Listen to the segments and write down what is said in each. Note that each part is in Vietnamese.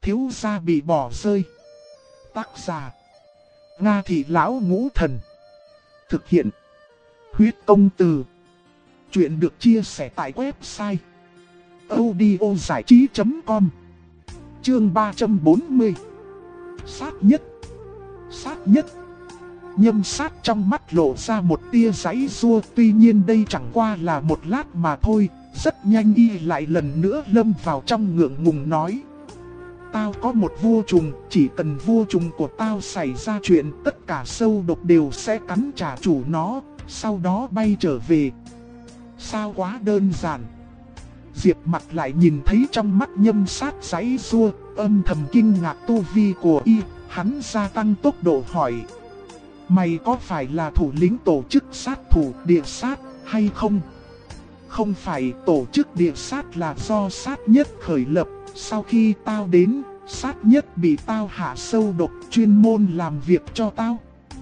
thiếu gia bị bỏ rơi. Tác giả: Nga Thị Lão Ngũ Thần. Thực hiện: Huyết Công Từ. Chuyện được chia sẻ tại website audiozảichí.com. Chương 340. Sát nhất. Sát nhất. Nhâm Sát trong mắt lộ ra một tia giãy giụa, tuy nhiên đây chẳng qua là một lát mà thôi. Rất nhanh y lại lần nữa lâm vào trong ngượng ngùng nói: tao có một vua trùng, chỉ cần vua trùng của tao xảy ra chuyện, tất cả sâu độc đều sẽ cắn trả chủ nó, sau đó bay trở về. Sao quá đơn giản. Diệp Mặc lại nhìn thấy trong mắt Nhâm Sát giãy giụa, âm thầm kinh ngạc tu vi của y, hắn gia tăng tốc độ hỏi: mày có phải là thủ lĩnh tổ chức sát thủ địa sát hay không? Không phải, tổ chức địa sát là do sát nhất khởi lập, sau khi tao đến, sát nhất bị tao hạ sâu độc, chuyên môn làm việc cho tao.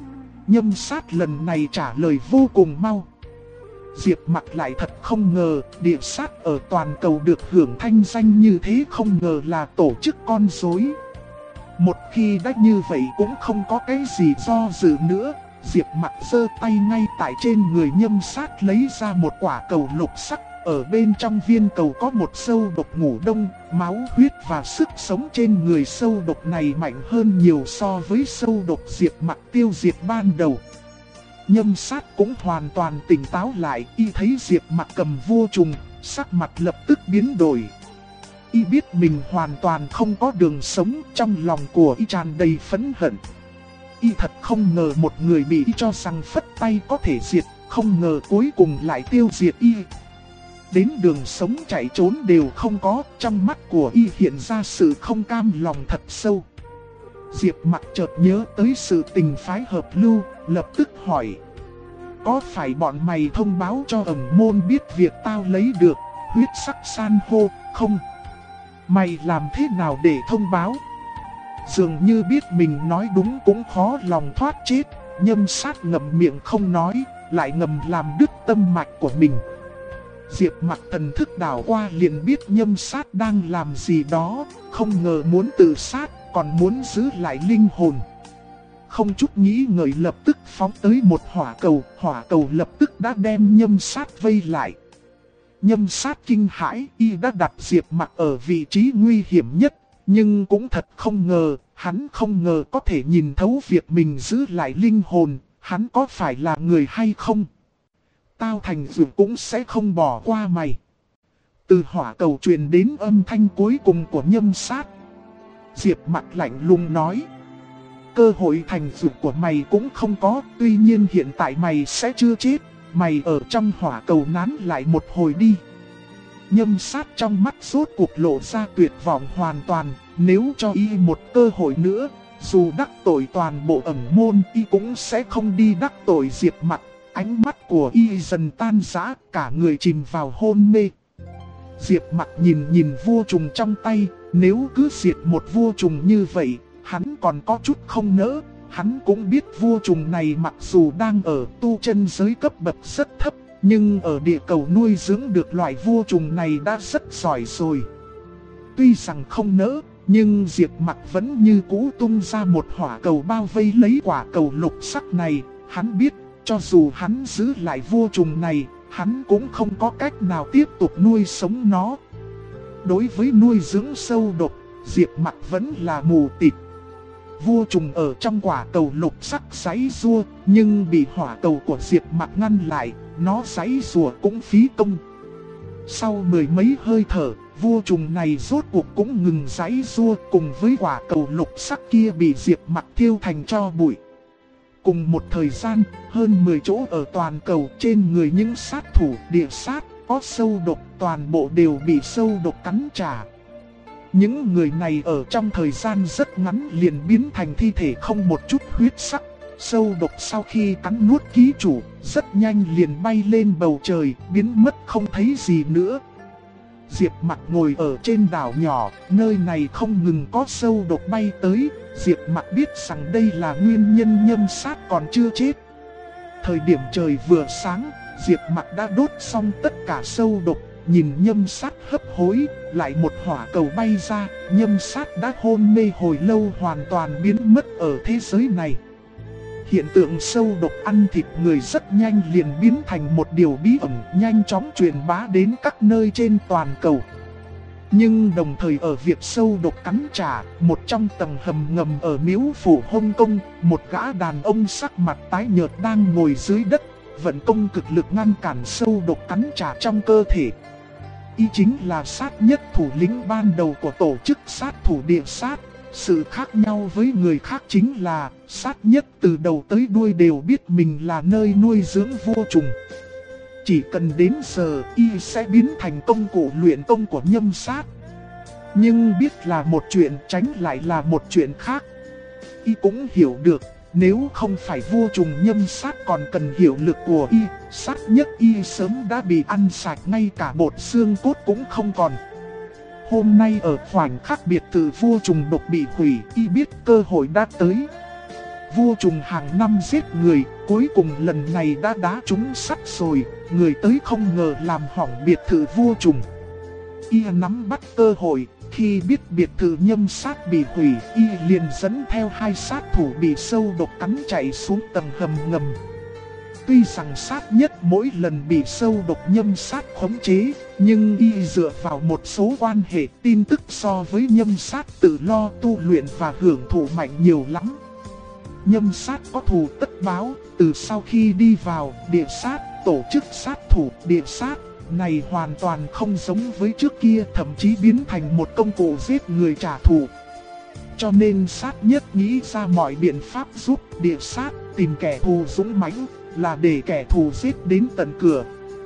Nhâm Sát lần này trả lời vô cùng mau. Diệp Mặc lại thật không ngờ, địa sát ở toàn cầu được hưởng thanh danh như thế, không ngờ là tổ chức con rối. Một khi đã như vậy cũng không có cái gì do dự nữa. Diệp Mặc giơ tay ngay tại trên người Nhâm Sát lấy ra một quả cầu lục sắc. Ở bên trong viên cầu có một sâu độc ngủ đông, máu huyết và sức sống trên người sâu độc này mạnh hơn nhiều so với sâu độc Diệp Mặc tiêu diệt ban đầu. Nhâm Sát cũng hoàn toàn tỉnh táo lại, y thấy Diệp Mặc cầm vua trùng, sắc mặt lập tức biến đổi. Y biết mình hoàn toàn không có đường sống, trong lòng của y tràn đầy phẫn hận. Y thật không ngờ một người bị y cho rằng phất tay có thể diệt, không ngờ cuối cùng lại tiêu diệt y. Đến đường sống chạy trốn đều không có, trong mắt của y hiện ra sự không cam lòng thật sâu. Diệp Mặc chợt nhớ tới sự tình phái hợp lưu, lập tức hỏi: có phải bọn mày thông báo cho ẩn môn biết việc tao lấy được huyết sắc san hô không? Mày làm thế nào để thông báo? Dường như biết mình nói đúng cũng khó lòng thoát chết, Nhâm Sát ngậm miệng không nói, lại ngầm làm đứt tâm mạch của mình. Diệp Mặc thần thức đảo qua liền biết Nhâm Sát đang làm gì đó, không ngờ muốn tự sát, còn muốn giữ lại linh hồn. Không chút nghĩ ngợi lập tức phóng tới một hỏa cầu lập tức đã đem Nhâm Sát vây lại. Nhâm Sát kinh hãi, y đã đặt Diệp Mặc ở vị trí nguy hiểm nhất, nhưng cũng thật không ngờ, hắn không ngờ có thể nhìn thấu việc mình giữ lại linh hồn, hắn có phải là người hay không? Tao thành dược cũng sẽ không bỏ qua mày. Từ hỏa cầu truyền đến âm thanh cuối cùng của Nhâm Sát. Diệp Mặc lạnh lùng nói: cơ hội thành dược của mày cũng không có, tuy nhiên hiện tại mày sẽ chưa chết, mày ở trong hỏa cầu nán lại một hồi đi. Nhâm Sát trong mắt rốt cuộc lộ ra tuyệt vọng hoàn toàn, nếu cho y một cơ hội nữa, dù đắc tội toàn bộ ẩn môn y cũng sẽ không đi đắc tội Diệp Mặc. Ánh mắt của y dần tan rã, cả người chìm vào hôn mê. Diệp Mặc nhìn vua trùng trong tay, nếu cứ diệt một vua trùng như vậy, hắn còn có chút không nỡ. Hắn cũng biết vua trùng này mặc dù đang ở tu chân giới cấp bậc rất thấp, nhưng ở địa cầu nuôi dưỡng được loại vua trùng này đã rất giỏi rồi. Tuy rằng không nỡ, nhưng Diệp Mặc vẫn như cũ tung ra một hỏa cầu bao vây lấy quả cầu lục sắc này. Hắn biết, cho dù hắn giữ lại vua trùng này, hắn cũng không có cách nào tiếp tục nuôi sống nó. Đối với nuôi dưỡng sâu độc, Diệp Mặc vẫn là mù tịt. Vua trùng ở trong quả cầu lục sắc giãy giụa, nhưng bị hỏa cầu của Diệp Mặc ngăn lại, nó giãy giụa cũng phí công. Sau mười mấy hơi thở, vua trùng này rốt cuộc cũng ngừng giãy giụa, cùng với quả cầu lục sắc kia bị Diệp Mặc thiêu thành tro bụi. Cùng một thời gian, hơn 10 chỗ ở toàn cầu trên người những sát thủ địa sát có sâu độc toàn bộ đều bị sâu độc cắn trả. Những người này ở trong thời gian rất ngắn liền biến thành thi thể không một chút huyết sắc. Sâu độc sau khi cắn nuốt ký chủ, rất nhanh liền bay lên bầu trời, biến mất không thấy gì nữa. Diệp Mặc ngồi ở trên đảo nhỏ, nơi này không ngừng có sâu độc bay tới. Diệp Mặc biết rằng đây là nguyên nhân Nhâm Sát còn chưa chết. Thời điểm trời vừa sáng, Diệp Mặc đã đốt xong tất cả sâu độc, nhìn Nhâm Sát hấp hối, lại một hỏa cầu bay ra, Nhâm Sát đã hôn mê hồi lâu hoàn toàn biến mất ở thế giới này. Hiện tượng sâu độc ăn thịt người rất nhanh liền biến thành một điều bí ẩn, nhanh chóng truyền bá đến các nơi trên toàn cầu. Nhưng đồng thời ở việc sâu độc cắn trả, một trong tầng hầm ngầm ở miếu phủ Hồng Kông, một gã đàn ông sắc mặt tái nhợt đang ngồi dưới đất, vận công cực lực ngăn cản sâu độc cắn trả trong cơ thể. Y chính là Sát Nhất, thủ lĩnh ban đầu của tổ chức sát thủ Địa Sát. Sự khác nhau với người khác chính là Sát Nhất từ đầu tới đuôi đều biết mình là nơi nuôi dưỡng vô trùng. Chỉ cần đến giờ y sẽ biến thành công cụ luyện công của Nhâm Sát. Nhưng biết là một chuyện, tránh lại là một chuyện khác. Y cũng hiểu được, nếu không phải vô trùng Nhâm Sát còn cần hiệu lực của y, Sát Nhất y sớm đã bị ăn sạch, ngay cả bột xương cốt cũng không còn. Hôm nay ở khoảnh khắc biệt thự vô trùng độc bị hủy, y biết cơ hội đã tới. Vô trùng hàng năm giết người, cuối cùng lần này đã đá trúng sắt rồi, người tới không ngờ làm hỏng biệt thự vô trùng. Y nắm bắt cơ hội, khi biết biệt thự Nhâm Sát bị hủy, y liền dẫn theo hai sát thủ bị sâu độc cắn chạy xuống tầng hầm ngầm. Tuy rằng Sát Nhất mỗi lần bị sâu độc Nhâm Sát khống chế, nhưng y dựa vào một số quan hệ tin tức so với Nhâm Sát tự lo tu luyện và hưởng thụ mạnh nhiều lắm. Nhâm Sát có thù tất báo, từ sau khi đi vào Địa Sát, tổ chức sát thủ Địa Sát này hoàn toàn không giống với trước kia, thậm chí biến thành một công cụ giết người trả thù. Cho nên Sát Nhất nghĩ ra mọi biện pháp giúp Địa Sát tìm kẻ thù dũng mãnh, là để kẻ thù giết đến tận cửa.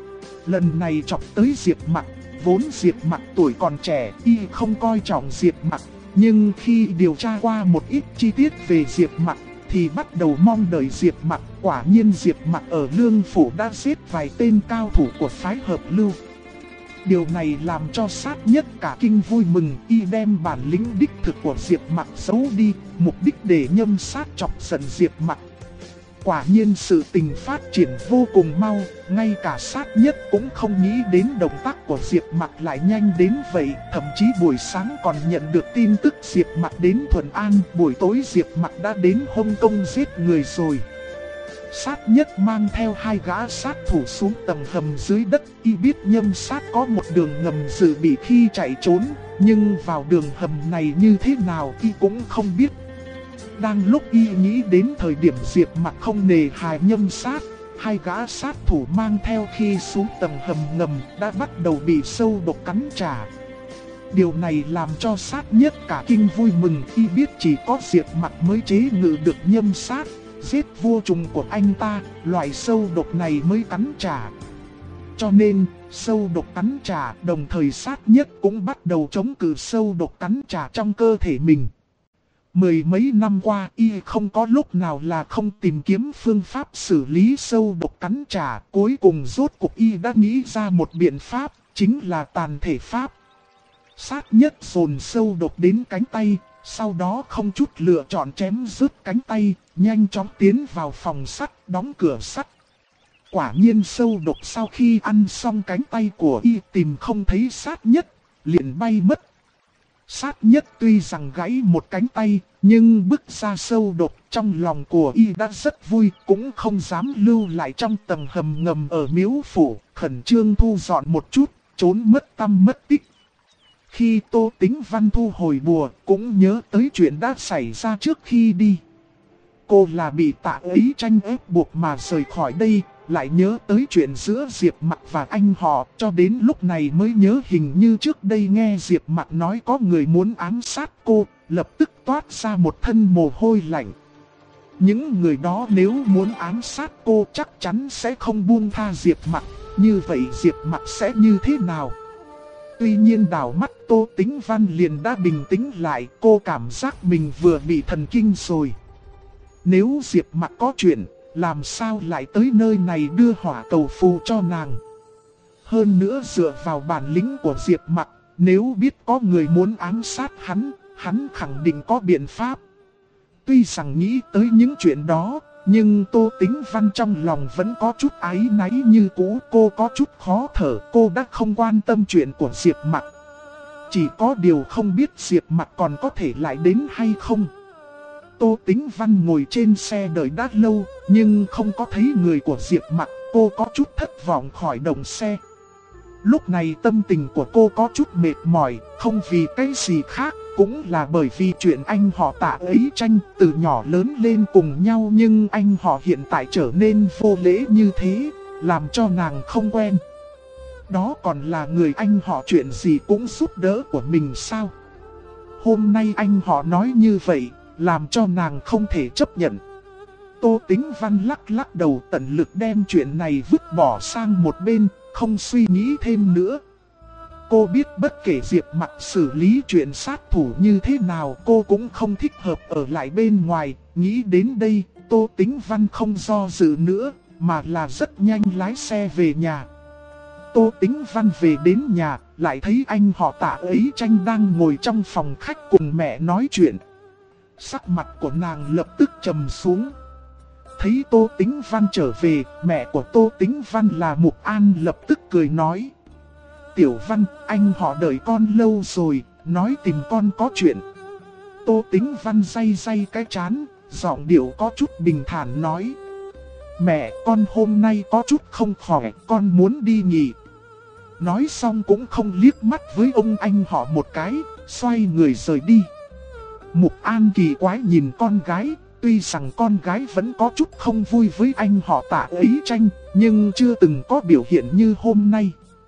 Lần này chọc tới Diệp Mặc, vốn Diệp Mặc tuổi còn trẻ, y không coi trọng Diệp Mặc, nhưng khi điều tra qua một ít chi tiết về Diệp Mặc thì bắt đầu mong đợi Diệp Mặc. Quả nhiên Diệp Mặc ở Lương Phủ đã giết vài tên cao thủ của phái Hợp Lưu. Điều này làm cho Sát Nhất cả kinh vui mừng, y đem bản lĩnh đích thực của Diệp Mặc giấu đi, mục đích để Nhâm Sát chọc giận Diệp Mặc. Quả nhiên sự tình phát triển vô cùng mau, ngay cả Sát Nhất cũng không nghĩ đến động tác của Diệp Mặc lại nhanh đến vậy. Thậm chí buổi sáng còn nhận được tin tức Diệp Mặc đến Thuận An, buổi tối Diệp Mặc đã đến Hồng Kông giết người rồi. Sát Nhất mang theo hai gã sát thủ xuống tầng hầm dưới đất, y biết Nhâm Sát có một đường ngầm dự bị khi chạy trốn, nhưng vào đường hầm này như thế nào y cũng không biết. Đang lúc y nghĩ đến thời điểm Diệp Mặc không nề hà Nhâm Sát, hai gã sát thủ mang theo khi xuống tầng hầm ngầm đã bắt đầu bị sâu độc cắn trả. Điều này làm cho Sát Nhất cả kinh vui mừng, y biết chỉ có Diệp Mặc mới chế ngự được Nhâm Sát, giết vô trùng của anh ta, loại sâu độc này mới cắn trả. Cho nên, sâu độc cắn trả, đồng thời Sát Nhất cũng bắt đầu chống cự sâu độc cắn trả trong cơ thể mình. Mười mấy năm qua, y không có lúc nào là không tìm kiếm phương pháp xử lý sâu độc cắn trả. Cuối cùng rốt cuộc y đã nghĩ ra một biện pháp, chính là tàn thể pháp. Sát Nhất dồn sâu độc đến cánh tay, sau đó không chút lựa chọn chém rứt cánh tay, nhanh chóng tiến vào phòng sắt, đóng cửa sắt. Quả nhiên sâu độc sau khi ăn xong cánh tay của y tìm không thấy Sát Nhất, liền bay mất. Sát Nhất tuy rằng gãy một cánh tay, nhưng bước ra sâu độc trong lòng của y đã rất vui, cũng không dám lưu lại trong tầng hầm ngầm ở miếu phủ, khẩn trương thu dọn một chút, trốn mất tăm mất tích. Khi Tô Tính Văn thu hồi bùa, cũng nhớ tới chuyện đã xảy ra trước khi đi. Cô là bị Tạ ấy tranh ép buộc mà rời khỏi đây, lại nhớ tới chuyện giữa Diệp Mặc và anh họ, cho đến lúc này mới nhớ hình như trước đây nghe Diệp Mặc nói có người muốn ám sát cô, lập tức toát ra một thân mồ hôi lạnh. Những người đó nếu muốn ám sát cô chắc chắn sẽ không buông tha Diệp Mặc, như vậy Diệp Mặc sẽ như thế nào? Tuy nhiên đảo mắt Tô Tính Văn liền đã bình tĩnh lại, cô cảm giác mình vừa bị thần kinh rồi. Nếu Diệp Mặc có chuyện, làm sao lại tới nơi này đưa hỏa cầu phù cho nàng? Hơn nữa dựa vào bản lĩnh của Diệp Mặc, nếu biết có người muốn ám sát hắn khẳng định có biện pháp. Tuy rằng nghĩ tới những chuyện đó, Nhưng Tô Tĩnh Văn trong lòng vẫn có chút áy náy như cũ. Cô có chút khó thở, cô đã không quan tâm chuyện của Diệp Mặc. Chỉ có điều không biết Diệp Mặc còn có thể lại đến hay không. Tô Tĩnh Văn ngồi trên xe đợi đã lâu, nhưng không có thấy người của Diệp Mặc. Cô có chút thất vọng khỏi động xe. Lúc này tâm tình của cô có chút mệt mỏi, không vì cái gì khác, cũng là bởi vì chuyện anh họ Tạ ấy tranh từ nhỏ lớn lên cùng nhau, nhưng anh họ hiện tại trở nên vô lễ như thế, làm cho nàng không quen. Đó còn là người anh họ chuyện gì cũng giúp đỡ của mình sao? Hôm nay anh họ nói như vậy, làm cho nàng không thể chấp nhận. Tô Tĩnh Văn lắc lắc đầu, tận lực đem chuyện này vứt bỏ sang một bên, không suy nghĩ thêm nữa. Cô biết bất kể Diệp Mặc xử lý chuyện sát thủ như thế nào, cô cũng không thích hợp ở lại bên ngoài. Nghĩ đến đây, Tô Tĩnh Văn không do dự nữa, mà là rất nhanh lái xe về nhà. Tô Tĩnh Văn về đến nhà, lại thấy anh họ Tạ ấy tranh đang ngồi trong phòng khách cùng mẹ nói chuyện. Sắc mặt của nàng lập tức trầm xuống. Thấy Tô Tĩnh Văn trở về, mẹ của Tô Tĩnh Văn là Mục An lập tức cười nói: Tiểu Văn, anh họ đợi con lâu rồi, nói tìm con có chuyện. Tô Tĩnh Văn day day cái trán, giọng điệu có chút bình thản nói: Mẹ, con hôm nay có chút không khỏe, con muốn đi nghỉ. Nói xong cũng không liếc mắt với ông anh họ một cái, xoay người rời đi. Mục An kỳ quái nhìn con gái, tuy rằng con gái vẫn có chút không vui với anh họ Tạ ấy tranh, nhưng chưa từng có biểu hiện như hôm nay.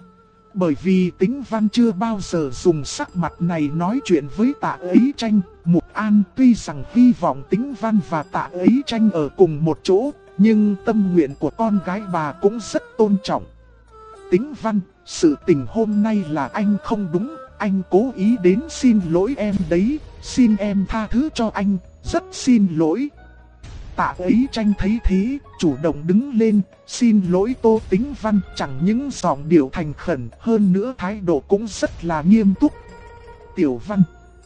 Bởi vì Tĩnh Văn chưa bao giờ dùng sắc mặt này nói chuyện với Tạ ấy tranh, Mục An tuy rằng hy vọng Tĩnh Văn và Tạ ấy tranh ở cùng một chỗ, nhưng tâm nguyện của con gái bà cũng rất tôn trọng. Tĩnh Văn, sự tình hôm nay là anh không đúng, anh cố ý đến xin lỗi em đấy, xin em tha thứ cho anh, rất xin lỗi. Tạ ấy tranh thấy thế, chủ động đứng lên, xin lỗi Tô Tĩnh Văn, chẳng những giọng điệu thành khẩn, hơn nữa thái độ cũng rất là nghiêm túc. Tiểu Văn,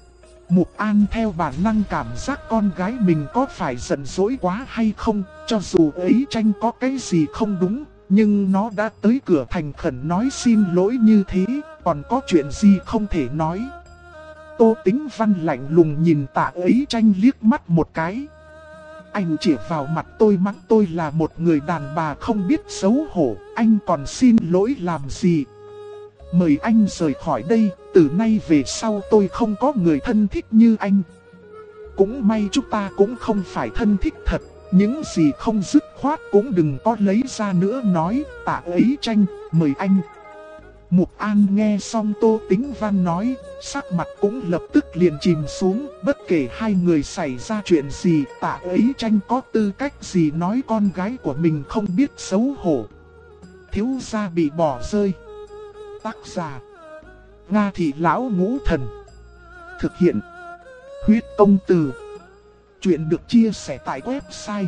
Mục An theo bản năng cảm giác con gái mình có phải giận dỗi quá hay không, cho dù ấy tranh có cái gì không đúng, nhưng nó đã tới cửa thành khẩn nói xin lỗi như thế, còn có chuyện gì không thể nói. Tô Tĩnh Văn lạnh lùng nhìn Tạ ấy tranh liếc mắt một cái. Anh chỉ vào mặt tôi mắng tôi là một người đàn bà không biết xấu hổ, anh còn xin lỗi làm gì? Mời anh rời khỏi đây, từ nay về sau tôi không có người thân thích như anh. Cũng may chúng ta cũng không phải thân thích thật, những gì không dứt khoát cũng đừng có lấy ra nữa nói. Tạ ấy tranh, mời anh. Mục An nghe xong Tô Tĩnh Văn nói, sắc mặt cũng lập tức liền chìm xuống. Bất kể hai người xảy ra chuyện gì, Tạ ấy tranh có tư cách gì nói con gái của mình không biết xấu hổ. Thiếu gia bị bỏ rơi. Tác giả: Nga Thị Lão Ngũ Thần. Thực hiện: Huyết Công Từ. Chuyện được chia sẻ tại website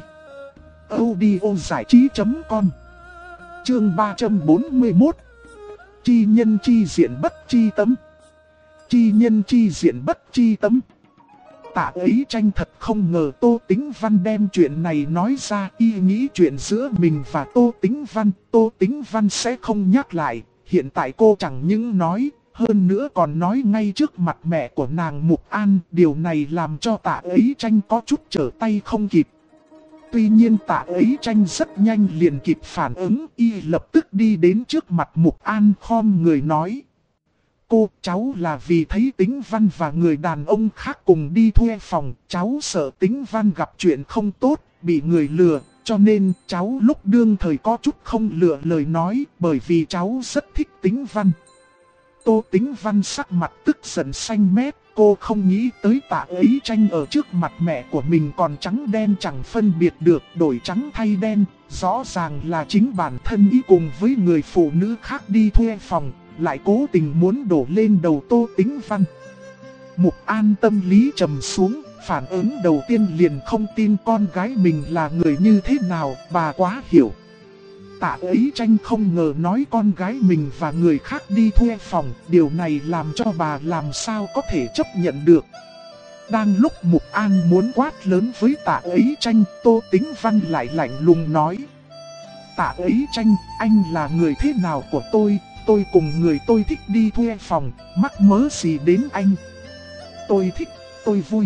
audiozảichí.com. Chương 341. Chi nhân chi diện bất chi tấm. Chi nhân chi diện bất chi tấm. Tạ ấy tranh thật không ngờ Tô Tĩnh Văn đem chuyện này nói ra, y nghĩ chuyện giữa mình và Tô Tĩnh Văn sẽ không nhắc lại. Hiện tại cô chẳng những nói, hơn nữa còn nói ngay trước mặt mẹ của nàng Mục An. Điều này làm cho Tạ ấy tranh có chút trở tay không kịp. Tuy nhiên Tạ ấy tranh rất nhanh liền kịp phản ứng, y lập tức đi đến trước mặt Mục An khom người nói: Cô, cháu là vì thấy Tĩnh Văn và người đàn ông khác cùng đi thuê phòng, cháu sợ Tĩnh Văn gặp chuyện không tốt, bị người lừa, cho nên cháu lúc đương thời có chút không lựa lời nói, bởi vì cháu rất thích Tĩnh Văn. Tô Tĩnh Văn sắc mặt tức giận xanh mét, cô không nghĩ tới Tạ ấy tranh ở trước mặt mẹ của mình còn trắng đen chẳng phân biệt được, đổi trắng thay đen, rõ ràng là chính bản thân ý cùng với người phụ nữ khác đi thuê phòng, lại cố tình muốn đổ lên đầu Tô Tĩnh Văn. Mục An tâm lý trầm xuống, phản ứng đầu tiên liền không tin con gái mình là người như thế nào, bà quá hiểu. Tạ ấy tranh không ngờ nói con gái mình và người khác đi thuê phòng, điều này làm cho bà làm sao có thể chấp nhận được. Đang lúc Mục An muốn quát lớn với Tạ Ấy Tranh, Tô Tĩnh Văn lại lạnh lùng nói: Tạ Ấy Tranh, anh là người thế nào của tôi cùng người tôi thích đi thuê phòng, mắc mớ gì đến anh. Tôi thích, tôi vui.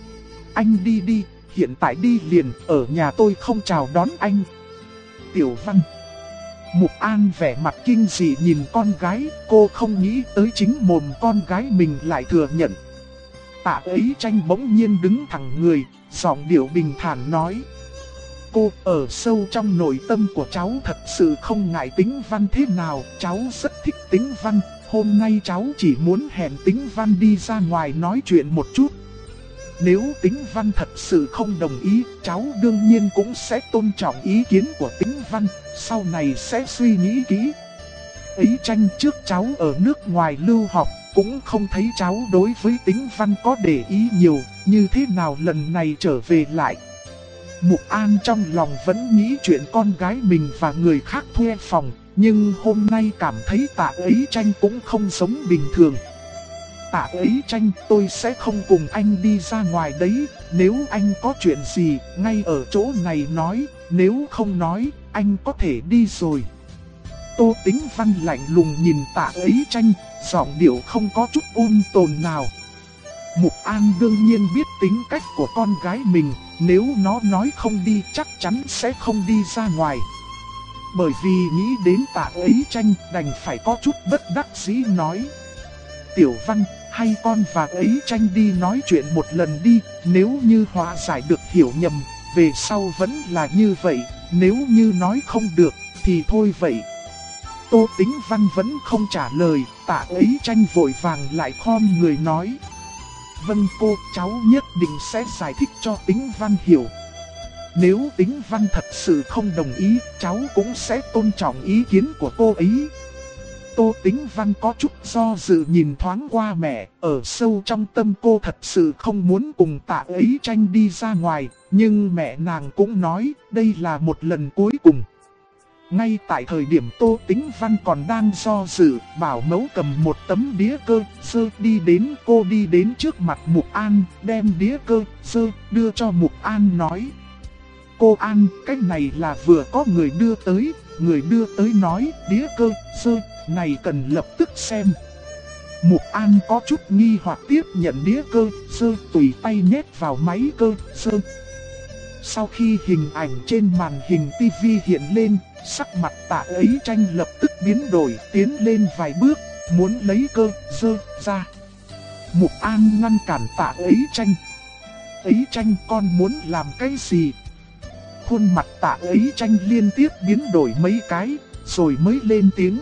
Anh đi đi, hiện tại đi liền, ở nhà tôi không chào đón anh. Tiểu Văn. Mục An vẻ mặt kinh dị nhìn con gái, cô không nghĩ tới chính mồm con gái mình lại thừa nhận. Tạ Ấy Tranh bỗng nhiên đứng thẳng người, giọng điệu bình thản nói: Cô, ở sâu trong nội tâm của cháu thật sự không ngại Tĩnh Văn thế nào, cháu rất thích Tĩnh Văn, hôm nay cháu chỉ muốn hẹn Tĩnh Văn đi ra ngoài nói chuyện một chút. Nếu Tĩnh Văn thật sự không đồng ý, cháu đương nhiên cũng sẽ tôn trọng ý kiến của Tĩnh Văn, sau này sẽ suy nghĩ kỹ. Ấy Tranh, trước cháu ở nước ngoài lưu học, cũng không thấy cháu đối với Tĩnh Văn có để ý nhiều, như thế nào lần này trở về lại. Mục An trong lòng vẫn nghĩ chuyện con gái mình và người khác thuê phòng, nhưng hôm nay cảm thấy Tạ Ấy Tranh cũng không giống bình thường. Tạ Ấy Tranh, tôi sẽ không cùng anh đi ra ngoài đấy, nếu anh có chuyện gì, ngay ở chỗ này nói, nếu không nói, anh có thể đi rồi. Tô Tĩnh Văn lạnh lùng nhìn Tạ Ấy Tranh, giọng điệu không có chút ôn tồn nào. Mục An đương nhiên biết tính cách của con gái mình, nếu nó nói không đi chắc chắn sẽ không đi ra ngoài. Bởi vì nghĩ đến Tạ Ấy Tranh đành phải có chút bất đắc dĩ nói: Tiểu Văn, hay con và Ấy Tranh đi nói chuyện một lần đi, nếu như hóa giải được hiểu nhầm, về sau vẫn là như vậy, nếu như nói không được, thì thôi vậy. Tô Tĩnh Văn vẫn không trả lời, Tạ Ấy Tranh vội vàng lại khom người nói: Vâng cô, cháu nhất định sẽ giải thích cho Tĩnh Văn hiểu. Nếu Tĩnh Văn thật sự không đồng ý, cháu cũng sẽ tôn trọng ý kiến của cô ấy. Tô Tĩnh Văn có chút do dự nhìn thoáng qua mẹ, ở sâu trong tâm cô thật sự không muốn cùng Tạ Ấy Tranh đi ra ngoài, nhưng mẹ nàng cũng nói đây là một lần cuối cùng. Ngay tại thời điểm Tô Tĩnh Văn còn đang do dự, bảo mẫu cầm một tấm đĩa cơ sơ đi đến, cô đi đến trước mặt Mục An, đem đĩa cơ sơ đưa cho Mục An nói: Cô An, cái này là vừa có người đưa tới nói đĩa cơ sơ này cần lập tức xem. Mục An có chút nghi hoặc tiếp nhận đĩa cơ sơ, tùy tay nhét vào máy cơ sơ. Sau khi hình ảnh trên màn hình TV hiện lên, sắc mặt Tạ Ấy Tranh lập tức biến đổi, tiến lên vài bước, muốn lấy cơ sơ ra. Mục An ngăn cản Tạ Ấy Tranh. Ấy Tranh, con muốn làm cái gì? Khuôn mặt Tạ Ấy Tranh liên tiếp biến đổi mấy cái, rồi mới lên tiếng: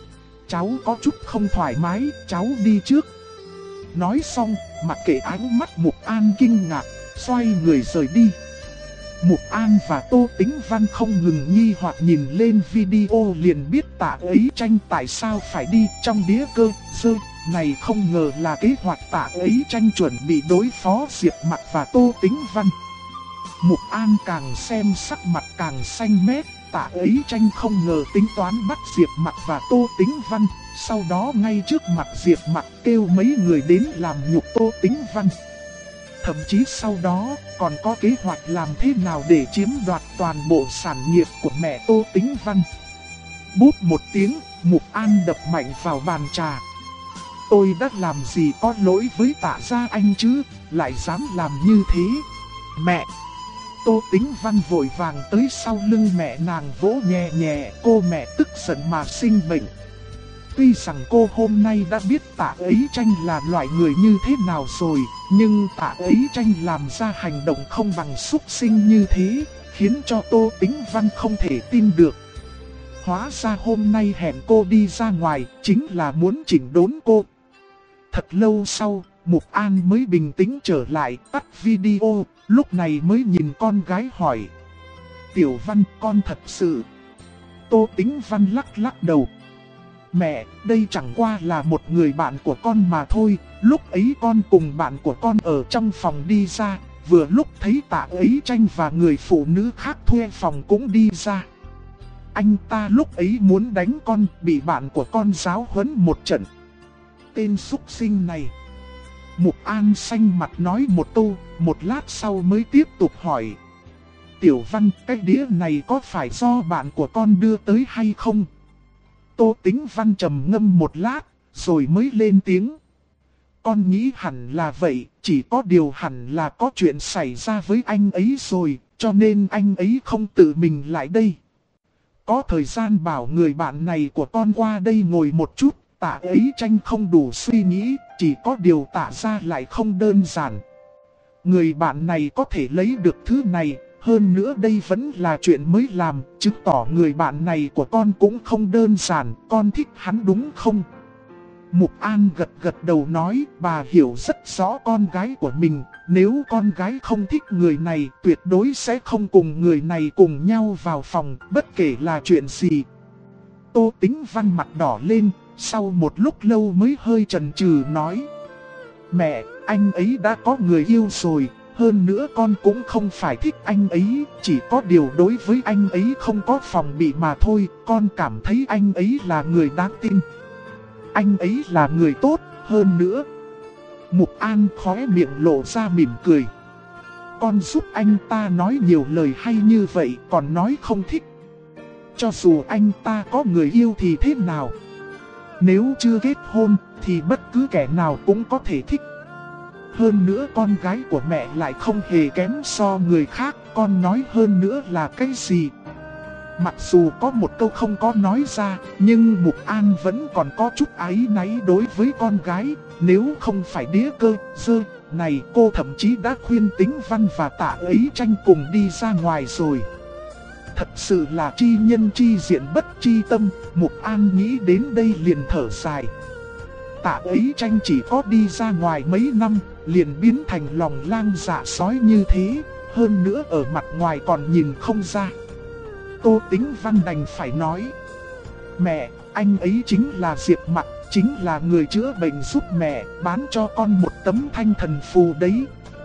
Cháu có chút không thoải mái, cháu đi trước. Nói xong, mặc kệ ánh mắt Mục An kinh ngạc, xoay người rời đi. Mục An và Tô Tĩnh Văn không ngừng nghi hoặc nhìn lên video liền biết Tạ Ấy Tranh tại sao phải đi. Trong đĩa cơ sơ này không ngờ là kế hoạch Tạ Ấy Tranh chuẩn bị đối phó Diệp Mặc và Tô Tĩnh Văn. Mục An càng xem sắc mặt càng xanh mét, Tạ Ấy Tranh không ngờ tính toán bắt Diệp Mặc và Tô Tĩnh Văn, sau đó ngay trước mặt Diệp Mặc kêu mấy người đến làm nhục Tô Tĩnh Văn. Thậm chí sau đó còn có kế hoạch làm thế nào để chiếm đoạt toàn bộ sản nghiệp của mẹ Tô Tĩnh Văn. Bút một tiếng, Mục An đập mạnh vào bàn trà. Tôi đã làm gì có lỗi với Tạ gia anh chứ, lại dám làm như thế. Mẹ! Tô Tĩnh Văn vội vàng tới sau lưng mẹ nàng vỗ nhẹ nhẹ, cô mẹ tức giận mà sinh bệnh. Tuy rằng cô hôm nay đã biết Tạ Ấy Tranh là loại người như thế nào rồi, nhưng Tạ Ấy Tranh làm ra hành động không bằng súc sinh như thế, khiến cho Tô Tĩnh Văn không thể tin được. Hóa ra hôm nay hẹn cô đi ra ngoài, chính là muốn chỉnh đốn cô. Thật lâu sau, Mục An mới bình tĩnh trở lại, tắt video, lúc này mới nhìn con gái hỏi: Tiểu Văn, con thật sự... Tô Tĩnh Văn lắc lắc đầu: Mẹ, đây chẳng qua là một người bạn của con mà thôi. Lúc ấy con cùng bạn của con ở trong phòng đi ra, vừa lúc thấy Tạ Ấy Tranh và người phụ nữ khác thuê phòng cũng đi ra. Anh ta lúc ấy muốn đánh con, bị bạn của con giáo huấn một trận. Tên súc sinh này. Mục An xanh mặt nói một câu, một lát sau mới tiếp tục hỏi. Tiểu Văn, cái đĩa này có phải do bạn của con đưa tới hay không? Tô Tĩnh Văn trầm ngâm một lát, rồi mới lên tiếng. Con nghĩ hẳn là vậy, chỉ có điều hẳn là có chuyện xảy ra với anh ấy rồi, cho nên anh ấy không tự mình lại đây. Có thời gian bảo người bạn này của con qua đây ngồi một chút, Tạ ấy tranh không đủ suy nghĩ, chỉ có điều Tạ ra lại không đơn giản. Người bạn này có thể lấy được thứ này, hơn nữa đây vẫn là chuyện mới làm, chứng tỏ người bạn này của con cũng không đơn giản, con thích hắn đúng không? Mục An gật gật đầu nói, bà hiểu rất rõ con gái của mình, nếu con gái không thích người này, tuyệt đối sẽ không cùng người này cùng nhau vào phòng, bất kể là chuyện gì. Tô Tĩnh Văn mặt đỏ lên, sau một lúc lâu mới hơi chần chừ nói. Mẹ, anh ấy đã có người yêu rồi, hơn nữa con cũng không phải thích anh ấy, chỉ có điều đối với anh ấy không có phòng bị mà thôi, con cảm thấy anh ấy là người đáng tin. Anh ấy là người tốt, hơn nữa. Mục An khóe miệng lộ ra mỉm cười. Con giúp anh ta nói nhiều lời hay như vậy còn nói không thích. Cho dù anh ta có người yêu thì thế nào? Nếu chưa kết hôn thì bất cứ kẻ nào cũng có thể thích. Hơn nữa con gái của mẹ lại không hề kém so người khác, con nói hơn nữa là cái gì? Mặc dù có một câu không có nói ra, nhưng Mục An vẫn còn có chút áy náy đối với con gái. Nếu không phải đĩa cơ dơ này, cô thậm chí đã khuyên Tĩnh Văn và Tạ ấy tranh cùng đi ra ngoài rồi. Thật sự là chi nhân chi diện bất chi tâm, Mục An nghĩ đến đây liền thở dài. Tạ ấy tranh chỉ có đi ra ngoài mấy năm, liền biến thành lòng lang dạ sói như thế, hơn nữa ở mặt ngoài còn nhìn không ra. Tô Tĩnh Văn đành phải nói. Mẹ, anh ấy chính là Diệp Mặc, chính là người chữa bệnh giúp mẹ, bán cho con một tấm thanh thần phù đấy.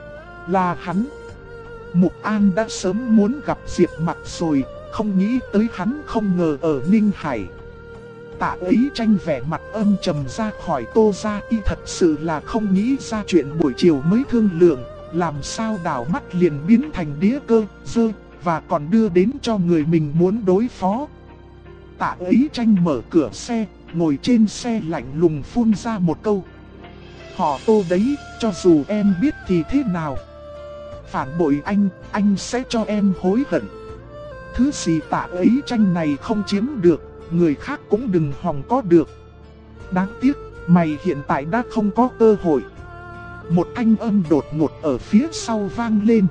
Là hắn. Mục An đã sớm muốn gặp Diệp Mặc rồi, không nghĩ tới hắn không ngờ ở Ninh Hải. Tạ ấy tranh vẻ mặt âm trầm ra khỏi Tô gia, y thật sự là không nghĩ ra chuyện buổi chiều mới thương lượng, làm sao đảo mắt liền biến thành đĩa cơ dơ, và còn đưa đến cho người mình muốn đối phó. Tạ ấy tranh mở cửa xe, ngồi trên xe lạnh lùng phun ra một câu. Họ Tô đấy, cho dù em biết thì thế nào? Phản bội anh sẽ cho em hối hận. Thứ gì Tạ ấy tranh này không chiếm được, người khác cũng đừng hòng có được. Đáng tiếc, mày hiện tại đã không có cơ hội. Một thanh âm đột ngột ở phía sau vang lên.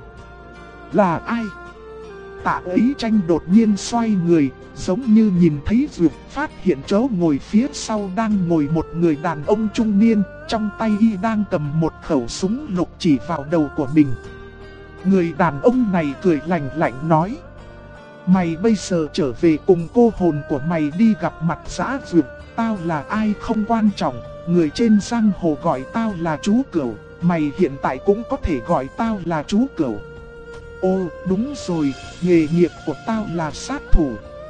Là ai? Tạ ấy tranh đột nhiên xoay người, giống như nhìn thấy vượt, phát hiện chỗ ngồi phía sau đang ngồi một người đàn ông trung niên, trong tay y đang cầm một khẩu súng lục chỉ vào đầu của mình. Người đàn ông này cười lạnh lạnh nói. Mày bây giờ trở về cùng cô hồn của mày đi gặp mặt dã dược, tao là ai không quan trọng, người trên giang hồ gọi tao là chú Cửu, mày hiện tại cũng có thể gọi tao là chú Cửu. Ô, đúng rồi, nghề nghiệp của tao là sát thủ.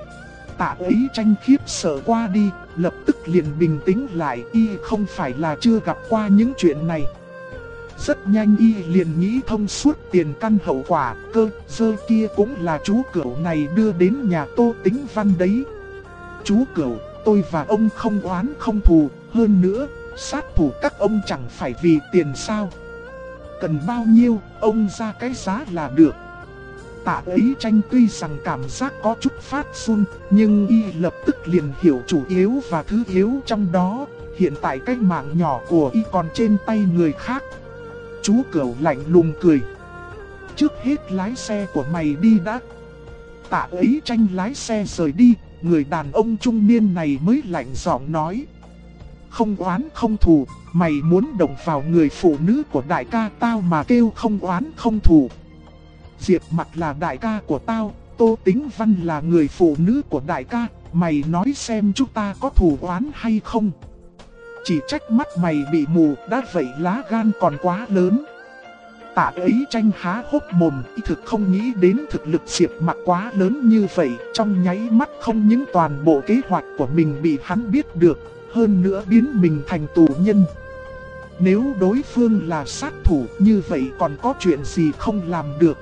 Tạ ấy tranh khiếp sợ qua đi, lập tức liền bình tĩnh lại, y không phải là chưa gặp qua những chuyện này. Rất nhanh y liền nghĩ thông suốt tiền căn hậu quả, cơ dơ kia cũng là chú Cửu này đưa đến nhà Tô Tĩnh Văn đấy. Chú Cửu, tôi và ông không oán không thù, hơn nữa, sát thủ các ông chẳng phải vì tiền sao? Cần bao nhiêu, ông ra cái giá là được. Tạ ấy tranh tuy rằng cảm giác có chút phát run, nhưng y lập tức liền hiểu chủ yếu và thứ yếu trong đó. Hiện tại cái mạng nhỏ của y còn trên tay người khác. Chú Cửu lạnh lùng cười. Trước hết lái xe của mày đi đã. Tạ ấy tranh lái xe rời đi, người đàn ông trung niên này mới lạnh giọng nói. Không oán không thù, mày muốn động vào người phụ nữ của đại ca tao mà kêu không oán không thù. Diệp Mặc là đại ca của tao, Tô Tĩnh Văn là người phụ nữ của đại ca, mày nói xem chúng ta có thù oán hay không? Chỉ trách mắt mày bị mù, đã vậy lá gan còn quá lớn. Tạ ấy tranh há hốc mồm, y thực không nghĩ đến thực lực Diệp Mặc quá lớn như vậy. Trong nháy mắt không những toàn bộ kế hoạch của mình bị hắn biết được, hơn nữa biến mình thành tù nhân. Nếu đối phương là sát thủ như vậy còn có chuyện gì không làm được.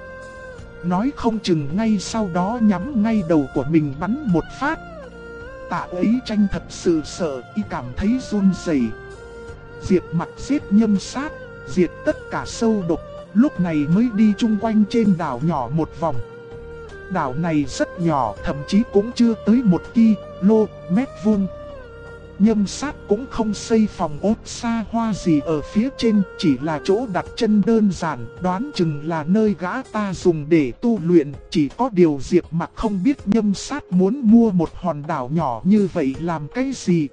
Nói không chừng ngay sau đó nhắm ngay đầu của mình bắn một phát. Tạ ấy tranh thật sự sợ, y cảm thấy run rẩy. Diệp Mặc giết Nhâm Sát, diệt tất cả sâu độc, lúc này mới đi chung quanh trên đảo nhỏ một vòng. Đảo này rất nhỏ, thậm chí cũng chưa tới 1 km vuông. Nhâm Sát cũng không xây phòng ốt xa hoa gì ở phía trên, chỉ là chỗ đặt chân đơn giản, đoán chừng là nơi gã ta dùng để tu luyện. Chỉ có điều Diệp Mặc không biết Nhâm Sát muốn mua một hòn đảo nhỏ như vậy làm cái gì.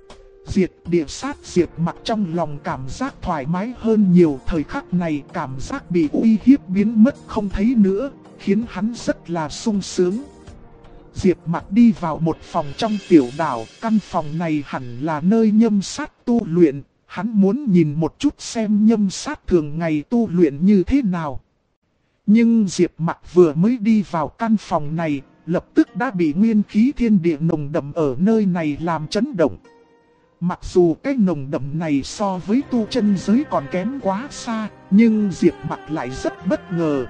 Diệt địa sát, Diệp Mặc trong lòng cảm giác thoải mái hơn nhiều. Thời khắc này cảm giác bị uy hiếp biến mất không thấy nữa, khiến hắn rất là sung sướng. Diệp Mặc đi vào một phòng trong tiểu đảo, căn phòng này hẳn là nơi Nhâm Sát tu luyện, hắn muốn nhìn một chút xem Nhâm Sát thường ngày tu luyện như thế nào. Nhưng Diệp Mặc vừa mới đi vào căn phòng này, lập tức đã bị nguyên khí thiên địa nồng đậm ở nơi này làm chấn động. Mặc dù cái nồng đậm này so với tu chân giới còn kém quá xa, nhưng Diệp Mặc lại rất bất ngờ.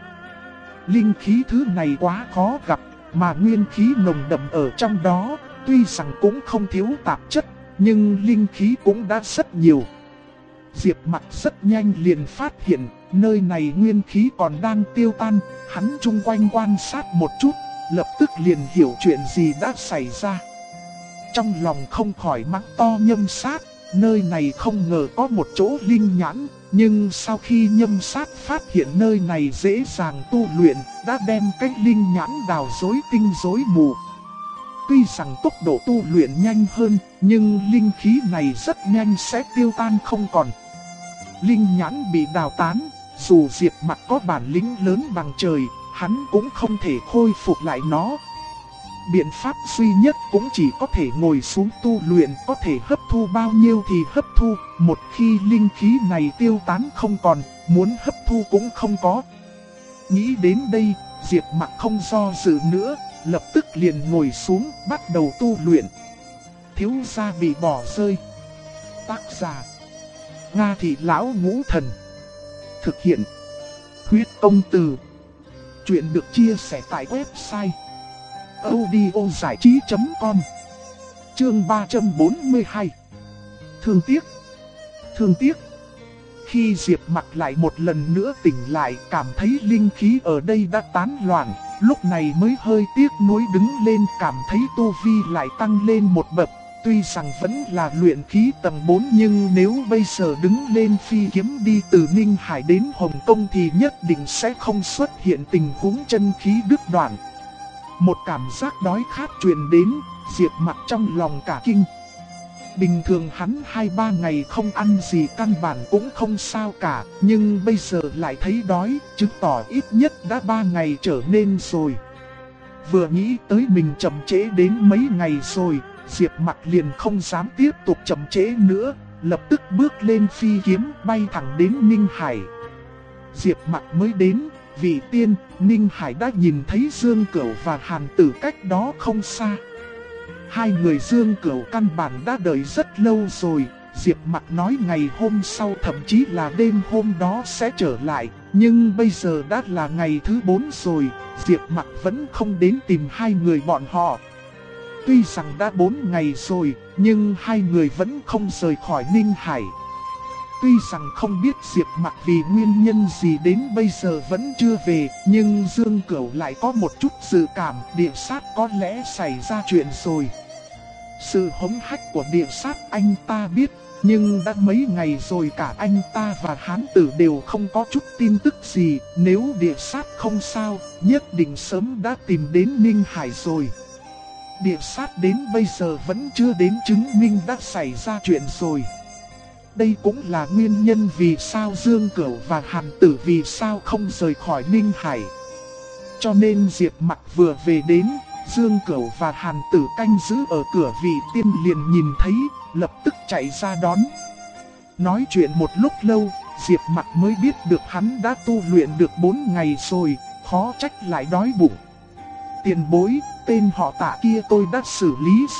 Linh khí thứ này quá khó gặp. Mà nguyên khí nồng đậm ở trong đó, tuy rằng cũng không thiếu tạp chất, nhưng linh khí cũng đã rất nhiều. Diệp Mặc rất nhanh liền phát hiện, nơi này nguyên khí còn đang tiêu tan, hắn chung quanh quan sát một chút, lập tức liền hiểu chuyện gì đã xảy ra. Trong lòng không khỏi mắng to Nhâm Sát, nơi này không ngờ có một chỗ linh nhãn. Nhưng sau khi Nhâm Sát phát hiện nơi này dễ dàng tu luyện, đã đem cái linh nhãn đào rối tinh rối mù. Tuy rằng tốc độ tu luyện nhanh hơn, nhưng linh khí này rất nhanh sẽ tiêu tan không còn. Linh nhãn bị đào tán, dù Diệp Mặc có bản lĩnh lớn bằng trời, hắn cũng không thể khôi phục lại nó. Biện pháp duy nhất cũng chỉ có thể ngồi xuống tu luyện, có thể hấp thu bao nhiêu thì hấp thu. Một khi linh khí này tiêu tán không còn, muốn hấp thu cũng không có. Nghĩ đến đây, Diệp Mặc không do dự nữa, lập tức liền ngồi xuống bắt đầu tu luyện. Thiếu gia bị bỏ rơi. Tác giả: Nga Thị Lão Ngũ Thần. Thực hiện: Huyết Công Từ. Chuyện được chia sẻ tại website audiozảichí.com. Chương 342. Thương tiếc. Khi Diệp Mặc lại một lần nữa tỉnh lại, cảm thấy linh khí ở đây đã tán loạn, lúc này mới hơi tiếc nuối đứng lên, cảm thấy tu vi lại tăng lên một bậc. Tuy rằng vẫn là luyện khí tầng 4, nhưng nếu bây giờ đứng lên phi kiếm đi từ Ninh Hải đến Hồng Kông thì nhất định sẽ không xuất hiện tình huống chân khí đứt đoạn. Một cảm giác đói khát truyền đến, Diệp Mặc trong lòng cả kinh. Bình thường hắn 2-3 ngày không ăn gì căn bản cũng không sao cả, nhưng bây giờ lại thấy đói, chứng tỏ ít nhất đã 3 ngày trở nên rồi. Vừa nghĩ tới mình chậm trễ đến mấy ngày rồi, Diệp Mặc liền không dám tiếp tục chậm trễ nữa, lập tức bước lên phi kiếm bay thẳng đến Ninh Hải. Diệp Mặc mới đến, vị tiên, Ninh Hải đã nhìn thấy Dương Cửu và Hàn Tử cách đó không xa. Hai người Dương Cửu căn bản đã đợi rất lâu rồi, Diệp Mặc nói ngày hôm sau thậm chí là đêm hôm đó sẽ trở lại, nhưng bây giờ đã là ngày thứ 4 rồi, Diệp Mặc vẫn không đến tìm hai người bọn họ. Tuy rằng đã 4 ngày rồi, nhưng hai người vẫn không rời khỏi Ninh Hải. Tuy rằng không biết Diệp Mặc vì nguyên nhân gì đến bây giờ vẫn chưa về, nhưng Dương Cửu lại có một chút dự cảm địa sát có lẽ xảy ra chuyện rồi. Sự hống hách của địa sát anh ta biết, nhưng đã mấy ngày rồi cả anh ta và Hán Tử đều không có chút tin tức gì. Nếu địa sát không sao, nhất định sớm đã tìm đến Ninh Hải rồi. Địa sát đến bây giờ vẫn chưa đến chứng minh đã xảy ra chuyện rồi. Đây cũng là nguyên nhân vì sao Dương Cửu và Hàn Tử vì sao không rời khỏi Ninh Hải. Cho nên Diệp Mặc vừa về đến, Dương Cửu và Hàn Tử canh giữ ở cửa, vị tiên liền nhìn thấy, lập tức chạy ra đón. Nói chuyện một lúc lâu, Diệp Mặc mới biết được hắn đã tu luyện được 4 ngày rồi, khó trách lại đói bụng. Tiền bối, tên họ Tạ kia tôi đã xử lý rồi,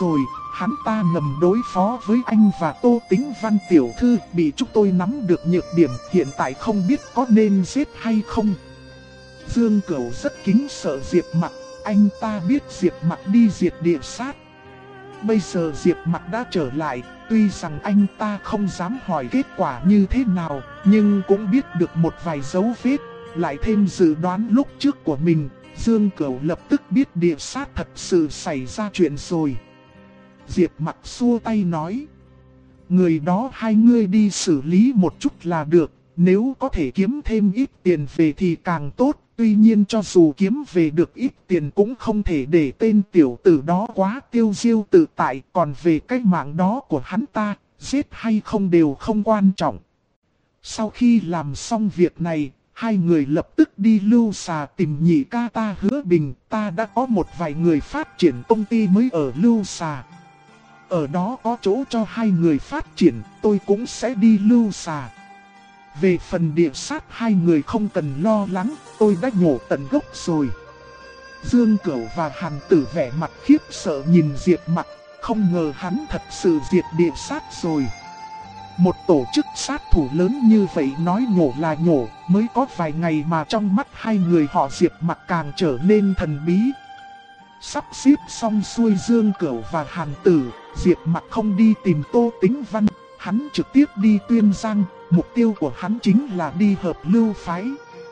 hắn ta ngầm đối phó với anh và Tô Tĩnh Văn tiểu thư, bị chúng tôi nắm được nhược điểm, hiện tại không biết có nên giết hay không. Dương Cửu rất kính sợ Diệp Mặc, anh ta biết Diệp Mặc đi diệt địa sát. Bây giờ Diệp Mặc đã trở lại, tuy rằng anh ta không dám hỏi kết quả như thế nào, nhưng cũng biết được một vài dấu vết, lại thêm dự đoán lúc trước của mình, Dương Cửu lập tức biết địa sát thật sự xảy ra chuyện rồi. Diệp Mặc xua tay nói, người đó hai ngươi đi xử lý một chút là được, nếu có thể kiếm thêm ít tiền về thì càng tốt. Tuy nhiên cho dù kiếm về được ít tiền cũng không thể để tên tiểu tử đó quá tiêu diêu tự tại. Còn về cái mạng đó của hắn ta, giết hay không đều không quan trọng. Sau khi làm xong việc này, hai người lập tức đi Lưu Xà tìm Nhị ca ta Hứa Bình. Ta đã có một vài người phát triển công ty mới ở Lưu Xà. Ở đó có chỗ cho hai người phát triển, tôi cũng sẽ đi Lưu Xà. Về phần địa sát hai người không cần lo lắng, tôi đã nhổ tận gốc rồi. Dương Cửu và Hàn Tử vẻ mặt khiếp sợ nhìn Diệp Mặc, không ngờ hắn thật sự diệt địa sát rồi. Một tổ chức sát thủ lớn như vậy nói nhổ là nhổ, mới có vài ngày mà trong mắt hai người họ Diệp Mặc càng trở nên thần bí. Sắp xếp xong xuôi Dương Cửu và Hàn Tử, Diệp Mặc không đi tìm Tô Tĩnh Văn, hắn trực tiếp đi Tuyên Giang. Mục tiêu của hắn chính là đi Hợp Lưu phái.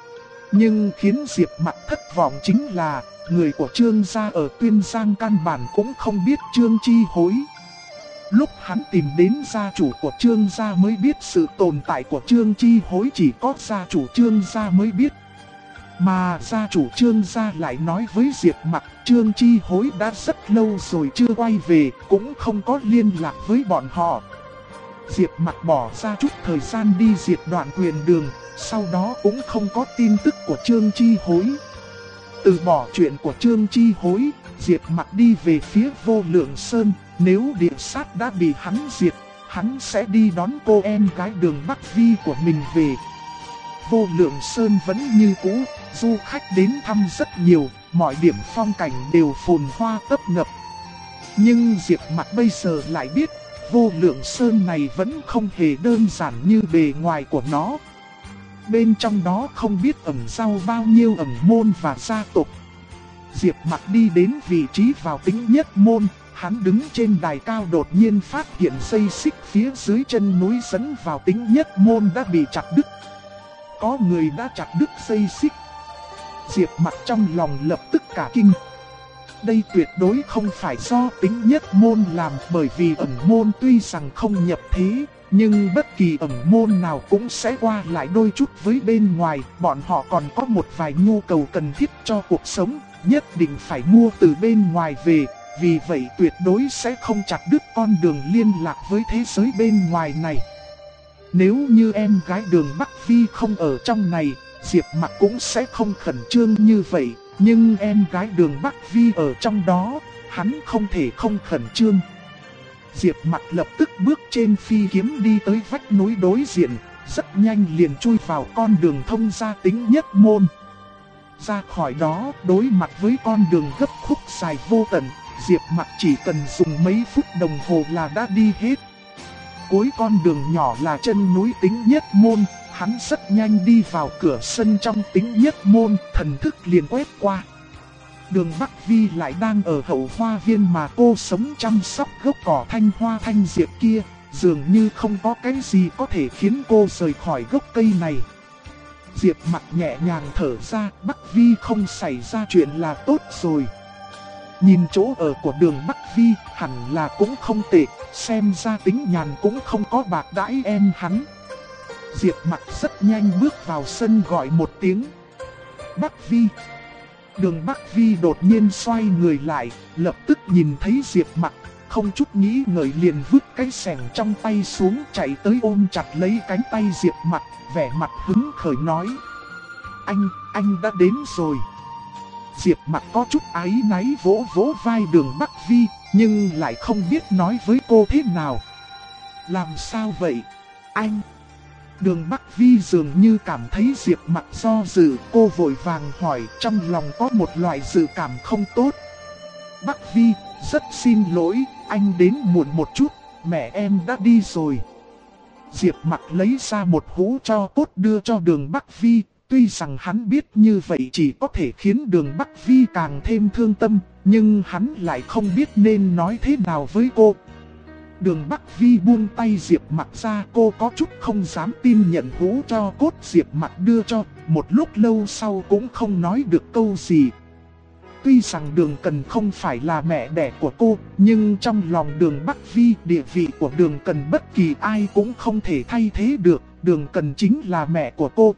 Nhưng khiến Diệp Mặc thất vọng chính là người của Trương gia ở Tuyên Giang căn bản cũng không biết Trương Chi Hối. Lúc hắn tìm đến gia chủ của Trương gia mới biết sự tồn tại của Trương Chi Hối chỉ có gia chủ Trương gia mới biết. Mà gia chủ Trương gia lại nói với Diệp Mặc, Trương Chi Hối đã rất lâu rồi chưa quay về, cũng không có liên lạc với bọn họ. Diệp Mặc bỏ ra chút thời gian đi diệt Đoạn Quyền Đường, sau đó cũng không có tin tức của Trương Chi Hối. Từ bỏ chuyện của Trương Chi Hối, Diệp Mặc đi về phía Vô Lượng Sơn. Nếu địa sát đã bị hắn diệt, hắn sẽ đi đón cô em gái Đường Bắc Vi của mình về. Vô Lượng Sơn vẫn như cũ, du khách đến thăm rất nhiều, mọi điểm phong cảnh đều phồn hoa tấp nập. Nhưng Diệp Mặc bây giờ lại biết, Vô Lượng Sơn này vẫn không hề đơn giản như bề ngoài của nó. Bên trong đó không biết ẩn sau bao nhiêu ẩn môn và gia tộc. Diệp Mặc đi đến vị trí vào Tĩnh Nhất Môn, hắn đứng trên đài cao đột nhiên phát hiện dây xích phía dưới chân núi dẫn vào Tĩnh Nhất Môn đã bị chặt đứt. Có người đã chặt đứt dây xích. Diệp Mặc trong lòng lập tức cả kinh. Đây tuyệt đối không phải do Tĩnh Nhất Môn làm, bởi vì ẩn môn tuy rằng không nhập thế, nhưng bất kỳ ẩn môn nào cũng sẽ qua lại đôi chút với bên ngoài. Bọn họ còn có một vài nhu cầu cần thiết cho cuộc sống, nhất định phải mua từ bên ngoài về. Vì vậy tuyệt đối sẽ không chặt đứt con đường liên lạc với thế giới bên ngoài này. Nếu như em gái Đường Bắc Vi không ở trong này, Diệp Mặc cũng sẽ không khẩn trương như vậy. Nhưng em gái Đường Bắc Vi ở trong đó, hắn không thể không khẩn trương. Diệp Mặc lập tức bước trên phi kiếm đi tới vách núi đối diện, rất nhanh liền chui vào con đường thông ra Tĩnh Nhất Môn. Ra khỏi đó, đối mặt với con đường gấp khúc dài vô tận, Diệp Mặc chỉ cần dùng mấy phút đồng hồ là đã đi hết. Cuối con đường nhỏ là chân núi Tĩnh Nhất Môn, hắn rất nhanh đi vào cửa sân trong Tĩnh Nhất Môn, thần thức liền quét qua. Đường Bắc Vi lại đang ở hậu hoa viên mà cô sống chăm sóc gốc cỏ thanh hoa thanh diệp kia, dường như không có cái gì có thể khiến cô rời khỏi gốc cây này. Diệp Mặc nhẹ nhàng thở ra, Bắc Vi không xảy ra chuyện là tốt rồi. Nhìn chỗ ở của Đường Bắc Vi hẳn là cũng không tệ, xem ra Tính Nhàn cũng không có bạc đãi em hắn. Diệp Mặc rất nhanh bước vào sân gọi một tiếng. Bắc Vi. Đường Bắc Vi đột nhiên xoay người lại, lập tức nhìn thấy Diệp Mặc, không chút nghĩ ngợi liền vứt cái xẻng trong tay xuống, chạy tới ôm chặt lấy cánh tay Diệp Mặc, vẻ mặt hứng khởi nói: Anh đã đến rồi. Diệp Mặc có chút áy náy vỗ vỗ vai Đường Bắc Vi, nhưng lại không biết nói với cô thế nào. Làm sao vậy, anh? Đường Bắc Vi dường như cảm thấy Diệp Mặc do dự, cô vội vàng hỏi, trong lòng có một loại dự cảm không tốt. Bắc Vi, Rất xin lỗi, anh đến muộn một chút, mẹ em đã đi rồi. Diệp Mặc lấy ra một hũ tro cốt đưa cho Đường Bắc Vi. Tuy rằng hắn biết như vậy chỉ có thể khiến Đường Bắc Vi càng thêm thương tâm, nhưng hắn lại không biết nên nói thế nào với cô. Đường Bắc Vi buông tay Diệp Mặc ra, cô có chút không dám tin nhận hũ tro cốt Diệp Mặc đưa cho, một lúc lâu sau cũng không nói được câu gì. Tuy rằng Đường Cần không phải là mẹ đẻ của cô, nhưng trong lòng Đường Bắc Vi, địa vị của Đường Cần bất kỳ ai cũng không thể thay thế được, Đường Cần chính là mẹ của cô.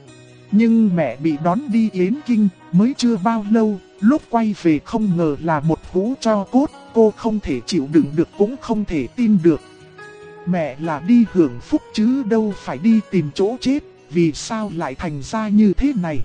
Nhưng mẹ bị đón đi Yến Kinh, mới chưa bao lâu, lúc quay về không ngờ là một hũ tro cốt, cô không thể chịu đựng được cũng không thể tin được. Mẹ là đi hưởng phúc chứ đâu phải đi tìm chỗ chết, vì sao lại thành ra như thế này?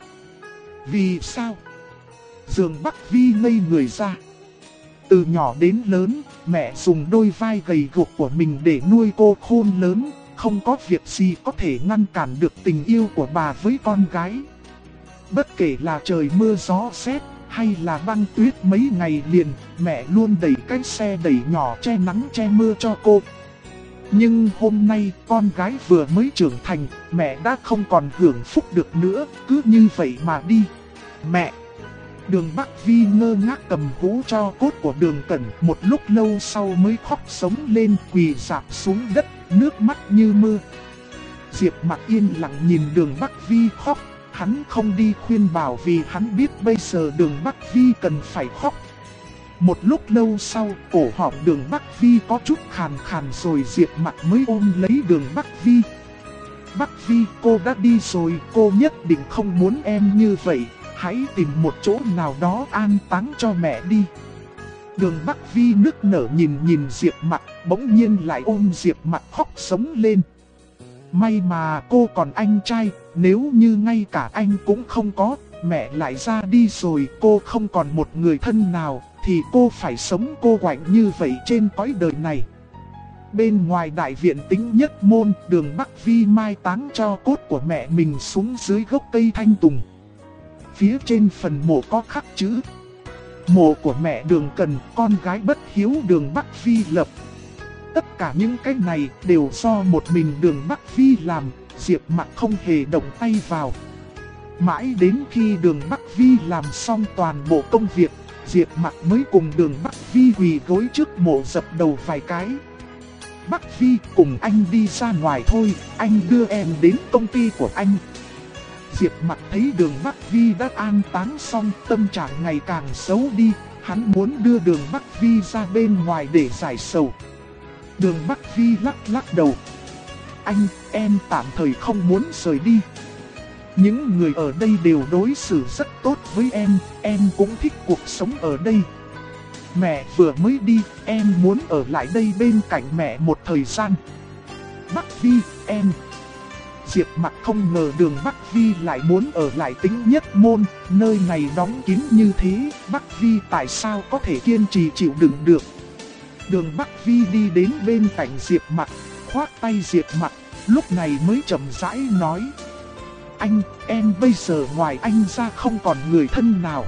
Vì sao? Dương Bắc Vi ngây người ra. Từ nhỏ đến lớn, mẹ dùng đôi vai gầy guộc của mình để nuôi cô khôn lớn, không có việc gì có thể ngăn cản được tình yêu của bà với con gái. Bất kể là trời mưa gió sét hay là băng tuyết mấy ngày liền, mẹ luôn đẩy cái xe đẩy nhỏ che nắng che mưa cho cô. Nhưng hôm nay con gái vừa mới trưởng thành, mẹ đã không còn hưởng phúc được nữa, cứ như vậy mà đi. Mẹ! Đường Bắc Vi ngơ ngác cầm hũ tro cốt của Đường Cẩn, một lúc lâu sau mới khóc sống lên, quỳ rạp xuống đất, nước mắt như mưa. Diệp Mặc yên lặng nhìn Đường Bắc Vi khóc, hắn không đi khuyên bảo vì hắn biết bây giờ Đường Bắc Vi cần phải khóc. Một lúc lâu sau, cổ họng Đường Bắc Vi có chút khàn khàn rồi Diệp Mặc mới ôm lấy Đường Bắc Vi. Bắc Vi, cô đã đi rồi, cô nhất định không muốn em như vậy. Hãy tìm một chỗ nào đó an táng cho mẹ đi. Đường Bắc Vi nức nở nhìn Diệp Mặc, bỗng nhiên lại ôm Diệp Mặc khóc sống lên. May mà cô còn anh trai, nếu như ngay cả anh cũng không có, mẹ lại ra đi rồi, cô không còn một người thân nào, thì cô phải sống cô quạnh như vậy trên cõi đời này. Bên ngoài đại viện Tĩnh Nhất Môn, Đường Bắc Vi mai táng cho cốt của mẹ mình xuống dưới gốc cây thanh tùng. Phía trên phần mộ có khắc chữ: mộ của mẹ Đường Cần, con gái bất hiếu Đường Bắc Vi lập. Tất cả những cái này đều do một mình Đường Bắc Vi làm, Diệp Mặc không hề động tay vào. Mãi đến khi Đường Bắc Vi làm xong toàn bộ công việc, Diệp Mặc mới cùng Đường Bắc Vi quỳ gối trước mộ dập đầu vài cái. Bắc Vi, cùng anh đi ra ngoài thôi, anh đưa em đến công ty của anh. Diệp Mặc thấy Đường Bắc Vi đã an táng xong, tâm trạng ngày càng xấu đi, hắn muốn đưa Đường Bắc Vi ra bên ngoài để giải sầu. Đường Bắc Vi lắc đầu. Anh, em tạm thời không muốn rời đi. Những người ở đây đều đối xử rất tốt với em cũng thích cuộc sống ở đây. Mẹ vừa mới đi, em muốn ở lại đây bên cạnh mẹ một thời gian. Bắc Vi, em... Diệp Mặc không ngờ Đường Bắc Vi lại muốn ở lại Tĩnh Nhất Môn, nơi này đóng kín như thế, Bắc Vi tại sao có thể kiên trì chịu đựng được. Đường Bắc Vi đi đến bên cạnh Diệp Mặc, khoác tay Diệp Mặc, lúc này mới chậm rãi nói: Anh, em bây giờ ngoài anh ra không còn người thân nào.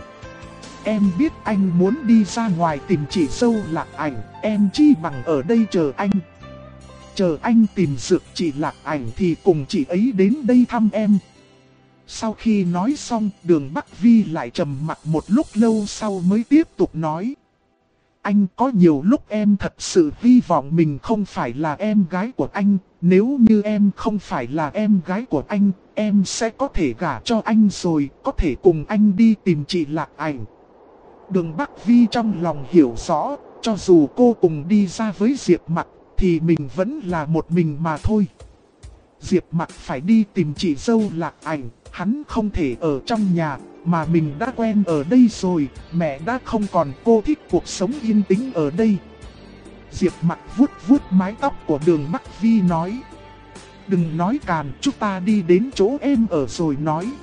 Em biết anh muốn đi ra ngoài tìm chị dâu Lạc Ảnh, em chi bằng ở đây chờ anh. Chờ anh tìm được chị Lạc Ảnh thì cùng chị ấy đến đây thăm em. Sau khi nói xong, Đường Bắc Vi lại trầm mặc một lúc lâu sau mới tiếp tục nói: Anh, có nhiều lúc em thật sự hy vọng mình không phải là em gái của anh. Nếu như em không phải là em gái của anh, em sẽ có thể gả cho anh rồi, có thể cùng anh đi tìm chị Lạc Ảnh. Đường Bắc Vi trong lòng hiểu rõ, cho dù cô cùng đi ra với Diệp Mặc, thì mình vẫn là một mình mà thôi. Diệp Mặc phải đi tìm chị dâu Lạc Ảnh, hắn không thể ở trong nhà, mà mình đã quen ở đây rồi, mẹ đã không còn, cô thích cuộc sống yên tĩnh ở đây. Diệp Mặc vuốt mái tóc của Đường Bắc Vi nói: Đừng nói càn, chúng ta đi đến chỗ em ở rồi nói.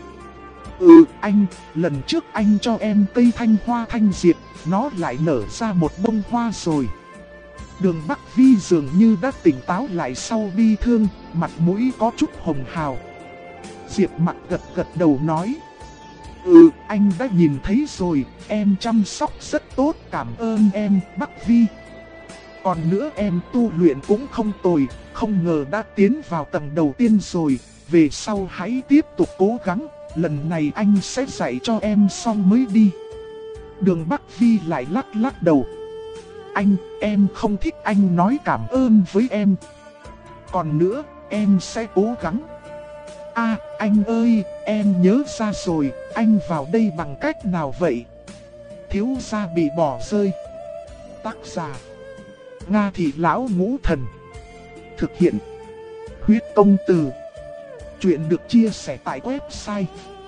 Anh, lần trước anh cho em cây thanh hoa thanh diệp, nó lại nở ra một bông hoa rồi. Đường Bắc Vi dường như đã tỉnh táo lại sau bi thương, mặt mũi có chút hồng hào. Diệp Mặc gật đầu nói: Anh đã nhìn thấy rồi, em chăm sóc rất tốt, cảm ơn em, Bắc Vi. Còn nữa em tu luyện cũng không tồi, không ngờ đã tiến vào tầng đầu tiên rồi, về sau hãy tiếp tục cố gắng, lần này anh sẽ dạy cho em xong mới đi. Đường Bắc Vi lại lắc đầu. Em không thích anh nói cảm ơn với em. Còn nữa, em sẽ cố gắng. Anh ơi, em nhớ ra rồi, anh vào đây bằng cách nào vậy? Thiếu gia bị bỏ rơi. Tác giả: Nga Thị Lão Ngũ Thần. Thực hiện: Huyết Công Từ. Chuyện được chia sẻ tại website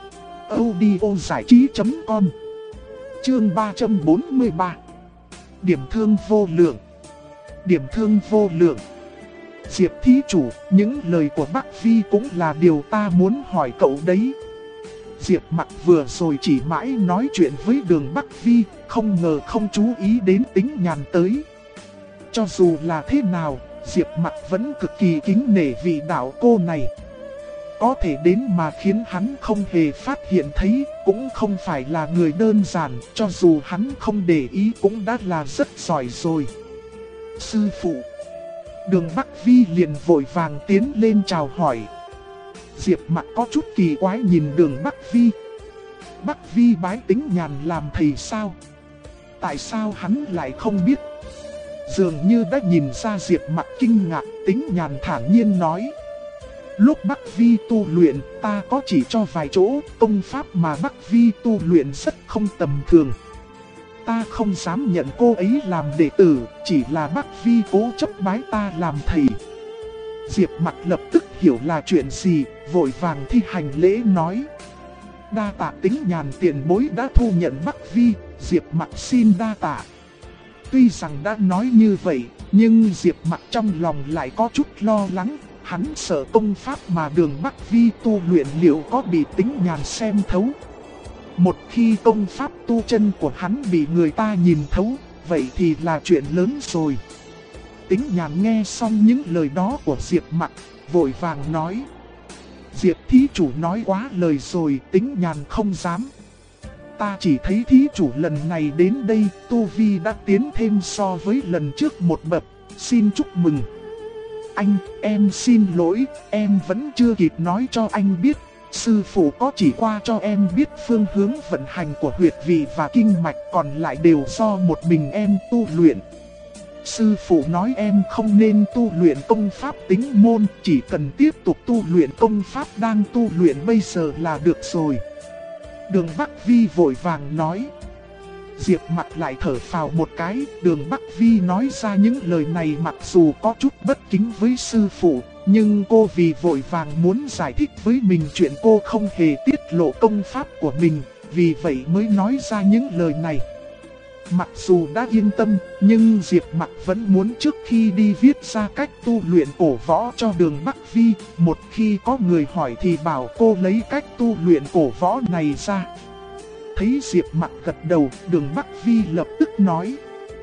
audiozảichí.com. Chương 343. Điểm thương vô lượng. Điểm thương vô lượng. Diệp thí chủ, những lời của Bắc Vi cũng là điều ta muốn hỏi cậu đấy. Diệp Mặc vừa rồi chỉ mãi nói chuyện với Đường Bắc Vi, không ngờ không chú ý đến Tính Nhàn tới. Cho dù là thế nào, Diệp Mặc vẫn cực kỳ kính nể vị đạo cô này. Có thể đến mà khiến hắn không hề phát hiện thấy, cũng không phải là người đơn giản, cho dù hắn không để ý cũng đã là rất giỏi rồi. Sư phụ. Đường Bắc Vi liền vội vàng tiến lên chào hỏi. Diệp Mặc có chút kỳ quái nhìn Đường Bắc Vi. Bắc Vi bái Tính Nhàn làm thầy sao? Tại sao hắn lại không biết? Dường như đã nhìn ra Diệp Mặc kinh ngạc, Tính Nhàn thản nhiên nói. Lúc Bắc Vi tu luyện, ta có chỉ cho vài chỗ, công pháp mà Bắc Vi tu luyện rất không tầm thường. Ta không dám nhận cô ấy làm đệ tử, chỉ là Bắc Vi cố chấp bái ta làm thầy. Diệp Mặc lập tức hiểu là chuyện gì, vội vàng thi hành lễ nói. Đa tạ Tính Nhàn tiền bối đã thu nhận Bắc Vi, Diệp Mặc xin đa tạ. Tuy rằng đã nói như vậy, nhưng Diệp Mặc trong lòng lại có chút lo lắng. Hắn sợ công pháp mà Đường Bắc Vi tu luyện liệu có bị Tính Nhàn xem thấu. Một khi công pháp tu chân của hắn bị người ta nhìn thấu, vậy thì là chuyện lớn rồi. Tính Nhàn nghe xong những lời đó của Diệp Mặc, vội vàng nói. Diệp thí chủ nói quá lời rồi, Tính Nhàn không dám. Ta chỉ thấy thí chủ lần này đến đây, tu vi đã tiến thêm so với lần trước một bậc, xin chúc mừng. Em xin lỗi, em vẫn chưa kịp nói cho anh biết. Sư phụ có chỉ qua cho em biết phương hướng vận hành của huyệt vị và kinh mạch, còn lại đều do một mình em tu luyện. Sư phụ nói em không nên tu luyện công pháp tính môn, chỉ cần tiếp tục tu luyện công pháp đang tu luyện bây giờ là được rồi. Đường Bắc Vi vội vàng nói. Diệp Mặc lại thở phào một cái, Đường Bắc Vi nói ra những lời này mặc dù có chút bất kính với sư phụ, nhưng cô vì vội vàng muốn giải thích với mình chuyện cô không hề tiết lộ công pháp của mình, vì vậy mới nói ra những lời này. Mặc dù đã yên tâm, nhưng Diệp Mặc vẫn muốn trước khi đi viết ra cách tu luyện cổ võ cho Đường Bắc Vi, một khi có người hỏi thì bảo cô lấy cách tu luyện cổ võ này ra. Thấy Diệp Mặc gật đầu, Đường Bắc Vi lập tức nói.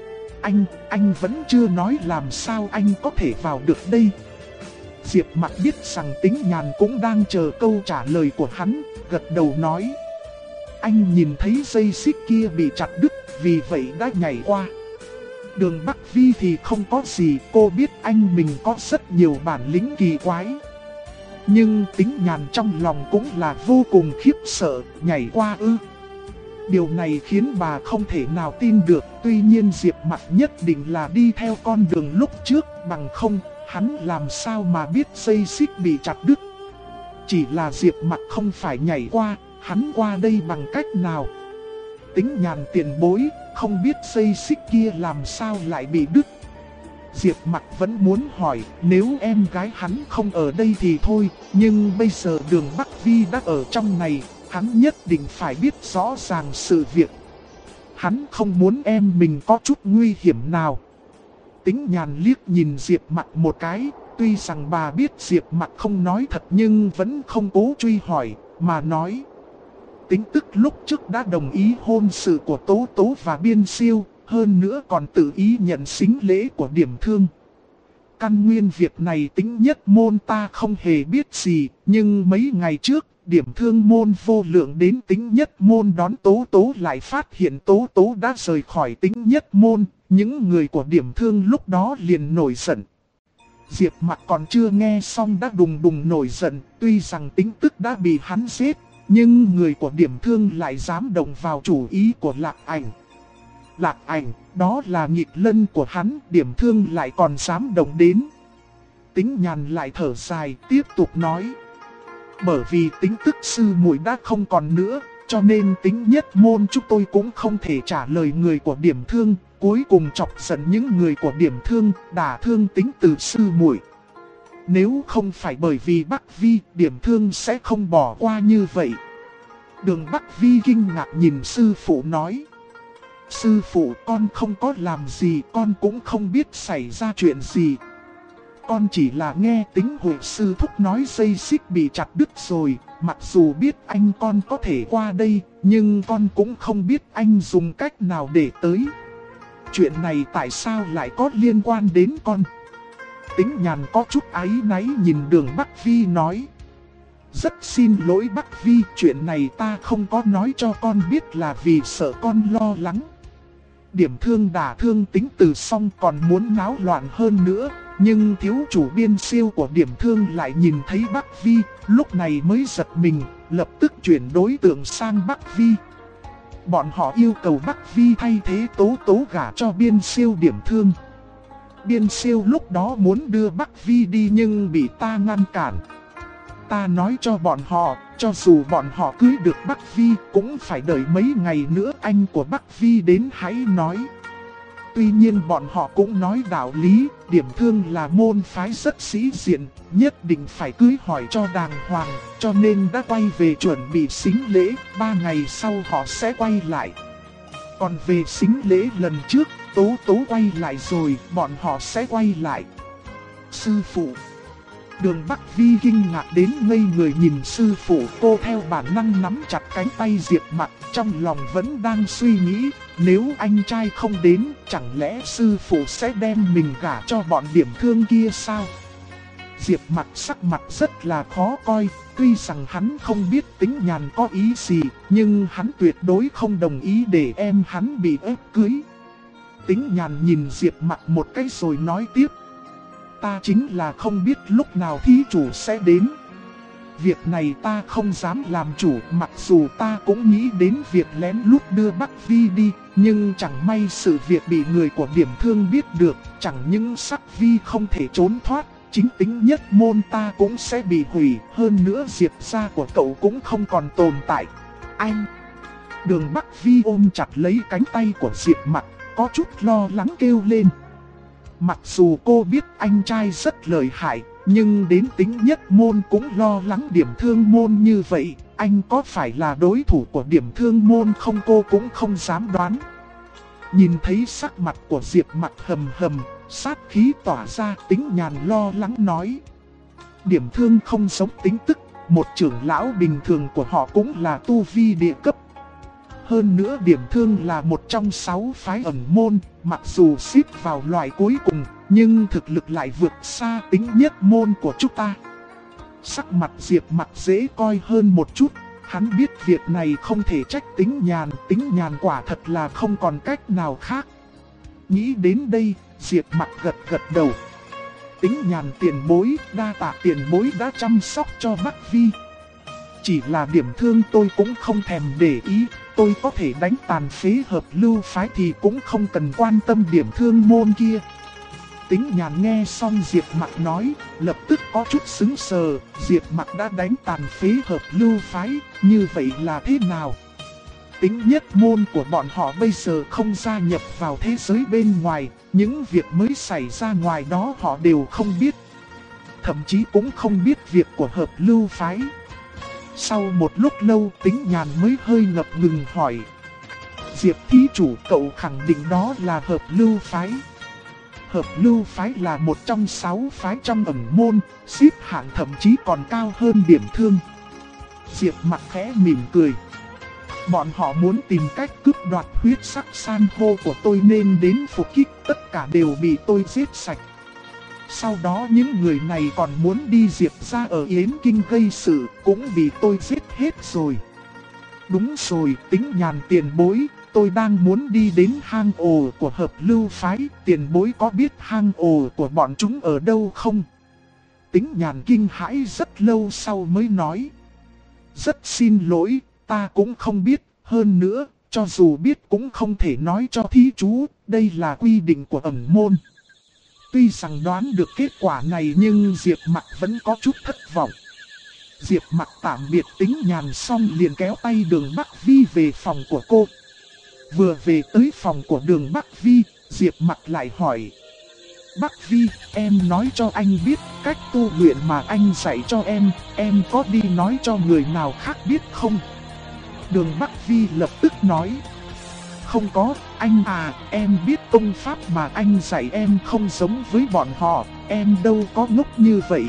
Anh vẫn chưa nói làm sao anh có thể vào được đây. Diệp Mặc biết rằng Tính Nhàn cũng đang chờ câu trả lời của hắn, gật đầu nói. Anh nhìn thấy dây xích kia bị chặt đứt, vì vậy đã nhảy qua. Đường Bắc Vi thì không có gì, cô biết anh mình có rất nhiều bản lĩnh kỳ quái. Nhưng Tính Nhàn trong lòng cũng là vô cùng khiếp sợ, nhảy qua ư. Điều này khiến bà không thể nào tin được, tuy nhiên Diệp Mặc nhất định là đi theo con đường lúc trước, bằng không, hắn làm sao mà biết dây xích bị chặt đứt. Chỉ là Diệp Mặc không phải nhảy qua, hắn qua đây bằng cách nào? Tính Nhàn tiền bối, không biết dây xích kia làm sao lại bị đứt. Diệp Mặc vẫn muốn hỏi, nếu em gái hắn không ở đây thì thôi, nhưng bây giờ Đường Bắc Vi đã ở trong này, hắn nhất định phải biết rõ ràng sự việc. Hắn không muốn em mình có chút nguy hiểm nào. Tính Nhàn liếc nhìn Diệp Mặc một cái, tuy rằng bà biết Diệp Mặc không nói thật nhưng vẫn không cố truy hỏi, mà nói. Tính tức lúc trước đã đồng ý hôn sự của Tố Tố và Biên Siêu, hơn nữa còn tự ý nhận sính lễ của Điểm Thương. Căn nguyên việc này Tính nhất môn ta không hề biết gì, nhưng mấy ngày trước, Điểm thương môn vô lượng đến Tính Nhất Môn đón Tố Tố lại phát hiện Tố Tố đã rời khỏi Tính Nhất Môn. Những người của điểm thương lúc đó liền nổi giận. Diệp Mặc còn chưa nghe xong đã đùng đùng nổi giận. Tuy rằng Tính Tức đã bị hắn giết, nhưng người của điểm thương lại dám động vào chủ ý của Lạc Ảnh. Lạc Ảnh, đó là nghịch lân của hắn, điểm thương lại còn dám động đến. Tính Nhàn lại thở dài, tiếp tục nói. Bởi vì Tính Tức sư muội đã không còn nữa, cho nên Tính Nhất Môn chúng tôi cũng không thể trả lời người của điểm thương, cuối cùng chọc giận những người của điểm thương, đả thương Tính Từ sư muội. Nếu không phải bởi vì Bắc Vi, điểm thương sẽ không bỏ qua như vậy. Đường Bắc Vi kinh ngạc nhìn sư phụ nói. Sư phụ, con không có làm gì, con cũng không biết xảy ra chuyện gì. Con chỉ là nghe Tính Huệ sư thúc nói dây xích bị chặt đứt rồi, mặc dù biết anh con có thể qua đây, nhưng con cũng không biết anh dùng cách nào để tới. Chuyện này tại sao lại có liên quan đến con? Tính Nhàn có chút áy náy nhìn Đường Bắc Vi nói. Rất xin lỗi Bắc Vi, chuyện này ta không có nói cho con biết là vì sợ con lo lắng. Điểm thương đả thương Tính Từ xong còn muốn náo loạn hơn nữa, nhưng thiếu chủ Biên Siêu của điểm thương lại nhìn thấy Bắc Vi, lúc này mới giật mình, lập tức chuyển đối tượng sang Bắc Vi. Bọn họ yêu cầu Bắc Vi thay thế Tố Tố gả cho Biên Siêu điểm thương. Biên Siêu lúc đó muốn đưa Bắc Vi đi nhưng bị ta ngăn cản. Ta nói cho bọn họ, cho dù bọn họ cưới được Bắc Vi cũng phải đợi mấy ngày nữa anh của Bắc Vi đến hãy nói. Tuy nhiên bọn họ cũng nói đạo lý, điểm thương là môn phái rất sĩ diện, nhất định phải cưới hỏi cho đàng hoàng, cho nên đã quay về chuẩn bị sính lễ, 3 ngày sau họ sẽ quay lại. Còn về sính lễ lần trước, Tố Tố quay lại rồi, bọn họ sẽ quay lại. Sư phụ. Đường Bắc Vi kinh ngạc đến ngây người nhìn sư phụ, cô theo bản năng nắm chặt cánh tay Diệp Mặc, trong lòng vẫn đang suy nghĩ, nếu anh trai không đến, chẳng lẽ sư phụ sẽ đem mình gả cho bọn điểm thương kia sao? Diệp Mặc sắc mặt rất là khó coi, tuy rằng hắn không biết Tính Nhàn có ý gì, nhưng hắn tuyệt đối không đồng ý để em hắn bị ép cưới. Tính Nhàn nhìn Diệp Mặc một cái rồi nói tiếp. Ta chính là không biết lúc nào thí chủ sẽ đến. Việc này ta không dám làm chủ, mặc dù ta cũng nghĩ đến việc lén lút đưa Bắc Vi đi, nhưng chẳng may sự việc bị người của điểm thương biết được, chẳng những sắc Vi không thể trốn thoát, chính Tính Nhất Môn ta cũng sẽ bị hủy, hơn nữa Diệp gia của cậu cũng không còn tồn tại. Anh! Đường Bắc Vi ôm chặt lấy cánh tay của Diệp Mặc, có chút lo lắng kêu lên. Mặc dù cô biết anh trai rất lợi hại, nhưng đến Tính Nhất Môn cũng lo lắng điểm thương môn như vậy, anh có phải là đối thủ của điểm thương môn không cô cũng không dám đoán. Nhìn thấy sắc mặt của Diệp Mặc hầm hầm, sát khí tỏa ra, Tính Nhàn lo lắng nói. Điểm thương không giống Tính Tức, một trưởng lão bình thường của họ cũng là tu vi địa cấp. Hơn nữa điểm thương là một trong 6 phái ẩn môn, mặc dù xếp vào loại cuối cùng, nhưng thực lực lại vượt xa Tính Nhất Môn của chúng ta. Sắc mặt Diệp Mặc dễ coi hơn một chút, hắn biết việc này không thể trách Tính Nhàn quả thật là không còn cách nào khác. Nghĩ đến đây, Diệp Mặc gật gật đầu. Tính Nhàn tiền bối, đa tạ tiền bối đã chăm sóc cho Bắc Vi. Chỉ là điểm thương tôi cũng không thèm để ý, tôi có thể đánh tàn phế hợp lưu phái thì cũng không cần quan tâm điểm thương môn kia. Tính Nhàn nghe xong Diệp Mặc nói, lập tức có chút sững sờ, Diệp Mặc đã đánh tàn phế hợp lưu phái, như vậy là thế nào? Tính Nhất Môn của bọn họ bây giờ không gia nhập vào thế giới bên ngoài, những việc mới xảy ra ngoài đó họ đều không biết. Thậm chí cũng không biết việc của hợp lưu phái. Sau một lúc lâu Tính Nhàn mới hơi ngập ngừng hỏi. Diệp thí chủ, cậu khẳng định đó là hợp lưu phái. Hợp lưu phái là một trong 6 phái trong ẩn môn, xếp hạng thậm chí còn cao hơn điểm thương. Diệp Mặc khẽ mỉm cười. Bọn họ muốn tìm cách cướp đoạt huyết sắc san hô của tôi nên đến phục kích, tất cả đều bị tôi giết sạch. Sau đó những người này còn muốn đi Diệp ra ở Yến Kinh gây sự, cũng bị tôi giết hết rồi. Đúng rồi, Tính Nhàn tiền bối, tôi đang muốn đi đến hang ổ của Hợp Lưu phái, tiền bối có biết hang ổ của bọn chúng ở đâu không? Tính Nhàn kinh hãi rất lâu sau mới nói. Rất xin lỗi, ta cũng không biết, hơn nữa, cho dù biết cũng không thể nói cho thí chú, đây là quy định của ẩn môn. Tuy rằng đoán được kết quả này nhưng Diệp Mặc vẫn có chút thất vọng. Diệp Mặc tạm biệt Tính Nhàn xong liền kéo tay Đường Bắc Vi về phòng của cô. Vừa về tới phòng của Đường Bắc Vi, Diệp Mặc lại hỏi. Bắc Vi, em nói cho anh biết cách tu luyện mà anh dạy cho em có đi nói cho người nào khác biết không? Đường Bắc Vi lập tức nói. Không có, anh à, em biết công pháp mà anh dạy em không giống với bọn họ, em đâu có ngốc như vậy.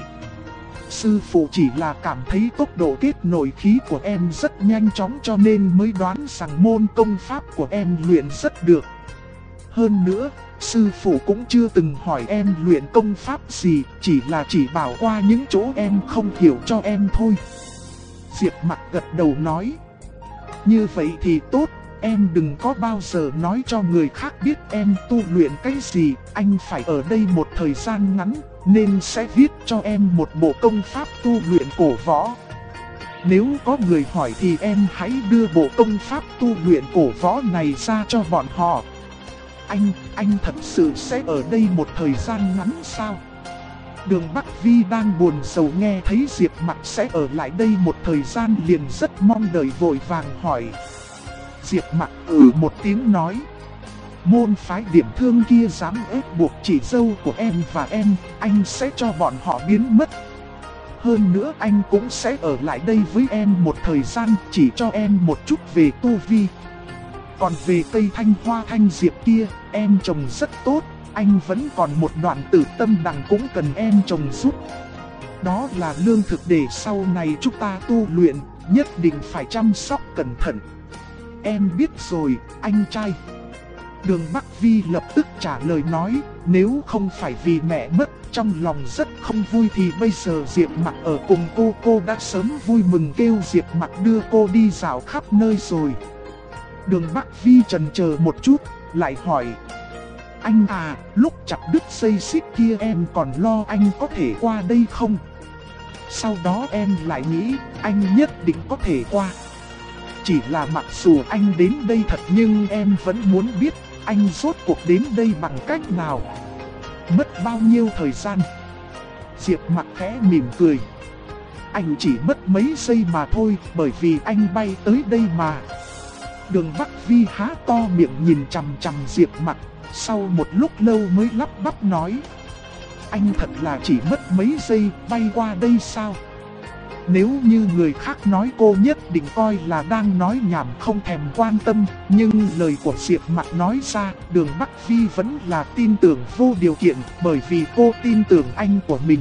Sư phụ chỉ là cảm thấy tốc độ kết nối khí của em rất nhanh chóng cho nên mới đoán rằng môn công pháp của em luyện rất được. Hơn nữa, sư phụ cũng chưa từng hỏi em luyện công pháp gì, chỉ bảo qua những chỗ em không hiểu cho em thôi. Diệp Mặc gật đầu nói. Như vậy thì tốt, em đừng có bao giờ nói cho người khác biết em tu luyện cái gì, anh phải ở đây một thời gian ngắn, nên sẽ viết cho em một bộ công pháp tu luyện cổ võ. Nếu có người hỏi thì em hãy đưa bộ công pháp tu luyện cổ võ này ra cho bọn họ. Anh thật sự sẽ ở đây một thời gian ngắn sao? Đường Bắc Vi đang buồn sầu nghe thấy Diệp Mặc sẽ ở lại đây một thời gian liền rất mong đợi vội vàng hỏi. Diệp Mặc một tiếng nói. Môn phái Điểm Thương kia dám ép buộc chị dâu của em và em, anh sẽ cho bọn họ biến mất. Hơn nữa anh cũng sẽ ở lại đây với em một thời gian, chỉ cho em một chút về tu vi. Còn về cây thanh hoa thanh diệp kia, em trồng rất tốt, anh vẫn còn một đoạn Tử Tâm Đằng cũng cần em trồng giúp. Đó là lương thực để sau này chúng ta tu luyện, nhất định phải chăm sóc cẩn thận. Em biết rồi, anh trai. Đường Bắc Vi lập tức trả lời nói, nếu không phải vì mẹ mất, trong lòng rất không vui thì bây giờ Diệp Mặc ở cùng cô đã sớm vui mừng kêu Diệp Mặc đưa cô đi dạo khắp nơi rồi. Đường Bắc Vi chần chờ một chút, lại hỏi. Anh à, lúc chặt đứt dây xích kia em còn lo anh có thể qua đây không? Sau đó em lại nghĩ, anh nhất định có thể qua. Chỉ là mặc dù anh đến đây thật nhưng em vẫn muốn biết, anh rốt cuộc đến đây bằng cách nào? Mất bao nhiêu thời gian? Diệp Mặc khẽ mỉm cười. Anh chỉ mất mấy giây mà thôi, bởi vì anh bay tới đây mà. Đường Bắc Vi há to miệng nhìn chằm chằm Diệp Mặc, sau một lúc lâu mới lắp bắp nói. Anh thật là chỉ mất mấy giây bay qua đây sao? Nếu như người khác nói cô nhất định coi là đang nói nhảm không thèm quan tâm, nhưng lời của Diệp Mặc nói ra, Đường Bắc Vi vẫn là tin tưởng vô điều kiện, bởi vì cô tin tưởng anh của mình.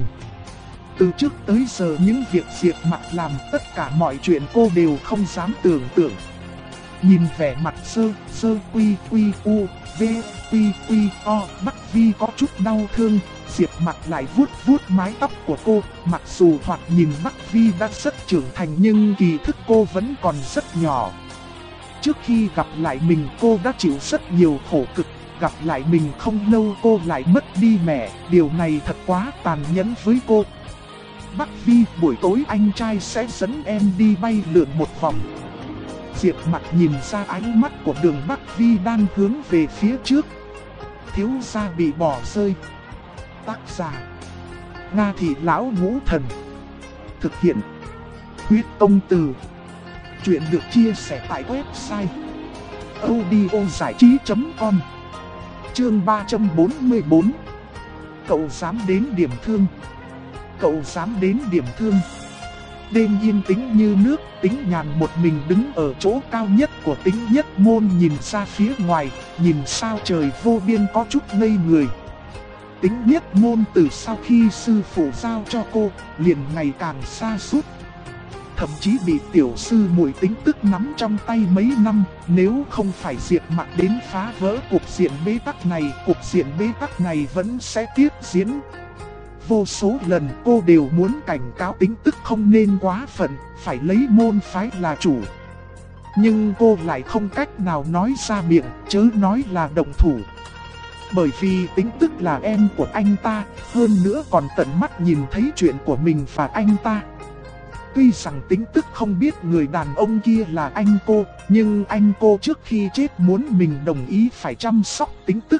Từ trước tới giờ những việc Diệp Mặc làm, tất cả mọi chuyện cô đều không dám tưởng tượng. Nhìn vẻ mặt sơ quy u v quy o, Bắc Vi có chút đau thương. Diệp Mặc lại vuốt mái tóc của cô, mặc dù thoạt nhìn Bắc Vi đã rất trưởng thành nhưng kỳ thực cô vẫn còn rất nhỏ. Trước khi gặp lại mình cô đã chịu rất nhiều khổ cực, gặp lại mình không lâu cô lại mất đi mẹ, điều này thật quá tàn nhẫn với cô. Bắc Vi, buổi tối anh trai sẽ dẫn em đi bay lượn một vòng. Diệp Mặc nhìn ra ánh mắt của Đường Bắc Vi đang hướng về phía trước. Thiếu gia bị bỏ rơi. Tác giả Nga Thị Lão Ngũ Thần. Thực hiện Huyết Công Từ. Chuyện được chia sẻ tại website audiozảichí.com. Chương 344. Cậu dám đến Điểm Thương. Cậu dám đến Điểm Thương. Đêm yên tĩnh như nước, Tính Nhàn một mình đứng ở chỗ cao nhất của Tính Nhất Môn nhìn ra phía ngoài, nhìn sao trời vô biên có chút ngây người. Tính Nhất Môn từ sau khi sư phụ giao cho cô, liền ngày càng xa sút Thậm chí bị tiểu sư muội Tính Tức nắm trong tay mấy năm, nếu không phải Diệp Mặc đến phá vỡ cục diện bế tắc này vẫn sẽ tiếp diễn. vô số lần cô đều muốn cảnh cáo Tính Tức không nên quá phận, phải lấy môn phái là chủ. Nhưng cô lại không cách nào nói ra miệng, chớ nói là động thủ. Bởi vì Tính Tức là em của anh ta, hơn nữa còn tận mắt nhìn thấy chuyện của mình và anh ta. Tuy rằng Tính Tức không biết người đàn ông kia là anh cô, nhưng anh cô trước khi chết muốn mình đồng ý phải chăm sóc Tính Tức.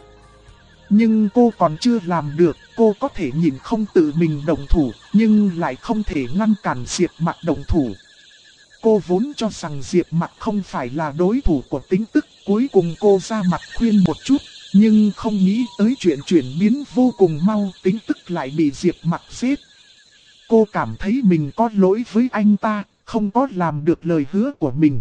Nhưng cô còn chưa làm được, cô có thể nhìn không tự mình động thủ, nhưng lại không thể ngăn cản Diệp Mặc động thủ. Cô vốn cho rằng Diệp Mặc không phải là đối thủ của Tính Tức, cuối cùng cô ra mặt khuyên một chút, nhưng không nghĩ tới chuyện chuyển biến vô cùng mau, Tính Tức lại bị Diệp Mặc giết. Cô cảm thấy mình có lỗi với anh ta, không có làm được lời hứa của mình.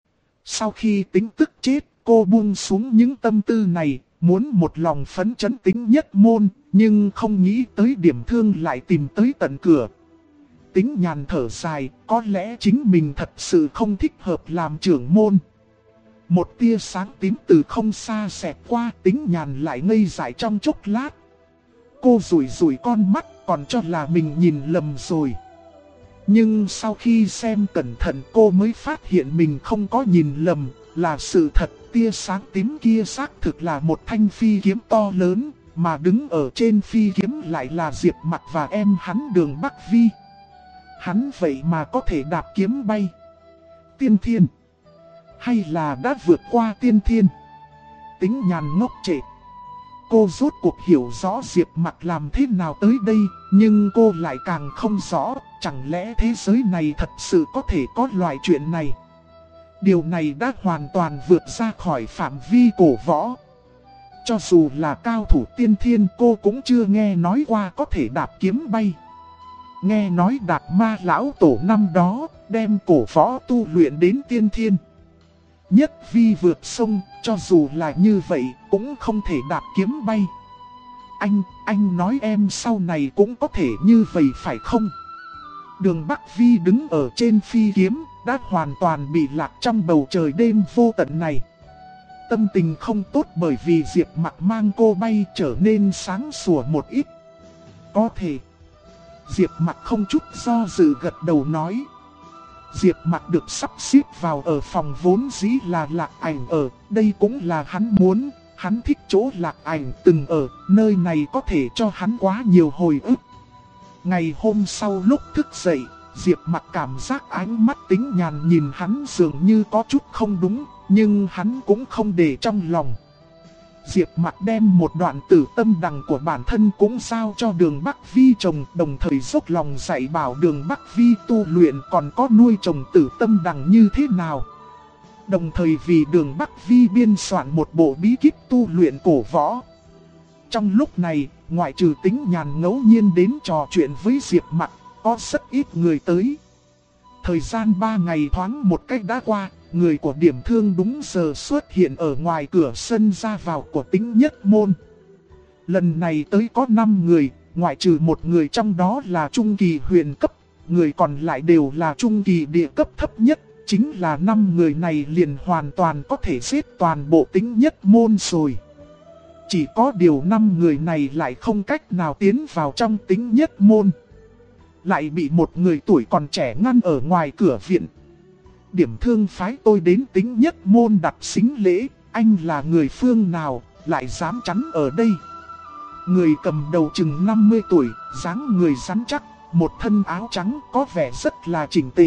Sau khi Tính Tức chết, cô buông xuống những tâm tư này, muốn một lòng phấn chấn Tính Nhất Môn, nhưng không nghĩ tới Điểm Thương lại tìm tới tận cửa. Tính Nhàn thở dài, có lẽ chính mình thật sự không thích hợp làm trưởng môn. Một tia sáng tím từ không xa xẹt qua, Tính Nhàn lại ngây dại trong chốc lát. Cô rủi rủi con mắt, còn cho là mình nhìn lầm rồi. Nhưng sau khi xem cẩn thận cô mới phát hiện mình không có nhìn lầm, là sự thật. Tia sáng tím kia xác thực là một thanh phi kiếm to lớn, mà đứng ở trên phi kiếm lại là Diệp Mặc và em hắn Đường Bắc Vi. Hắn vậy mà có thể đạp kiếm bay. Tiên thiên? Hay là đã vượt qua tiên thiên? Tính Nhàn ngốc trệ. Cô rốt cuộc hiểu rõ Diệp Mặc làm thế nào tới đây, nhưng cô lại càng không rõ, chẳng lẽ thế giới này thật sự có thể có loại chuyện này. Điều này đã hoàn toàn vượt ra khỏi phạm vi cổ võ. Cho dù là cao thủ tiên thiên cô cũng chưa nghe nói qua có thể đạp kiếm bay. Nghe nói Đạt Ma lão tổ năm đó đem cổ võ tu luyện đến tiên thiên. Nhất vi vượt sông, cho dù là như vậy cũng không thể đạp kiếm bay. Anh nói em sau này cũng có thể như vậy phải không? Đường Bắc Vi đứng ở trên phi kiếm, đã hoàn toàn bị lạc trong bầu trời đêm vô tận này. Tâm tình không tốt bởi vì Diệp Mặc mang cô bay trở nên sáng sủa một ít. Có thể. Diệp Mặc không chút do dự gật đầu nói. Diệp Mặc được sắp xếp vào ở phòng vốn dĩ là Lạc Ảnh ở, đây cũng là hắn muốn, hắn thích chỗ Lạc Ảnh từng ở, nơi này có thể cho hắn quá nhiều hồi ức. Ngày hôm sau lúc thức dậy, Diệp Mặc cảm giác ánh mắt Tính Nhàn nhìn hắn dường như có chút không đúng, nhưng hắn cũng không để trong lòng. Diệp Mặc đem một đoạn tử tâm đằng của bản thân cũng giao cho Đường Bắc Vi trồng, đồng thời dốc lòng dạy bảo Đường Bắc Vi tu luyện còn có nuôi trồng tử tâm đằng như thế nào. Đồng thời vì Đường Bắc Vi biên soạn một bộ bí kíp tu luyện cổ võ. Trong lúc này, ngoại trừ Tính Nhàn ngẫu nhiên đến trò chuyện với Diệp Mặc, có rất ít người tới. Thời gian 3 ngày thoáng một cách đã qua, người của Điểm Thương đúng giờ xuất hiện ở ngoài cửa sân ra vào của Tính Nhất Môn. Lần này tới có 5 người, ngoại trừ một người trong đó là trung kỳ huyền cấp, người còn lại đều là trung kỳ địa cấp thấp nhất. Chính là 5 người này liền hoàn toàn có thể giết toàn bộ Tính Nhất Môn rồi. Chỉ có điều 5 người này lại không cách nào tiến vào trong Tính Nhất Môn. Lại bị một người tuổi còn trẻ ngăn ở ngoài cửa viện. Điểm Thương phái tôi đến Tính Nhất Môn đặt sính lễ, anh là người phương nào, lại dám chắn ở đây. Người cầm đầu chừng 50 tuổi, dáng người rắn chắc, một thân áo trắng có vẻ rất là chỉnh tề.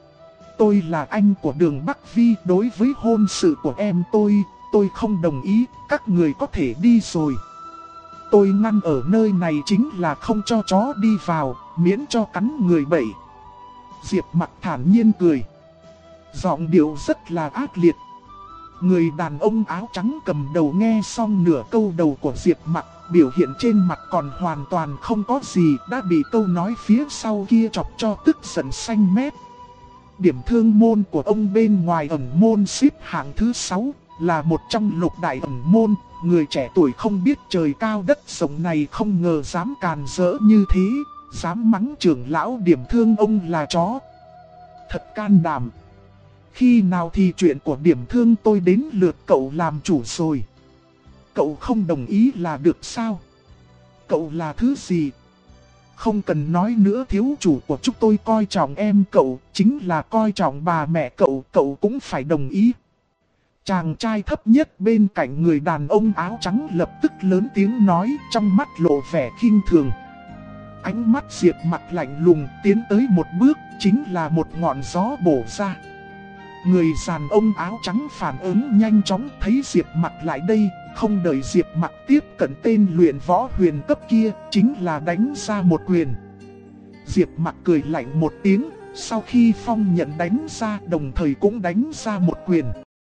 Tôi là anh của Đường Bắc Vi, đối với hôn sự của em tôi không đồng ý, các người có thể đi rồi. Tôi ngăn ở nơi này chính là không cho chó đi vào, miễn cho cắn người bậy. Diệp Mặc thản nhiên cười. Giọng điệu rất là ác liệt. Người đàn ông áo trắng cầm đầu nghe xong nửa câu đầu của Diệp Mặc, biểu hiện trên mặt còn hoàn toàn không có gì, đã bị câu nói phía sau kia chọc cho tức giận xanh mét. Điểm Thương môn của ông bên ngoài ẩn môn xếp hạng thứ 6, là một trong lục đại ẩn môn. Người trẻ tuổi không biết trời cao đất rộng này không ngờ dám càn rỡ như thế, dám mắng trưởng lão Điểm Thương ông là chó. Thật can đảm. Khi nào thì chuyện của Điểm Thương tôi đến lượt cậu làm chủ rồi. Cậu không đồng ý là được sao? Cậu là thứ gì? Không cần nói nữa, thiếu chủ của chúng tôi coi trọng em cậu, chính là coi trọng bà mẹ cậu, cậu cũng phải đồng ý. Chàng trai thấp nhất bên cạnh người đàn ông áo trắng lập tức lớn tiếng nói, trong mắt lộ vẻ khinh thường. Ánh mắt Diệp Mặc lạnh lùng tiến tới một bước, chính là một ngọn gió bổ ra. Người đàn ông áo trắng phản ứng nhanh chóng, thấy Diệp Mặc lại đây, không đợi Diệp Mặc tiếp cận tên luyện võ huyền cấp kia, chính là đánh ra một quyền. Diệp Mặc cười lạnh một tiếng, sau khi phong nhận đánh ra đồng thời cũng đánh ra một quyền.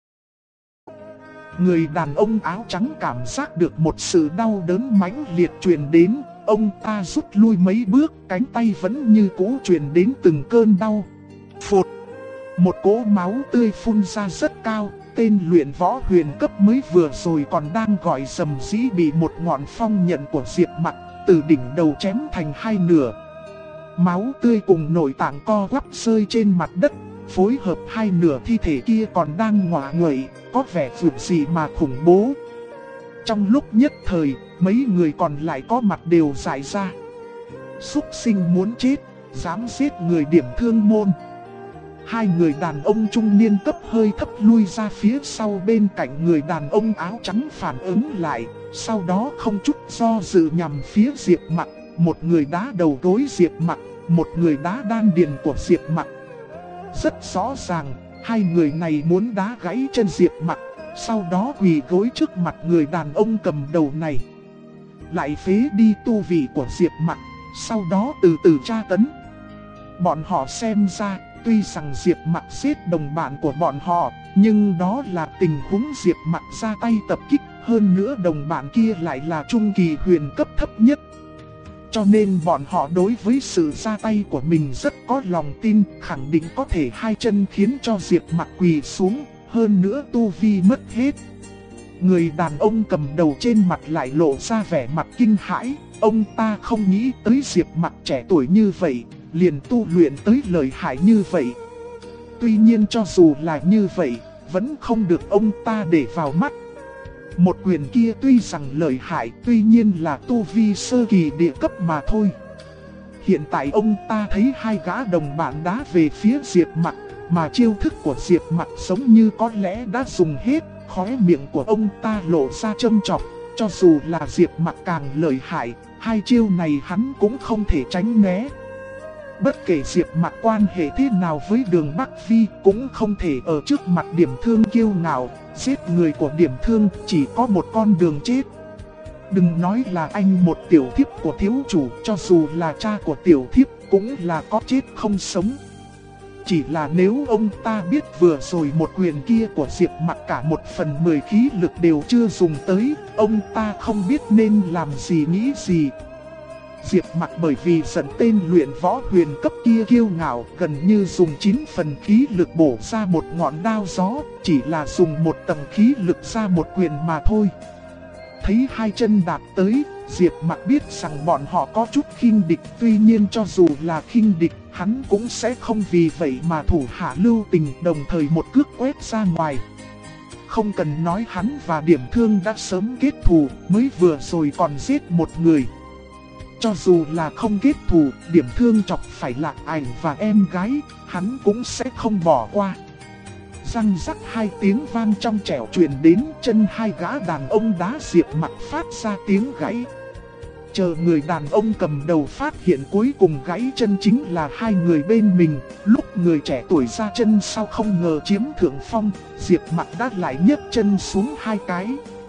Người đàn ông áo trắng cảm giác được một sự đau đớn mãnh liệt truyền đến, ông ta rút lui mấy bước, cánh tay vẫn như cũ truyền đến từng cơn đau. Phụt! Một cỗ máu tươi phun ra rất cao, tên luyện võ huyền cấp mới vừa rồi còn đang gọi rầm rĩ bị một ngọn phong nhận của Diệp Mặc từ đỉnh đầu chém thành hai nửa. Máu tươi cùng nội tạng co quắp rơi trên mặt đất, phối hợp hai nửa thi thể kia còn đang ngọ nguậy, có vẻ vượt dị mà khủng bố. Trong lúc nhất thời, mấy người còn lại có mặt đều dại ra. Súc sinh muốn chết, dám giết người Điểm Thương môn. Hai người đàn ông trung niên cấp hơi thấp lui ra phía sau bên cạnh người đàn ông áo trắng phản ứng lại, sau đó không chút do dự nhằm phía Diệp Mặc, một người đá đầu gối Diệp Mặc, một người đá đan điền của Diệp Mặc. Rất rõ ràng, hai người này muốn đá gãy chân Diệp Mặc, sau đó quỳ gối trước mặt người đàn ông cầm đầu này. Lại phế đi tu vị của Diệp Mặc, sau đó từ từ tra tấn. Bọn họ xem ra, tuy rằng Diệp Mặc giết đồng bạn của bọn họ, nhưng đó là tình huống Diệp Mặc ra tay tập kích, hơn nữa đồng bạn kia lại là trung kỳ huyền cấp thấp nhất. Cho nên bọn họ đối với sự ra tay của mình rất có lòng tin, khẳng định có thể hai chân khiến cho Diệp Mặc quỳ xuống, hơn nữa tu vi mất hết. Người đàn ông cầm đầu trên mặt lại lộ ra vẻ mặt kinh hãi, ông ta không nghĩ tới Diệp Mặc trẻ tuổi như vậy, liền tu luyện tới lợi hại như vậy. Tuy nhiên cho dù là như vậy, vẫn không được ông ta để vào mắt. Một quyền kia tuy rằng lợi hại, tuy nhiên là tu vi sơ kỳ địa cấp mà thôi. Hiện tại ông ta thấy hai gã đồng bạn đá về phía Diệp Mặc, mà chiêu thức của Diệp Mặc giống như có lẽ đã dùng hết, khóe miệng của ông ta lộ ra châm chọc. Cho dù là Diệp Mặc càng lợi hại, hai chiêu này hắn cũng không thể tránh né. Bất kể Diệp Mặc quan hệ thế nào với Đường Bắc Phi, cũng không thể ở trước mặt Điểm Thương kiêu ngạo. Giết người của Điểm Thương chỉ có một con đường chết. Đừng nói là anh một tiểu thiếp của thiếu chủ, cho dù là cha của tiểu thiếp cũng là có chết không sống. Chỉ là nếu ông ta biết vừa rồi một quyền kia của Diệp Mặc cả 1/10 khí lực đều chưa dùng tới, ông ta không biết nên làm gì nghĩ gì. Diệp Mặc bởi vì giận tên luyện võ huyền cấp kia kiêu ngạo, gần như dùng 9 phần khí lực bổ ra một ngọn đao gió, chỉ là dùng một tầng khí lực ra một quyền mà thôi. Thấy hai chân đạp tới, Diệp Mặc biết rằng bọn họ có chút khinh địch, tuy nhiên cho dù là khinh địch, hắn cũng sẽ không vì vậy mà thủ hạ lưu tình, đồng thời một cước quét ra ngoài. Không cần nói, hắn và Điểm Thương đã sớm kết thù, mới vừa rồi còn giết một người. Cho dù là không kết thù, Điểm Thương chọc phải Lạc Ảnh và em gái, hắn cũng sẽ không bỏ qua. Răng rắc hai tiếng vang trong trẻo truyền đến, chân hai gã đàn ông đá Diệp Mặc phát ra tiếng gãy. Chờ người đàn ông cầm đầu phát hiện cuối cùng gãy chân chính là hai người bên mình, lúc người trẻ tuổi ra chân sau không ngờ chiếm thượng phong, Diệp Mặc đã lại nhấc chân xuống hai cái.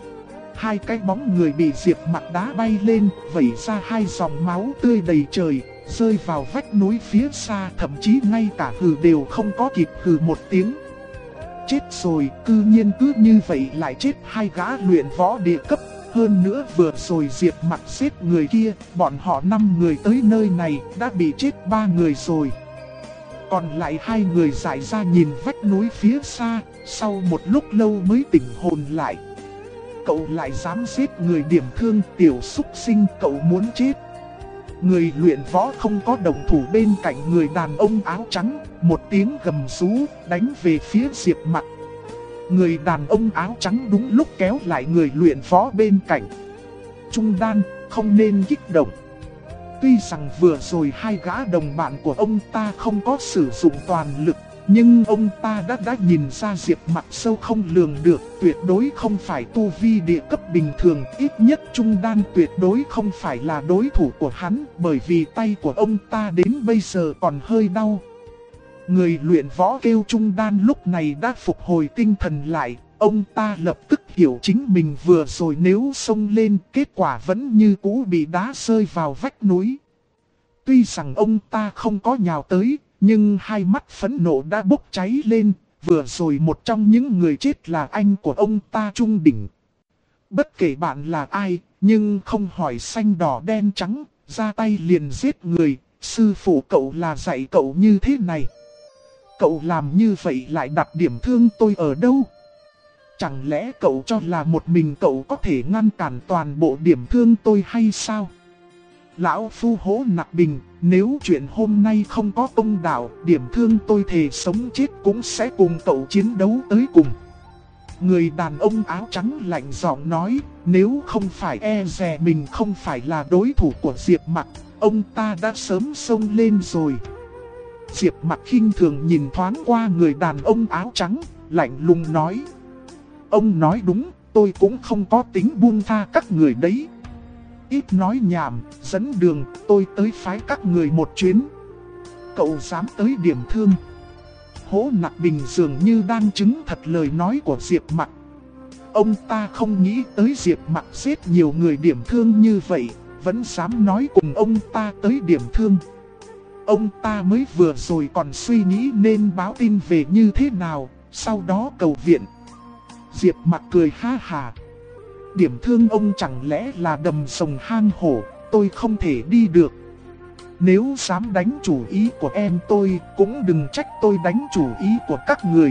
Hai cái bóng người bị Diệp Mặc đá bay lên, vẩy ra hai dòng máu tươi đầy trời, rơi vào vách núi phía xa, thậm chí ngay cả hừ đều không có kịp hừ một tiếng. Chết rồi, cư nhiên cứ như vậy lại chết hai gã luyện võ địa cấp. Hơn nữa vừa rồi Diệp Mặc giết người kia, bọn họ 5 người tới nơi này đã bị chết 3 người rồi. Còn lại 2 người dại ra nhìn vách núi phía xa, sau một lúc lâu mới tỉnh hồn lại. Cậu lại dám giết người Điểm Thương, tiểu súc sinh, cậu muốn chết. Người luyện võ không có đồng thủ bên cạnh người đàn ông áo trắng, một tiếng gầm rú, đánh về phía Diệp Mặc. Người đàn ông áo trắng đúng lúc kéo lại người luyện võ bên cạnh. Trung đan, không nên kích động. Tuy rằng vừa rồi hai gã đồng bạn của ông ta không có sử dụng toàn lực, nhưng ông ta đã nhìn ra Diệp Mặc sâu không lường được, tuyệt đối không phải tu vi địa cấp bình thường, ít nhất trung đan tuyệt đối không phải là đối thủ của hắn, bởi vì tay của ông ta đến bây giờ còn hơi đau. Người luyện võ kêu trung đan lúc này đã phục hồi tinh thần lại, ông ta lập tức hiểu chính mình vừa rồi nếu xông lên, kết quả vẫn như cũ bị đá rơi vào vách núi. Tuy rằng ông ta không có nhào tới, nhưng hai mắt phẫn nộ đã bốc cháy lên, vừa rồi một trong những người chết là anh của ông ta Trung Đỉnh. Bất kể bạn là ai, nhưng không hỏi xanh đỏ đen trắng, ra tay liền giết người, sư phụ cậu là dạy cậu như thế này. Cậu làm như vậy lại đặt điểm thương tôi ở đâu? Chẳng lẽ cậu cho là một mình cậu có thể ngăn cản toàn bộ điểm thương tôi hay sao? Lão Phu Hỗ Nặc Bình, nếu chuyện hôm nay không có công đạo, điểm thương tôi thề sống chết cũng sẽ cùng cậu chiến đấu tới cùng. Người đàn ông áo trắng lạnh giọng nói, nếu không phải e dè mình không phải là đối thủ của Diệp Mặc, ông ta đã sớm xông lên rồi. Diệp Mặc khinh thường nhìn thoáng qua người đàn ông áo trắng, lạnh lùng nói. Ông nói đúng, tôi cũng không có tính buông tha các người đấy. Ít nói nhảm, dẫn đường, tôi tới phái các người một chuyến. Cậu dám tới điểm thương? Hỗ Nặc Bình dường như đang chứng thật lời nói của Diệp Mặc. Ông ta không nghĩ tới Diệp Mặc giết nhiều người điểm thương như vậy, vẫn dám nói cùng ông ta tới điểm thương. Ông ta mới vừa rồi còn suy nghĩ nên báo tin về như thế nào, sau đó cầu viện. Diệp Mặc cười ha hà. Điểm thương ông chẳng lẽ là đầm sồng hang hổ, tôi không thể đi được. Nếu dám đánh chủ ý của em tôi, cũng đừng trách tôi đánh chủ ý của các người.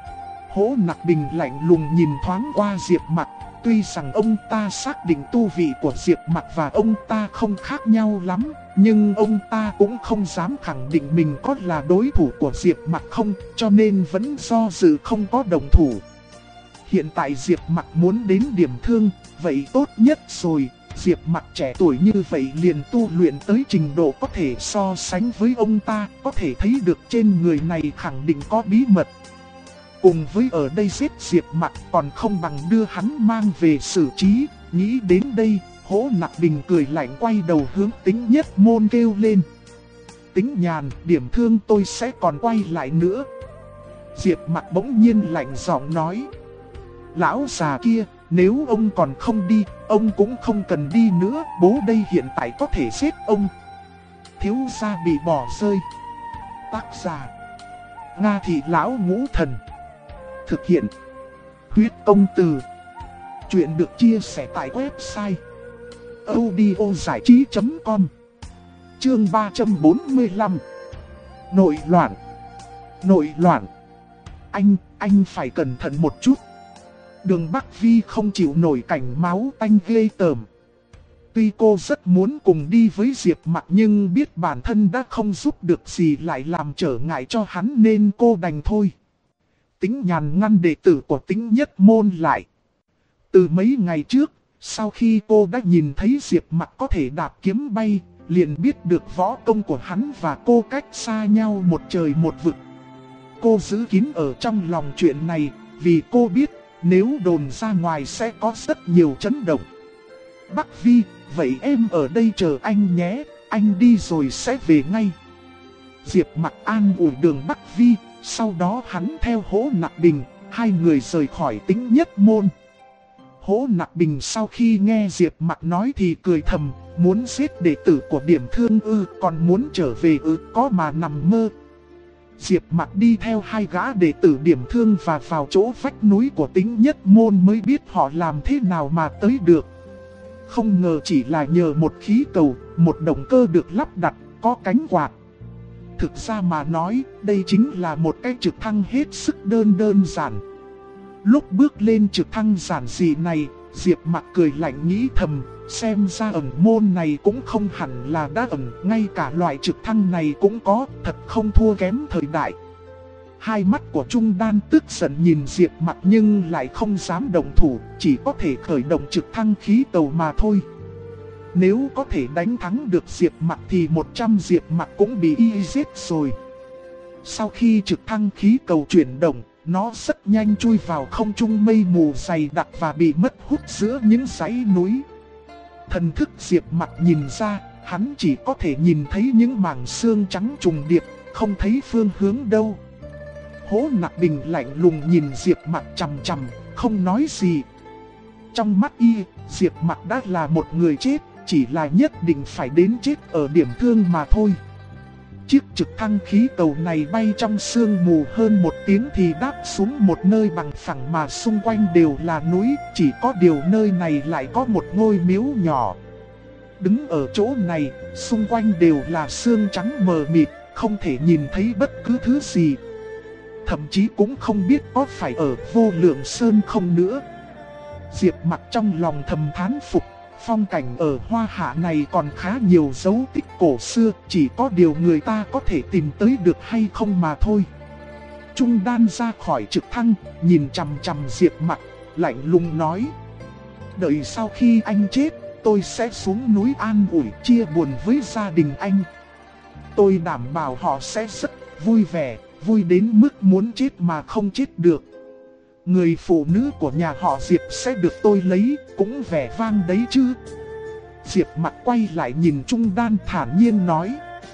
Hỗ Nặc Bình lạnh lùng nhìn thoáng qua Diệp Mặc, tuy rằng ông ta xác định tu vị của Diệp Mặc và ông ta không khác nhau lắm, nhưng ông ta cũng không dám khẳng định mình có là đối thủ của Diệp Mặc không, cho nên vẫn do dự không có đồng thủ. Hiện tại Diệp Mặc muốn đến điểm thương, vậy tốt nhất rồi. Diệp Mặc trẻ tuổi như vậy liền tu luyện tới trình độ có thể so sánh với ông ta, có thể thấy được trên người này khẳng định có bí mật. Cùng với ở đây giết Diệp Mặc còn không bằng đưa hắn mang về xử trí. Nghĩ đến đây, Hỗ Nặc Bình cười lạnh quay đầu hướng Tính Nhất Môn kêu lên. Tính Nhàn, điểm thương tôi sẽ còn quay lại nữa. Diệp Mặc bỗng nhiên lạnh giọng nói. Lão già kia, nếu ông còn không đi, ông cũng không cần đi nữa, bố đây hiện tại có thể giết ông. Thiếu gia bị bỏ rơi. Tác giả Nga Thị Lão Ngũ Thần. Thực hiện Huyết Công Từ. Chuyện được chia sẻ tại website audiozảichí.com. Chương 345. Nội loạn. Nội loạn. Anh phải cẩn thận một chút. Đường Bắc Vi không chịu nổi cảnh máu tanh ghê tởm. Tuy cô rất muốn cùng đi với Diệp Mặc nhưng biết bản thân đã không giúp được gì lại làm trở ngại cho hắn nên cô đành thôi. Tính Nhàn ngăn đệ tử của Tính Nhất Môn lại. Từ mấy ngày trước, sau khi cô đã nhìn thấy Diệp Mặc có thể đạp kiếm bay, liền biết được võ công của hắn và cô cách xa nhau một trời một vực. Cô giữ kín ở trong lòng chuyện này, vì cô biết nếu đồn ra ngoài sẽ có rất nhiều chấn động. Bắc Vi, vậy em ở đây chờ anh nhé, anh đi rồi sẽ về ngay. Diệp Mặc an ủi Đường Bắc Vi, sau đó hắn theo Hỗ Nặc Bình, hai người rời khỏi Tính Nhất Môn. Hỗ Nặc Bình sau khi nghe Diệp Mặc nói thì cười thầm, muốn giết đệ tử của điểm thương ư, còn muốn trở về ư, có mà nằm mơ. Diệp Mặc đi theo hai gã đệ tử điểm thương và vào chỗ vách núi của Tính Nhất Môn mới biết họ làm thế nào mà tới được. Không ngờ chỉ là nhờ một khí cầu, một động cơ được lắp đặt, có cánh quạt. Thực ra mà nói, đây chính là một cái trực thăng hết sức đơn giản. Lúc bước lên trực thăng giản dị này, Diệp Mặc cười lạnh nghĩ thầm, xem ra ẩn môn này cũng không hẳn là đã ẩn, ngay cả loại trực thăng này cũng có, thật không thua kém thời đại. Hai mắt của Trung Đan tức giận nhìn Diệp Mặc nhưng lại không dám động thủ, chỉ có thể khởi động trực thăng khí cầu mà thôi. Nếu có thể đánh thắng được Diệp Mặc thì 100 Diệp Mặc cũng bị y giết rồi. Sau khi trực thăng khí cầu chuyển động, nó rất nhanh chui vào không trung mây mù dày đặc và bị mất hút giữa những dãy núi. Thần thức Diệp Mặc nhìn ra, hắn chỉ có thể nhìn thấy những mảng xương trắng trùng điệp, không thấy phương hướng đâu. Hỗ Nặc Bình lạnh lùng nhìn Diệp Mặc chằm chằm, không nói gì. Trong mắt y, Diệp Mặc đã là một người chết, chỉ là nhất định phải đến chết ở điểm thương mà thôi. Chiếc trực thăng khí cầu này bay trong sương mù hơn 1 tiếng thì đáp xuống một nơi bằng phẳng mà xung quanh đều là núi, chỉ có điều nơi này lại có một ngôi miếu nhỏ. Đứng ở chỗ này, xung quanh đều là sương trắng mờ mịt, không thể nhìn thấy bất cứ thứ gì. Thậm chí cũng không biết có phải ở Vô Lượng Sơn không nữa. Diệp Mặc trong lòng thầm thán phục, phong cảnh ở Hoa Hạ này còn khá nhiều dấu tích cổ xưa, chỉ có điều người ta có thể tìm tới được hay không mà thôi. Trung Đan ra khỏi trực thăng, nhìn chằm chằm Diệp Mặc, lạnh lùng nói: đợi sau khi anh chết, tôi sẽ xuống núi an ủi chia buồn với gia đình anh. Tôi đảm bảo họ sẽ rất vui vẻ, vui đến mức muốn chết mà không chết được. Người phụ nữ của nhà họ Diệp sẽ được tôi lấy, cũng vẻ vang đấy chứ. Diệp Mặc quay lại nhìn Trung Đan thản nhiên nói: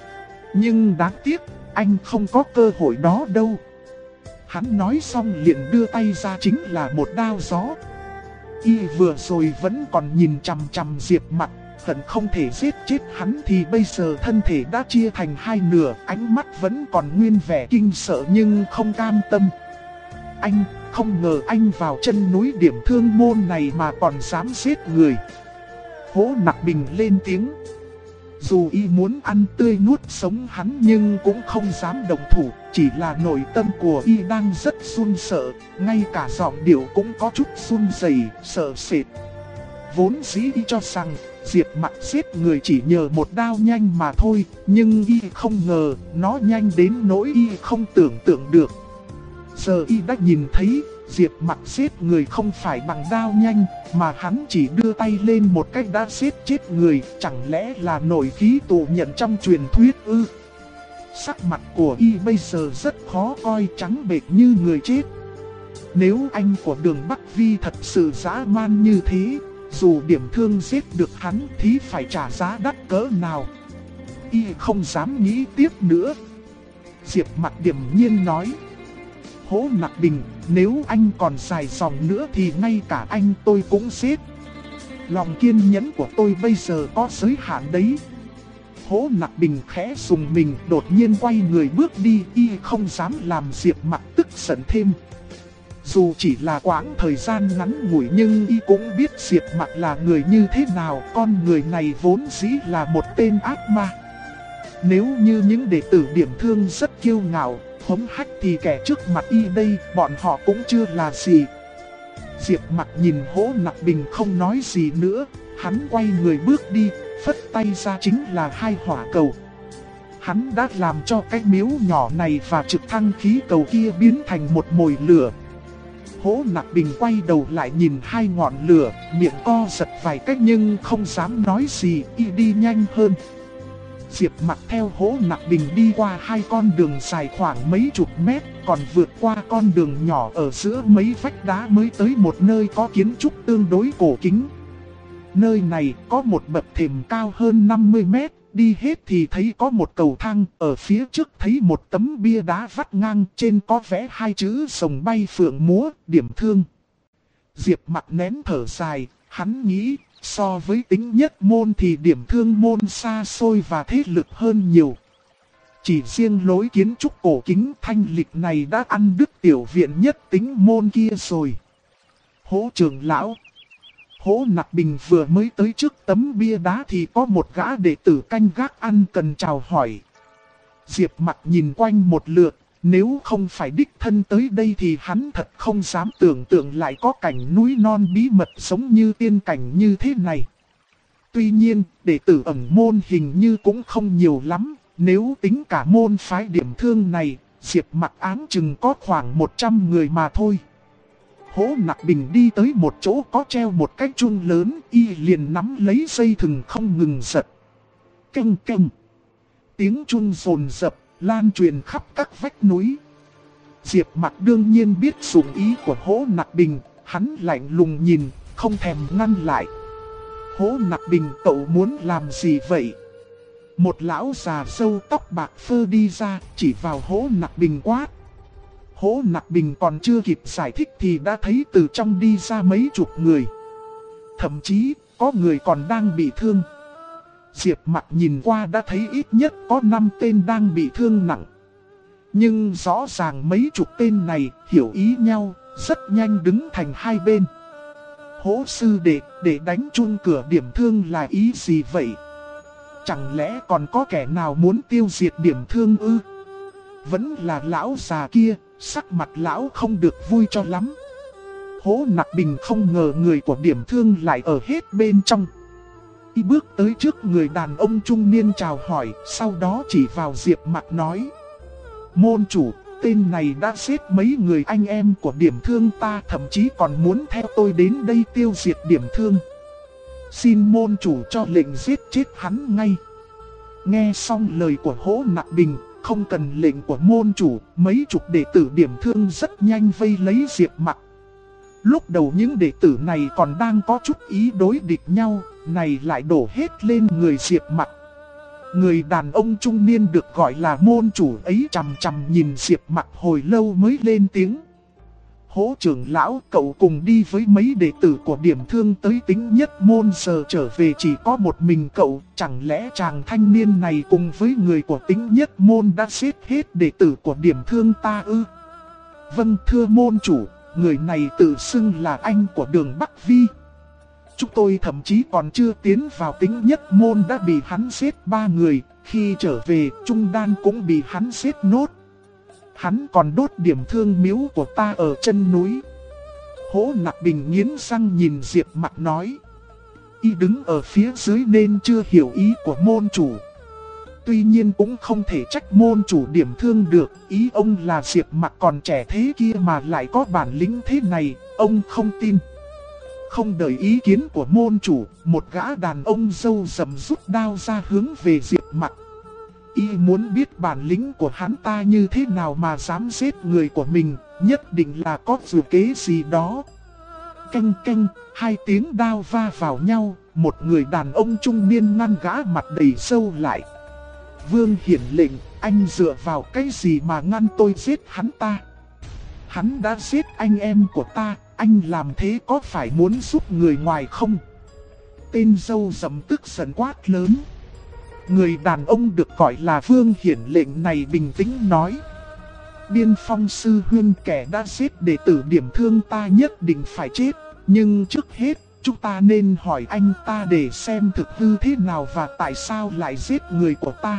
nhưng đáng tiếc, anh không có cơ hội đó đâu. Hắn nói xong liền đưa tay ra chính là một đao gió. Y vừa rồi vẫn còn nhìn chằm chằm Diệp Mặc, hận không thể giết chết hắn thì bây giờ thân thể đã chia thành hai nửa, ánh mắt vẫn còn nguyên vẻ kinh sợ nhưng không cam tâm. Anh, không ngờ anh vào chân núi Điểm Thương Môn này mà còn dám giết người. Hỗ Nặc Bình lên tiếng. Dù y muốn ăn tươi nuốt sống hắn nhưng cũng không dám động thủ, chỉ là nội tâm của y đang rất run sợ, ngay cả giọng điệu cũng có chút run rẩy, sợ sệt. Vốn dĩ y cho rằng Diệp Mặc giết người chỉ nhờ một đao nhanh mà thôi, nhưng y không ngờ nó nhanh đến nỗi y không tưởng tượng được. Giờ y đã nhìn thấy, Diệp Mặc giết người không phải bằng đao nhanh, mà hắn chỉ đưa tay lên một cách đã giết chết người, chẳng lẽ là nội khí tụ nhận trong truyền thuyết ư? Sắc mặt của y bây giờ rất khó coi, trắng bệch như người chết. Nếu anh của Đường Bắc Vi thật sự dã man như thế, dù Điểm Thương giết được hắn thì phải trả giá đắt cỡ nào? Y không dám nghĩ tiếp nữa. Diệp Mặc điềm nhiên nói: Hỗ Nặc Bình, nếu anh còn dài dòng nữa thì ngay cả anh tôi cũng giết. Lòng kiên nhẫn của tôi bây giờ có giới hạn đấy. Hỗ Nặc Bình khẽ dùng mình, đột nhiên quay người bước đi, y không dám làm Diệp Mặc tức giận thêm. Dù chỉ là quãng thời gian ngắn ngủi nhưng y cũng biết Diệp Mặc là người như thế nào, con người này vốn dĩ là một tên ác ma. Nếu như những đệ tử Điểm Thương rất kiêu ngạo, hống hách thì kẻ trước mặt y đây, bọn họ cũng chưa là gì. Diệp Mặc nhìn Hỗ Nặc Bình không nói gì nữa, hắn quay người bước đi, phất tay ra chính là 2 hỏa cầu. Hắn đã làm cho cái miếu nhỏ này và trực thăng khí cầu kia biến thành một mồi lửa. Hỗ Nặc Bình quay đầu lại nhìn 2 ngọn lửa, miệng co giật vài cách nhưng không dám nói gì, y đi nhanh hơn. Diệp Mặc theo Hỗ Nặc Bình đi qua 2 con đường dài khoảng mấy chục mét, còn vượt qua con đường nhỏ ở giữa mấy vách đá mới tới một nơi có kiến trúc tương đối cổ kính. Nơi này có một bậc thềm cao hơn 50 mét, đi hết thì thấy có một cầu thang, ở phía trước thấy một tấm bia đá vắt ngang, trên có vẽ 2 chữ rồng bay phượng múa, Điểm Thương. Diệp Mặc nén thở dài, hắn nghĩ, so với Tính Nhất Môn thì Điểm Thương Môn xa xôi và thế lực hơn nhiều. Chỉ riêng lối kiến trúc cổ kính thanh lịch này đã ăn đứt tiểu viện Nhất Tính Môn kia rồi. Hỗ trưởng lão. Hỗ Nặc Bình vừa mới tới trước tấm bia đá thì có một gã đệ tử canh gác ăn cần chào hỏi. Diệp Mặc nhìn quanh một lượt, nếu không phải đích thân tới đây thì hắn thật không dám tưởng tượng lại có cảnh núi non bí mật giống như tiên cảnh như thế này. Tuy nhiên, đệ tử ẩn môn hình như cũng không nhiều lắm, nếu tính cả môn phái Điểm Thương này, Diệp Mặc áng chừng có khoảng 100 người mà thôi. Hỗ Nặc Bình đi tới một chỗ có treo một cái chuông lớn, y liền nắm lấy dây thừng không ngừng giật. Keng keng. Tiếng chuông rồn rập, lan truyền khắp các vách núi. Diệp Mặc đương nhiên biết dụng ý của Hỗ Nặc Bình, hắn lạnh lùng nhìn, không thèm ngăn lại. Hỗ Nặc Bình, cậu muốn làm gì vậy? Một lão già râu tóc bạc phơ đi ra, chỉ vào Hỗ Nặc Bình quát. Hỗ Nặc Bình còn chưa kịp giải thích thì đã thấy từ trong đi ra mấy chục người. Thậm chí, có người còn đang bị thương. Diệp Mặc nhìn qua đã thấy ít nhất có 5 tên đang bị thương nặng. Nhưng rõ ràng mấy chục tên này hiểu ý nhau, rất nhanh đứng thành hai bên. Hỗ sư đệ, để đánh chuông cửa điểm thương là ý gì vậy? Chẳng lẽ còn có kẻ nào muốn tiêu diệt điểm thương ư? Vẫn là lão già kia, sắc mặt lão không được vui cho lắm. Hỗ Nặc Bình không ngờ người của điểm thương lại ở hết bên trong. Y bước tới trước người đàn ông trung niên chào hỏi, sau đó chỉ vào Diệp Mặc nói. Môn chủ, tên này đã giết mấy người anh em của điểm thương ta, thậm chí còn muốn theo tôi đến đây tiêu diệt điểm thương. Xin môn chủ cho lệnh giết chết hắn ngay. Nghe xong lời của Hỗ Nặc Bình, không cần lệnh của môn chủ, mấy chục đệ tử điểm thương rất nhanh vây lấy Diệp Mặc. Lúc đầu những đệ tử này còn đang có chút ý đối địch nhau, này lại đổ hết lên người Diệp Mặc. Người đàn ông trung niên được gọi là môn chủ ấy chằm chằm nhìn Diệp Mặc hồi lâu mới lên tiếng. Hỗ trưởng lão, cậu cùng đi với mấy đệ tử của điểm thương tới Tính Nhất Môn, giờ trở về chỉ có một mình cậu, chẳng lẽ chàng thanh niên này cùng với người của Tính Nhất Môn đã giết hết đệ tử của điểm thương ta ư? Vâng thưa môn chủ, người này tự xưng là anh của Đường Bắc Vi. Chúng tôi thậm chí còn chưa tiến vào Tính Nhất Môn đã bị hắn giết 3 người, khi trở về Trung Đan cũng bị hắn giết nốt. Hắn còn đốt điểm thương miếu của ta ở chân núi. Hỗ Nặc Bình nghiến răng nhìn Diệp Mặc nói. Y đứng ở phía dưới nên chưa hiểu ý của môn chủ. Tuy nhiên cũng không thể trách môn chủ điểm thương được. Ý ông là Diệp Mặc còn trẻ thế kia mà lại có bản lĩnh thế này, ông không tin. Không đợi ý kiến của môn chủ, một gã đàn ông râu rậm rút đao ra hướng về Diệp Mặc. Y muốn biết bản lĩnh của hắn ta như thế nào mà dám giết người của mình, nhất định là có dù kế gì đó. Canh canh, hai tiếng đao va vào nhau, một người đàn ông trung niên ngăn gã mặt đầy sâu lại. Vương Hiển lệnh, anh dựa vào cái gì mà ngăn tôi giết hắn ta? Hắn đã giết anh em của ta, anh làm thế có phải muốn giúp người ngoài không? Tên râu rậm tức giận quát lớn. Người đàn ông được gọi là Vương Hiển lệnh này bình tĩnh nói. Biên Phong sư huynh, kẻ đã giết đệ tử điểm thương ta nhất định phải chết. Nhưng trước hết, chúng ta nên hỏi anh ta để xem thực hư thế nào và tại sao lại giết người của ta.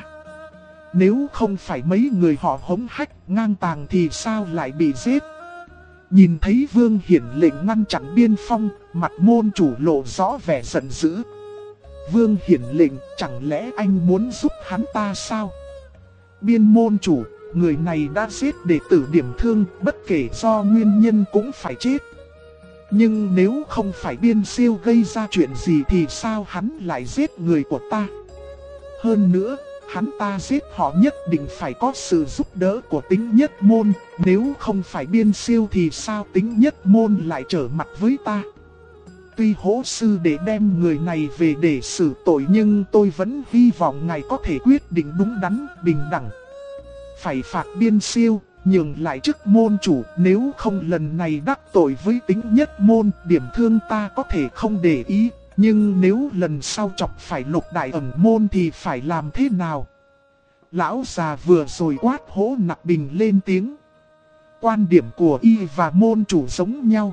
Nếu không phải mấy người họ hống hách ngang tàng thì sao lại bị giết? Nhìn thấy Vương Hiển lệnh ngăn chặn Biên Phong, mặt môn chủ lộ rõ vẻ giận dữ. Vương Hiển lệnh, chẳng lẽ anh muốn giúp hắn ta sao? Biên môn chủ, người này đã giết đệ tử điểm thương, bất kể do nguyên nhân cũng phải chết. Nhưng nếu không phải Biên siêu gây ra chuyện gì thì sao hắn lại giết người của ta? Hơn nữa, hắn ta giết họ nhất định phải có sự giúp đỡ của Tính Nhất Môn, nếu không phải Biên siêu thì sao Tính Nhất Môn lại trở mặt với ta? Tuy Hỗ sư để đem người này về để xử tội, nhưng tôi vẫn hy vọng ngài có thể quyết định đúng đắn, bình đẳng. Phải phạt Biên siêu, nhường lại chức môn chủ, nếu không lần này đắc tội với Tính Nhất Môn, điểm thương ta có thể không để ý. Nhưng nếu lần sau chọc phải Lục Đại Ẩn Môn thì phải làm thế nào? Lão già vừa rồi quát Hỗ Nặc Bình lên tiếng. Quan điểm của y và môn chủ giống nhau.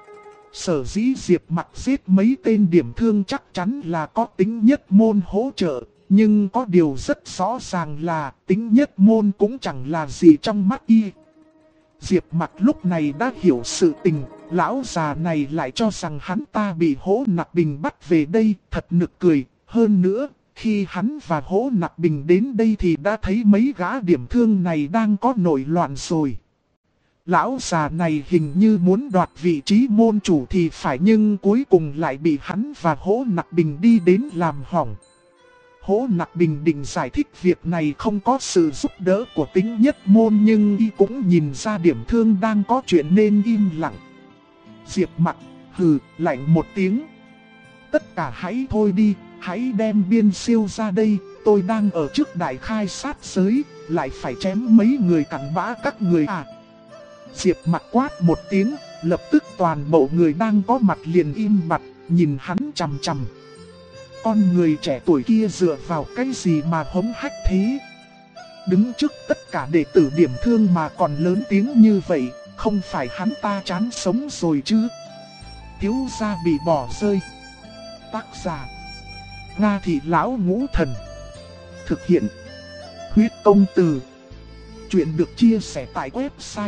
Sở dĩ Diệp Mặc giết mấy tên điểm thương chắc chắn là có Tính Nhất Môn hỗ trợ. Nhưng có điều rất rõ ràng là Tính Nhất Môn cũng chẳng là gì trong mắt y. Diệp Mặc lúc này đã hiểu sự tình, lão già này lại cho rằng hắn ta bị Hỗ Nặc Bình bắt về đây, thật nực cười. Hơn nữa, khi hắn và Hỗ Nặc Bình đến đây thì đã thấy mấy gã điểm thương này đang có nổi loạn rồi. Lão già này hình như muốn đoạt vị trí môn chủ thì phải, nhưng cuối cùng lại bị hắn và Hỗ Nặc Bình đi đến làm hỏng. Hỗ Nặc Bình định giải thích việc này không có sự giúp đỡ của Tính Nhất Môn, nhưng y cũng nhìn ra Điểm Thương đang có chuyện nên im lặng. Diệp Mặc hừ lạnh một tiếng. Tất cả hãy thôi đi, hãy đem Biên Siêu ra đây, tôi đang ở trước đại khai sát giới, lại phải chém mấy người cặn bã các người à. Diệp Mặc quát một tiếng, lập tức toàn bộ người đang có mặt liền im bặt, nhìn hắn chằm chằm. Con người trẻ tuổi kia dựa vào cái gì mà hống hách thế? Đứng trước tất cả đệ tử Điểm Thương mà còn lớn tiếng như vậy, không phải hắn ta chán sống rồi chứ? Thiếu gia bị bỏ rơi. Tác giả: Nga Thị Lão Ngũ Thần. Thực hiện: Huyết Công Từ. Chuyện được chia sẻ tại website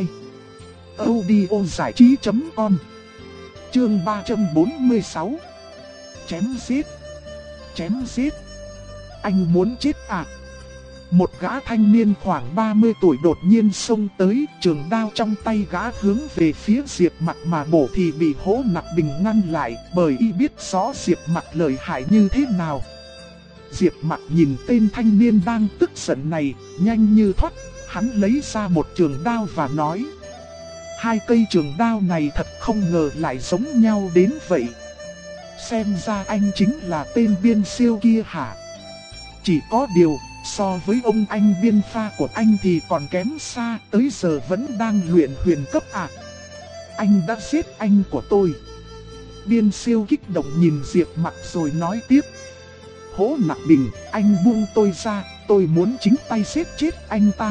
audiozảichí.com. Chương 346. Chém giết. Chém giết. Anh muốn chết à? Một gã thanh niên khoảng 30 tuổi đột nhiên xông tới, trường đao trong tay gã hướng về phía Diệp Mặc mà bổ thì bị Hỗ Nặc Bình ngăn lại, bởi y biết rõ Diệp Mặc lợi hại như thế nào. Diệp Mặc nhìn tên thanh niên đang tức giận này, nhanh như thoát, hắn lấy ra một trường đao và nói: hai cây trường đao này thật không ngờ lại giống nhau đến vậy. Xem ra anh chính là tên Biên Siêu kia hả? Chỉ có điều, so với ông anh Biên Pha của anh thì còn kém xa, tới giờ vẫn đang luyện huyền cấp à? Anh đã giết anh của tôi. Biên Siêu kích động nhìn Diệp Mặc rồi nói tiếp: Hỗ Nặc Bình, anh buông tôi ra, tôi muốn chính tay giết chết anh ta.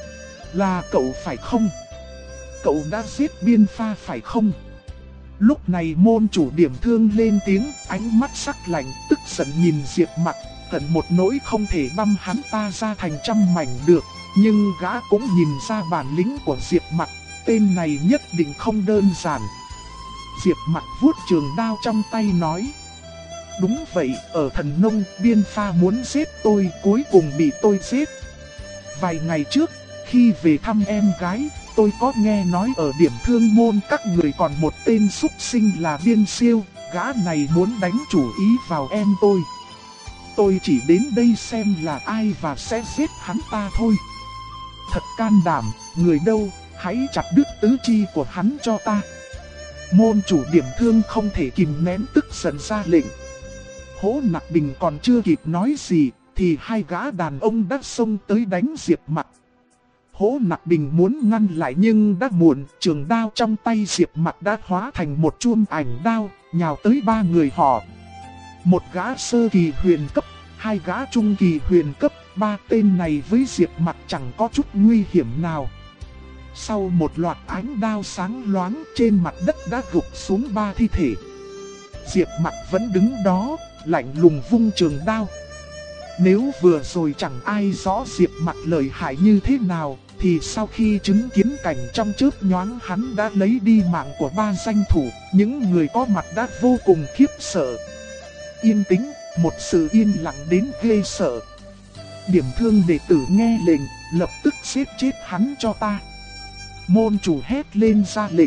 Là cậu phải không? Cậu đã giết Biên Pha phải không? Lúc này môn chủ Điểm Thương lên tiếng, ánh mắt sắc lạnh, tức giận nhìn Diệp Mặc, hận một nỗi không thể băm hắn ta ra thành trăm mảnh được. Nhưng gã cũng nhìn ra bản lĩnh của Diệp Mặc, tên này nhất định không đơn giản. Diệp Mặc vuốt trường đao trong tay nói: đúng vậy, ở Thần Nông, Biên Pha muốn giết tôi, cuối cùng bị tôi giết. Vài ngày trước, khi về thăm em gái, tôi có nghe nói ở Điểm Thương môn các người còn một tên súc sinh là Biên Siêu, gã này muốn đánh chủ ý vào em tôi. Tôi chỉ đến đây xem là ai và sẽ giết hắn ta thôi. Thật can đảm, người đâu, hãy chặt đứt tứ chi của hắn cho ta. Môn chủ Điểm Thương không thể kìm nén tức giận ra lệnh. Hỗ Nặc Bình còn chưa kịp nói gì, thì hai gã đàn ông đã xông tới đánh Diệp Mặc. Hỗ Nặc Bình muốn ngăn lại nhưng đã muộn, trường đao trong tay Diệp Mặc đã hóa thành một chuông ảnh đao, nhào tới ba người họ. Một gã sơ kỳ huyền cấp, hai gã trung kỳ huyền cấp, ba tên này với Diệp Mặc chẳng có chút nguy hiểm nào. Sau một loạt ánh đao sáng loáng, trên mặt đất đã gục xuống ba thi thể. Diệp Mặc vẫn đứng đó, lạnh lùng vung trường đao. Nếu vừa rồi chẳng ai rõ Diệp Mặc lợi hại như thế nào, thì sau khi chứng kiến cảnh trong chớp nhoáng hắn đã lấy đi mạng của ba danh thủ, những người có mặt đã vô cùng khiếp sợ. Yên tĩnh, một sự yên lặng đến ghê sợ. Điểm Thương đệ tử nghe lệnh, lập tức giết chết hắn cho ta. Môn chủ hét lên ra lệnh.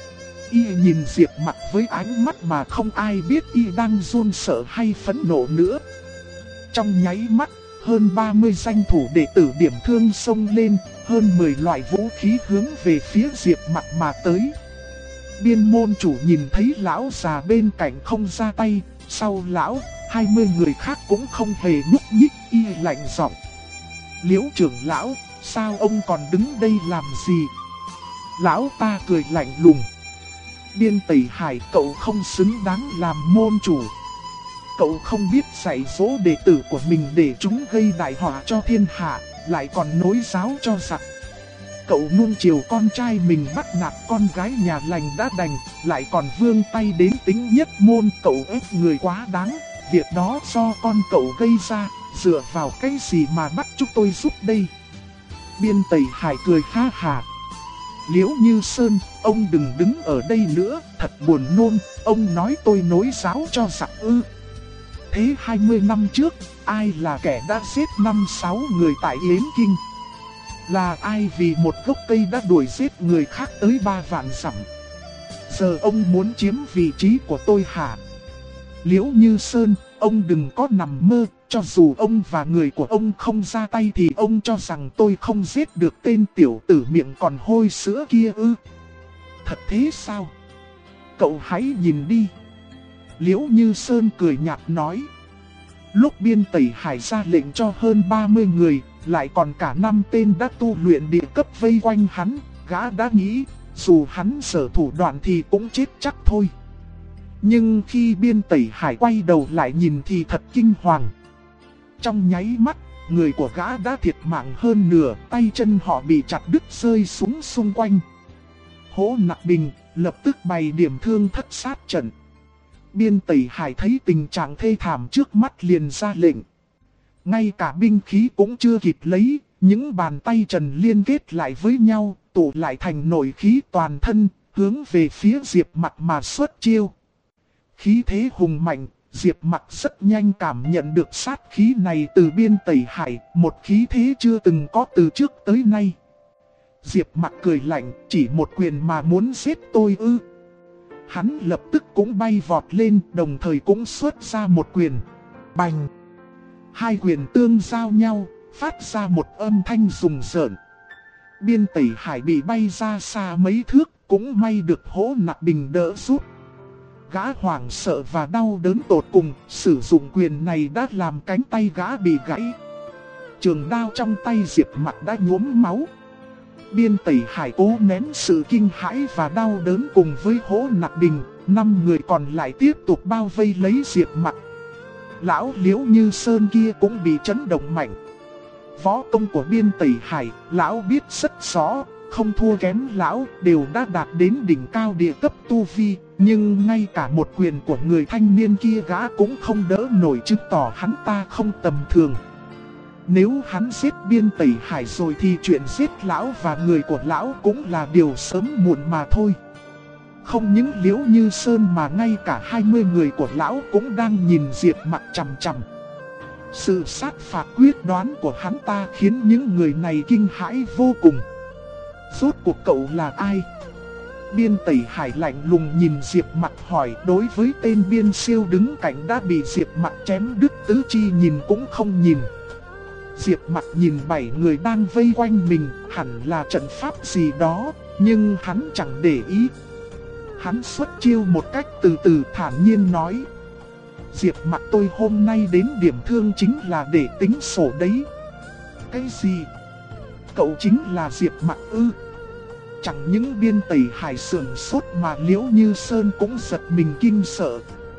Y nhìn Diệp Mặc với ánh mắt mà không ai biết y đang run sợ hay phẫn nộ nữa. Trong nháy mắt, hơn 30 danh thủ đệ tử Điểm Thương xông lên, hơn 10 loại vũ khí hướng về phía Diệp Mặc mà tới. Biên môn chủ nhìn thấy lão già bên cạnh không ra tay, sau lão, 20 người khác cũng không hề nhúc nhích, y lạnh giọng: Liễu trưởng lão, sao ông còn đứng đây làm gì? Lão ta cười lạnh lùng: Biên Tẩy Hải, cậu không xứng đáng làm môn chủ. Cậu không biết dạy dỗ đệ tử của mình để chúng gây đại họa cho thiên hạ, lại còn nối giáo cho giặc. Cậu nuông chiều con trai mình bắt nạt con gái nhà lành đã đành, lại còn vươn tay đến Tính Nhất Môn. Cậu ép người quá đáng, việc đó do con cậu gây ra, dựa vào cái gì mà bắt chúng tôi giúp đây? Biên Tẩy Hải cười ha hà: Liễu Như Sơn, ông đừng đứng ở đây nữa, thật buồn nôn, ông nói tôi nối giáo cho giặc ư? Thế 20 năm trước, ai là kẻ đã giết 5-6 người tại Yến Kinh? Là ai vì một gốc cây đã đuổi giết người khác tới 3 vạn dặm? Giờ ông muốn chiếm vị trí của tôi hả? Liễu Như Sơn, ông đừng có nằm mơ, cho dù ông và người của ông không ra tay thì ông cho rằng tôi không giết được tên tiểu tử miệng còn hôi sữa kia ư? Thật thế sao? Cậu hãy nhìn đi. Liễu Như Sơn cười nhạt nói. Lúc Biên Tẩy Hải ra lệnh cho hơn 30 người, lại còn cả 5 tên đã tu luyện địa cấp vây quanh hắn, gã đã nghĩ, dù hắn sở thủ đoạn thì cũng chết chắc thôi. Nhưng khi Biên Tẩy Hải quay đầu lại nhìn thì thật kinh hoàng. Trong nháy mắt, người của gã đã thiệt mạng hơn nửa, tay chân họ bị chặt đứt rơi xuống xung quanh. Hỗ Nặc Bình lập tức bày điểm thương thất sát trận. Biên Tẩy Hải thấy tình trạng thê thảm trước mắt liền ra lệnh. Ngay cả binh khí cũng chưa kịp lấy, những bàn tay Trần liên kết lại với nhau, tụ lại thành nội khí toàn thân, hướng về phía Diệp Mặc mà xuất chiêu. Khí thế hùng mạnh, Diệp Mặc rất nhanh cảm nhận được sát khí này từ Biên Tẩy Hải, một khí thế chưa từng có từ trước tới nay. Diệp Mặc cười lạnh, chỉ một quyền mà muốn giết tôi ư? Hắn lập tức cũng bay vọt lên, đồng thời cũng xuất ra một quyền. Bành! Hai quyền tương giao nhau, phát ra một âm thanh rùng rợn. Biên Tẩy Hải bị bay ra xa mấy thước, cũng may được Hỗ Nặc Bình đỡ giúp. Gã hoảng sợ và đau đớn tột cùng, sử dụng quyền này đã làm cánh tay gã bị gãy. Trường đao trong tay Diệp Mặc đã nhuốm máu. Biên Tẩy Hải cố nén sự kinh hãi và đau đớn cùng với Hỗ Nặc Bình, 5 người còn lại tiếp tục bao vây lấy Diệp Mặc. Lão Liễu Như Sơn kia cũng bị chấn động mạnh. Võ công của Biên Tẩy Hải, lão biết rất rõ, không thua kém lão, đều đã đạt đến đỉnh cao địa cấp tu vi. Nhưng ngay cả một quyền của người thanh niên kia gã cũng không đỡ nổi, chứng tỏ hắn ta không tầm thường. Nếu hắn giết Biên Tẩy Hải rồi thì chuyện giết lão và người của lão cũng là điều sớm muộn mà thôi. Không những Liễu Như Sơn mà ngay cả 20 người của lão cũng đang nhìn Diệp Mặc chằm chằm. Sự sát phạt quyết đoán của hắn ta khiến những người này kinh hãi vô cùng. Rốt cuộc cậu là ai? Biên Tẩy Hải lạnh lùng nhìn Diệp Mặc hỏi, đối với tên Biên Siêu đứng cạnh đã bị Diệp Mặc chém đứt tứ chi nhìn cũng không nhìn. Diệp Mặc nhìn 7 người đang vây quanh mình, hẳn là trận pháp gì đó, nhưng hắn chẳng để ý. Hắn xuất chiêu một cách từ từ thản nhiên nói. Diệp Mặc, tôi hôm nay đến điểm thương chính là để tính sổ đấy. Cái gì? Cậu chính là Diệp Mặc ư? Chẳng những Biên Tẩy Hải sườn sốt mà Liễu Như Sơn cũng giật mình kinh sợ.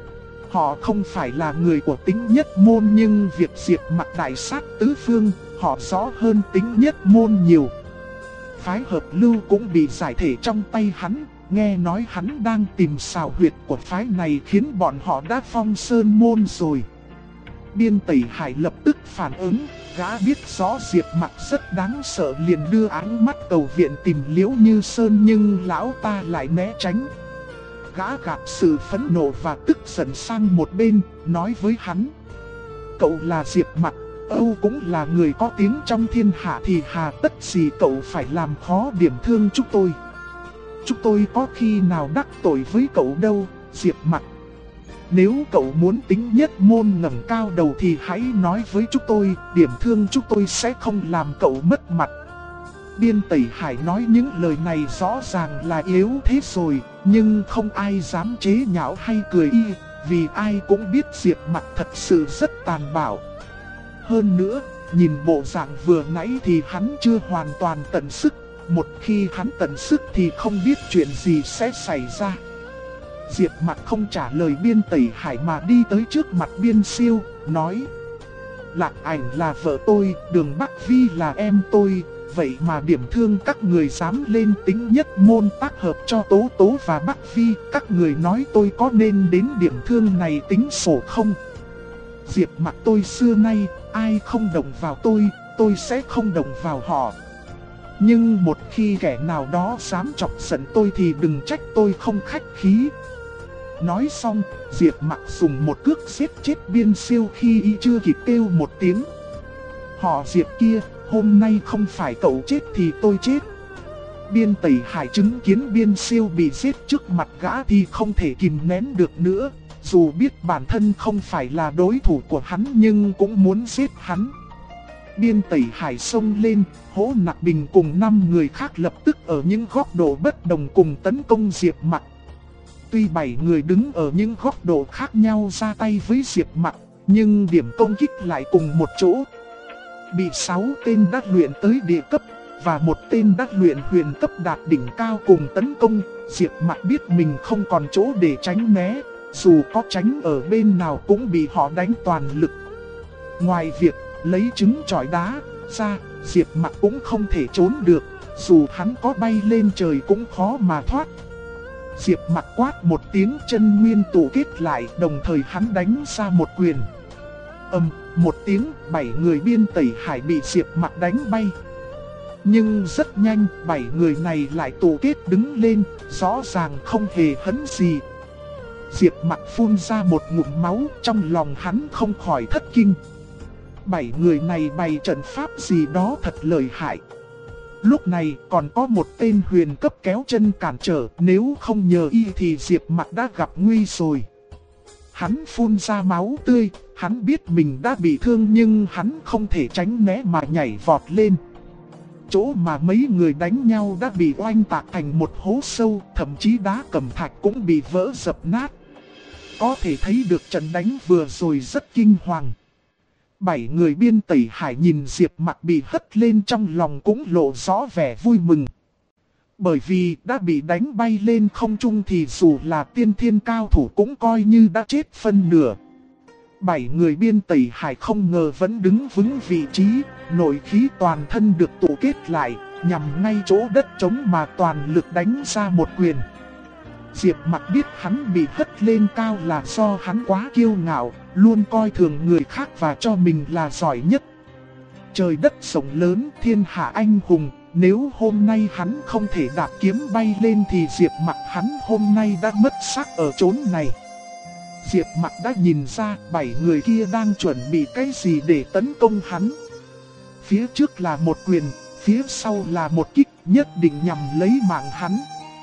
Họ không phải là người của Tính Nhất Môn, nhưng việc Diệp Mặc đại sát tứ phương, họ rõ hơn Tính Nhất Môn nhiều. Phái Hợp Lưu cũng bị giải thể trong tay hắn, nghe nói hắn đang tìm xào huyệt của phái này khiến bọn họ đã phong sơn môn rồi. Biên Tẩy Hải lập tức phản ứng, gã biết rõ Diệp Mặc rất đáng sợ liền đưa ánh mắt cầu viện tìm Liễu Như Sơn, nhưng lão ta lại né tránh. Gã gạt sự phẫn nộ và tức giận sang một bên, nói với hắn. Cậu là Diệp Mặc, Âu cũng là người có tiếng trong thiên hạ thì hà tất gì cậu phải làm khó điểm thương chúng tôi. Chúng tôi có khi nào đắc tội với cậu đâu, Diệp Mặc. Nếu cậu muốn Tính Nhất Môn ngẩng cao đầu thì hãy nói với chúng tôi, điểm thương chúng tôi sẽ không làm cậu mất mặt. Biên Tẩy Hải nói những lời này rõ ràng là yếu thế rồi, nhưng không ai dám chế nhạo hay cười y, vì ai cũng biết Diệp Mặc thật sự rất tàn bạo. Hơn nữa, nhìn bộ dạng vừa nãy thì hắn chưa hoàn toàn tận sức, một khi hắn tận sức thì không biết chuyện gì sẽ xảy ra. Diệp Mặc không trả lời Biên Tẩy Hải mà đi tới trước mặt Biên Siêu, nói. Lạc Ảnh là vợ tôi, Đường Bắc Vi là em tôi, vậy mà điểm thương các người dám lên Tính Nhất Môn tác hợp cho Tố Tố và Bắc Vi, các người nói tôi có nên đến điểm thương này tính sổ không? Diệp Mặc, tôi xưa nay, ai không động vào tôi sẽ không động vào họ. Nhưng một khi kẻ nào đó dám chọc giận tôi thì đừng trách tôi không khách khí. Nói xong, Diệp Mặc dùng một cước giết chết Biên Siêu khi y chưa kịp kêu một tiếng. Họ Diệp kia, hôm nay không phải cậu chết thì tôi chết. Biên Tẩy Hải chứng kiến Biên Siêu bị giết trước mặt gã thì không thể kìm nén được nữa. Dù biết bản thân không phải là đối thủ của hắn nhưng cũng muốn giết hắn. Biên Tẩy Hải xông lên, Hỗ Nặc Bình cùng 5 người khác lập tức ở những góc độ bất đồng cùng tấn công Diệp Mặc. Tuy 7 người đứng ở những góc độ khác nhau ra tay với Diệp Mặc, nhưng điểm công kích lại cùng một chỗ. Bị 6 tên đắc luyện tới địa cấp và một tên đắc luyện huyền cấp đạt đỉnh cao cùng tấn công, Diệp Mặc biết mình không còn chỗ để tránh né, dù có tránh ở bên nào cũng bị họ đánh toàn lực. Ngoài việc lấy trứng chọi đá ra, Diệp Mặc cũng không thể trốn được, dù hắn có bay lên trời cũng khó mà thoát. Diệp Mặc quát một tiếng, chân nguyên tụ kết lại, đồng thời hắn đánh ra một quyền. Một tiếng, 7 người Biên Tẩy Hải bị Diệp Mặc đánh bay. Nhưng rất nhanh, 7 người này lại tụ kết đứng lên, rõ ràng không hề hấn gì. Diệp Mặc phun ra một ngụm máu, trong lòng hắn không khỏi thất kinh. 7 người này bày trận pháp gì đó thật lợi hại. Lúc này còn có một tên huyền cấp kéo chân cản trở, nếu không nhờ y thì Diệp Mặc đã gặp nguy rồi. Hắn phun ra máu tươi, hắn biết mình đã bị thương nhưng hắn không thể tránh né mà nhảy vọt lên. Chỗ mà mấy người đánh nhau đã bị oanh tạc thành một hố sâu, thậm chí đá cẩm thạch cũng bị vỡ dập nát. Có thể thấy được trận đánh vừa rồi rất kinh hoàng. 7 người Biên Tẩy Hải nhìn Diệp Mặc bị hất lên, trong lòng cũng lộ rõ vẻ vui mừng. Bởi vì đã bị đánh bay lên không trung thì dù là tiên thiên cao thủ cũng coi như đã chết phân nửa. 7 người Biên Tẩy Hải không ngờ vẫn đứng vững vị trí, nội khí toàn thân được tụ kết lại, nhằm ngay chỗ đất trống mà toàn lực đánh ra một quyền. Diệp Mặc biết hắn bị hất lên cao là do hắn quá kiêu ngạo, luôn coi thường người khác và cho mình là giỏi nhất. Trời đất rộng lớn, thiên hạ anh hùng, nếu hôm nay hắn không thể đạp kiếm bay lên thì Diệp Mặc hắn hôm nay đã mất xác ở chốn này. Diệp Mặc đã nhìn ra 7 người kia đang chuẩn bị cái gì để tấn công hắn. Phía trước là một quyền, phía sau là một kích, nhất định nhằm lấy mạng hắn.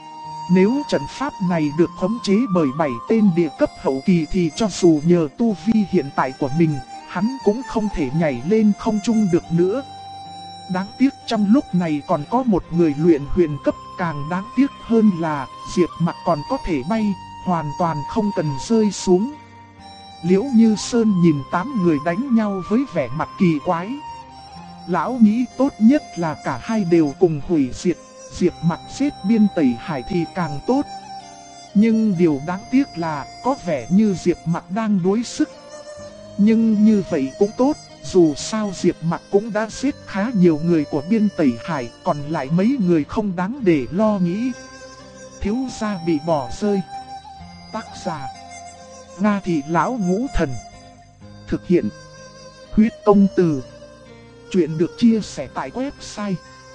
Nếu trận pháp này được khống chế bởi 7 tên địa cấp hậu kỳ thì cho dù nhờ tu vi hiện tại của mình, hắn cũng không thể nhảy lên không trung được nữa. Đáng tiếc trong lúc này còn có một người luyện huyền cấp, càng đáng tiếc hơn là Diệp Mặc còn có thể bay, hoàn toàn không cần rơi xuống. Liễu Như Sơn nhìn 8 người đánh nhau với vẻ mặt kỳ quái. Lão nghĩ tốt nhất là cả hai đều cùng hủy diệt, Diệp Mặc giết Biên Tẩy Hải thì càng tốt. Nhưng điều đáng tiếc là có vẻ như Diệp Mặc đang đuối sức. Nhưng như vậy cũng tốt, dù sao Diệp Mặc cũng đã giết khá nhiều người của Biên Tẩy Hải, còn lại mấy người không đáng để lo nghĩ. Thiếu gia bị bỏ rơi. Tác giả: Nga Thị Lão Ngũ Thần. Thực hiện: Huyết Công Từ. Chuyện được chia sẻ tại website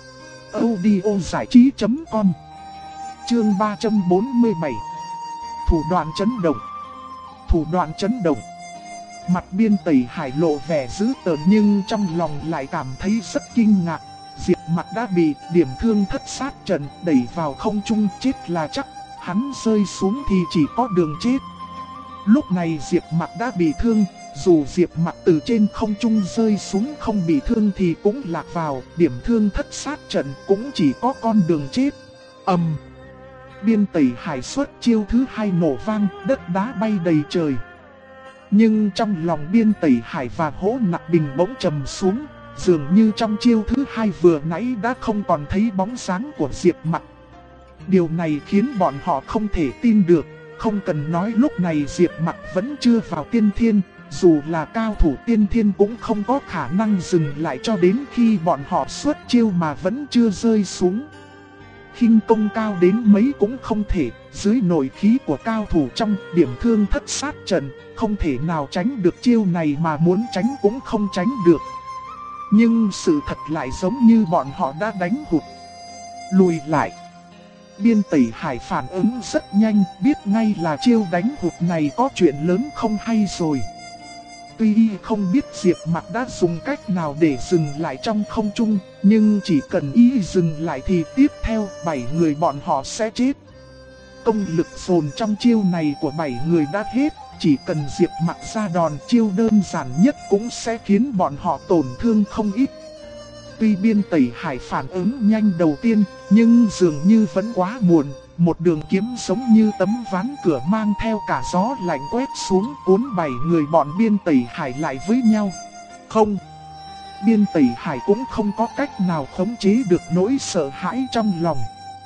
audiozảichí.com. Chương 347. Thủ đoạn chấn động. Thủ đoạn chấn động. Mặt Biên Tẩy Hải lộ vẻ dữ tợn nhưng trong lòng lại cảm thấy rất kinh ngạc. Diệp Mặc đã bị điểm thương thất sát trận đẩy vào không trung, chết là chắc. Hắn rơi xuống thì chỉ có đường chết. Lúc này Diệp Mặc đã bị thương, dù Diệp Mặc từ trên không trung rơi xuống không bị thương thì cũng lạc vào điểm thương thất sát trận, cũng chỉ có con đường chết. Biên Tẩy Hải xuất chiêu thứ 2 nổ vang, đất đá bay đầy trời. Nhưng trong lòng Biên Tẩy Hải và Hỗ Nặc Bình bỗng trầm xuống, dường như trong chiêu thứ 2 vừa nãy đã không còn thấy bóng dáng của Diệp Mặc. Điều này khiến bọn họ không thể tin được, không cần nói lúc này Diệp Mặc vẫn chưa vào tiên thiên, dù là cao thủ tiên thiên cũng không có khả năng dừng lại cho đến khi bọn họ xuất chiêu mà vẫn chưa rơi xuống. Khinh công cao đến mấy cũng không thể, dưới nội khí của cao thủ trong điểm thương thất sát trận, không thể nào tránh được chiêu này mà muốn tránh cũng không tránh được. Nhưng sự thật lại giống như bọn họ đã đánh hụt. Lùi lại. Biên Tẩy Hải phản ứng rất nhanh, biết ngay là chiêu đánh hụt này có chuyện lớn không hay rồi. Tuy y không biết Diệp Mặc đã dùng cách nào để dừng lại trong không trung, nhưng chỉ cần y dừng lại thì tiếp theo 7 người bọn họ sẽ chết. Công lực dồn trong chiêu này của 7 người đã hết, chỉ cần Diệp Mặc ra đòn chiêu đơn giản nhất cũng sẽ khiến bọn họ tổn thương không ít. Tuy Biên Tẩy Hải phản ứng nhanh đầu tiên, nhưng dường như vẫn quá muộn. Một đường kiếm giống như tấm ván cửa mang theo cả gió lạnh quét xuống, cuốn 7 người bọn Biên Tẩy Hải lại với nhau. Không, Biên Tẩy Hải cũng không có cách nào khống chế được nỗi sợ hãi trong lòng.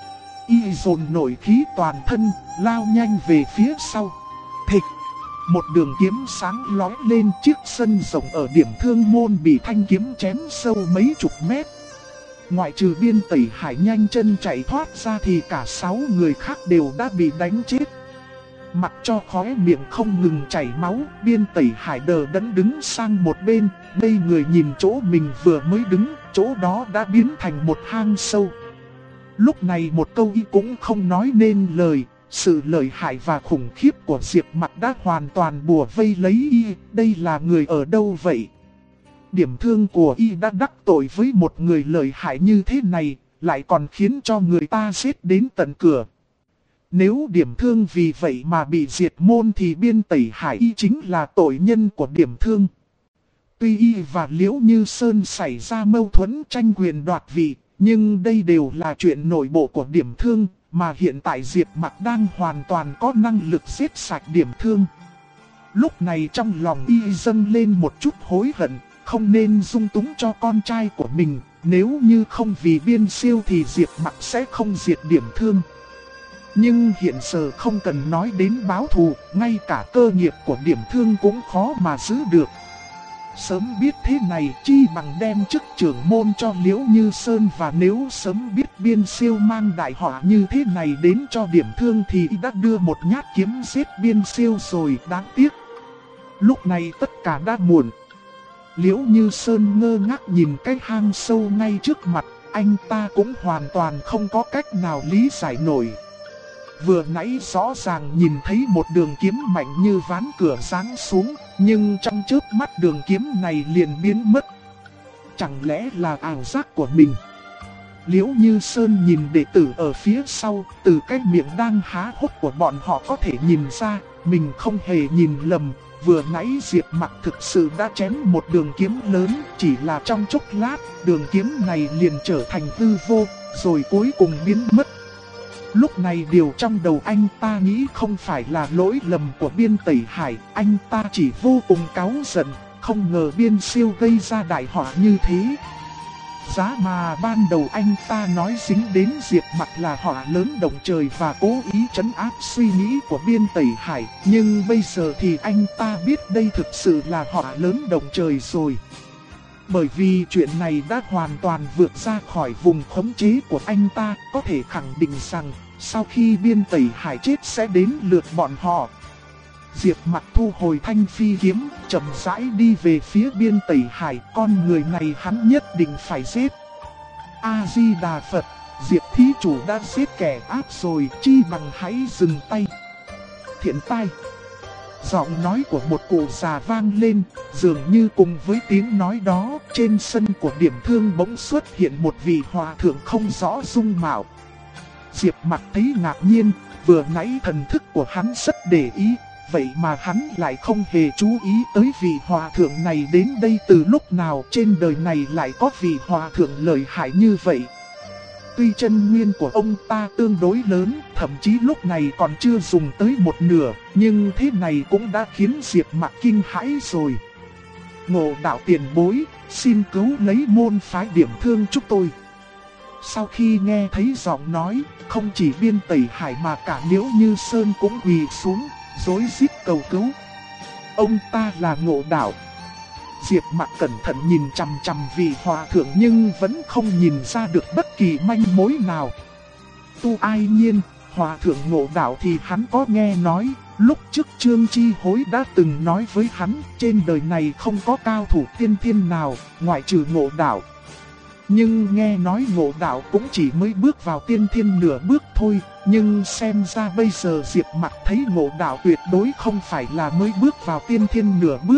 Y dồn nổi khí toàn thân, lao nhanh về phía sau. Thịch, một đường kiếm sáng lóe lên, chiếc sân rộng ở điểm thương môn bị thanh kiếm chém sâu mấy chục mét. Ngoại trừ Biên Tẩy Hải nhanh chân chạy thoát ra thì cả 6 người khác đều đã bị đánh chết. Mặc cho khóe miệng không ngừng chảy máu, Biên Tẩy Hải đờ đẫn đứng sang một bên, ngây người nhìn chỗ mình vừa mới đứng, chỗ đó đã biến thành một hang sâu. Lúc này một câu y cũng không nói nên lời, sự lợi hại và khủng khiếp của Diệp Mặc đã hoàn toàn bùa vây lấy y, đây là người ở đâu vậy? Điểm thương của y đã đắc tội với một người lợi hại như thế này, lại còn khiến cho người ta giết đến tận cửa. Nếu điểm thương vì vậy mà bị diệt môn thì Biên Tẩy Hải y chính là tội nhân của điểm thương. Tuy y và Liễu Như Sơn xảy ra mâu thuẫn tranh quyền đoạt vị, nhưng đây đều là chuyện nội bộ của điểm thương, mà hiện tại Diệp Mặc đang hoàn toàn có năng lực giết sạch điểm thương. Lúc này trong lòng y dâng lên một chút hối hận, không nên dung túng cho con trai của mình, nếu như không vì Biên Siêu thì Diệp Mặc sẽ không diệt điểm thương. Nhưng hiện giờ không cần nói đến báo thù, ngay cả cơ nghiệp của điểm thương cũng khó mà giữ được. Sớm biết thế này chi bằng đem chức trưởng môn cho Liễu Như Sơn, và nếu sớm biết Biên Siêu mang đại họa như thế này đến cho điểm thương thì đã đưa một nhát kiếm giết Biên Siêu rồi, đáng tiếc. Lúc này tất cả đã muộn. Liễu Như Sơn ngơ ngác nhìn cái hang sâu ngay trước mặt, anh ta cũng hoàn toàn không có cách nào lý giải nổi. Vừa nãy rõ ràng nhìn thấy một đường kiếm mạnh như ván cửa giáng xuống, nhưng trong chớp mắt đường kiếm này liền biến mất. Chẳng lẽ là ảo giác của mình? Liễu Như Sơn nhìn đệ tử ở phía sau, từ cái miệng đang há hốc của bọn họ có thể nhìn ra, mình không hề nhìn lầm. Vừa nãy Diệp Mặc thực sự đã chém một đường kiếm lớn, chỉ là trong chốc lát, đường kiếm này liền trở thành hư vô, rồi cuối cùng biến mất. Lúc này điều trong đầu anh ta nghĩ không phải là lỗi lầm của Biên Tẩy Hải, anh ta chỉ vô cùng cáu giận, không ngờ Biên Siêu gây ra đại họa như thế. Giá mà ban đầu anh ta nói dính đến Diệp Mặc là họa lớn động trời và cố ý trấn áp suy nghĩ của Biên Tẩy Hải, nhưng bây giờ thì anh ta biết đây thực sự là họa lớn động trời rồi. Bởi vì chuyện này đã hoàn toàn vượt ra khỏi vùng khống chế của anh ta, có thể khẳng định rằng sau khi Biên Tẩy Hải chết sẽ đến lượt bọn họ. Diệp Mặc thu hồi thanh phi kiếm, chậm rãi đi về phía Biên Tẩy Hải, con người này hắn nhất định phải giết. A-di-đà Phật, Diệp thí chủ đã giết kẻ ác rồi, chi bằng hãy dừng tay. Thiện tai. Giọng nói của một cụ già vang lên, dường như cùng với tiếng nói đó, trên sân của điểm thương bỗng xuất hiện một vị hòa thượng không rõ dung mạo. Diệp Mặc thấy ngạc nhiên, vừa nãy thần thức của hắn rất để ý, vậy mà hắn lại không hề chú ý tới vị hòa thượng này đến đây từ lúc nào, trên đời này lại có vị hòa thượng lợi hại như vậy. Tuy chân nguyên của ông ta tương đối lớn, thậm chí lúc này còn chưa dùng tới một nửa, nhưng thế này cũng đã khiến Diệp Mặc kinh hãi rồi. Ngộ đạo tiền bối, xin cứu lấy môn phái điểm thương chúng tôi. Sau khi nghe thấy giọng nói, không chỉ Biên Tẩy Hải mà cả Liễu Như Sơn cũng quỳ xuống, rối rít cầu cứu. Ông ta là Ngộ đạo. Diệp Mặc cẩn thận nhìn chằm chằm vị hòa thượng nhưng vẫn không nhìn ra được bất kỳ manh mối nào. Tu Ai Nhiên, hòa thượng Ngộ đạo thì hắn có nghe nói, lúc trước Trương Chi Hối đã từng nói với hắn, trên đời này không có cao thủ tiên thiên nào, ngoại trừ Ngộ đạo. Nhưng nghe nói Ngộ đạo cũng chỉ mới bước vào tiên thiên nửa bước thôi, nhưng xem ra bây giờ Diệp Mặc thấy Ngộ đạo tuyệt đối không phải là mới bước vào tiên thiên nửa bước.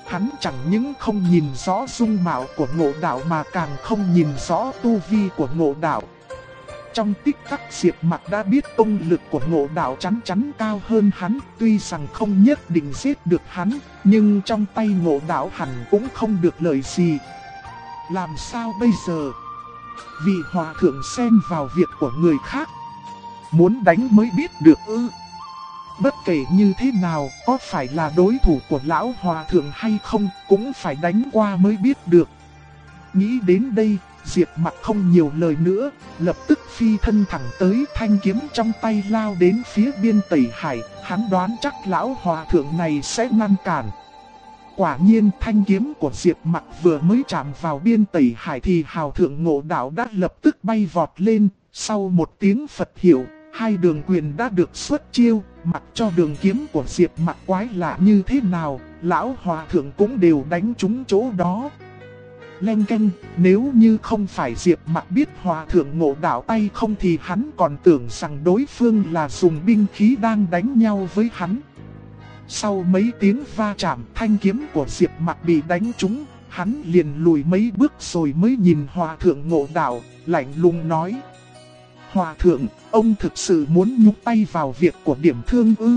Hắn chẳng những không nhìn rõ dung mạo của Ngộ Đạo mà càng không nhìn rõ tu vi của Ngộ Đạo. Trong tích tắc Diệp Mặc đã biết công lực của Ngộ Đạo chắn chắn cao hơn hắn, tuy rằng không nhất định giết được hắn, nhưng trong tay Ngộ Đạo hẳn cũng không được lời gì. Làm sao bây giờ? Vị hòa thượng xen vào việc của người khác. Muốn đánh mới biết được ư? Bất kể như thế nào, có phải là đối thủ của lão hòa thượng hay không, cũng phải đánh qua mới biết được. Nghĩ đến đây, Diệp Mặc không nhiều lời nữa, lập tức phi thân thẳng tới, thanh kiếm trong tay lao đến phía Biên Tẩy Hải. Hắn đoán chắc lão hòa thượng này sẽ ngăn cản. Quả nhiên thanh kiếm của Diệp Mặc vừa mới chạm vào Biên Tẩy Hải thì hào thượng Ngộ Đạo đã lập tức bay vọt lên. Sau một tiếng Phật hiệu, hai đường quyền đã được xuất chiêu. Mặc cho đường kiếm của Diệp Mặc quái lạ như thế nào, lão hòa thượng cũng đều đánh trúng chỗ đó. Leng keng, nếu như không phải Diệp Mặc biết hòa thượng Ngộ Đạo tay không thì hắn còn tưởng rằng đối phương là dùng binh khí đang đánh nhau với hắn. Sau mấy tiếng va chạm, thanh kiếm của Diệp Mặc bị đánh trúng, hắn liền lùi mấy bước rồi mới nhìn hòa thượng Ngộ Đạo, lạnh lùng nói: Hòa thượng, ông thực sự muốn nhúng tay vào việc của Điểm Thương ư?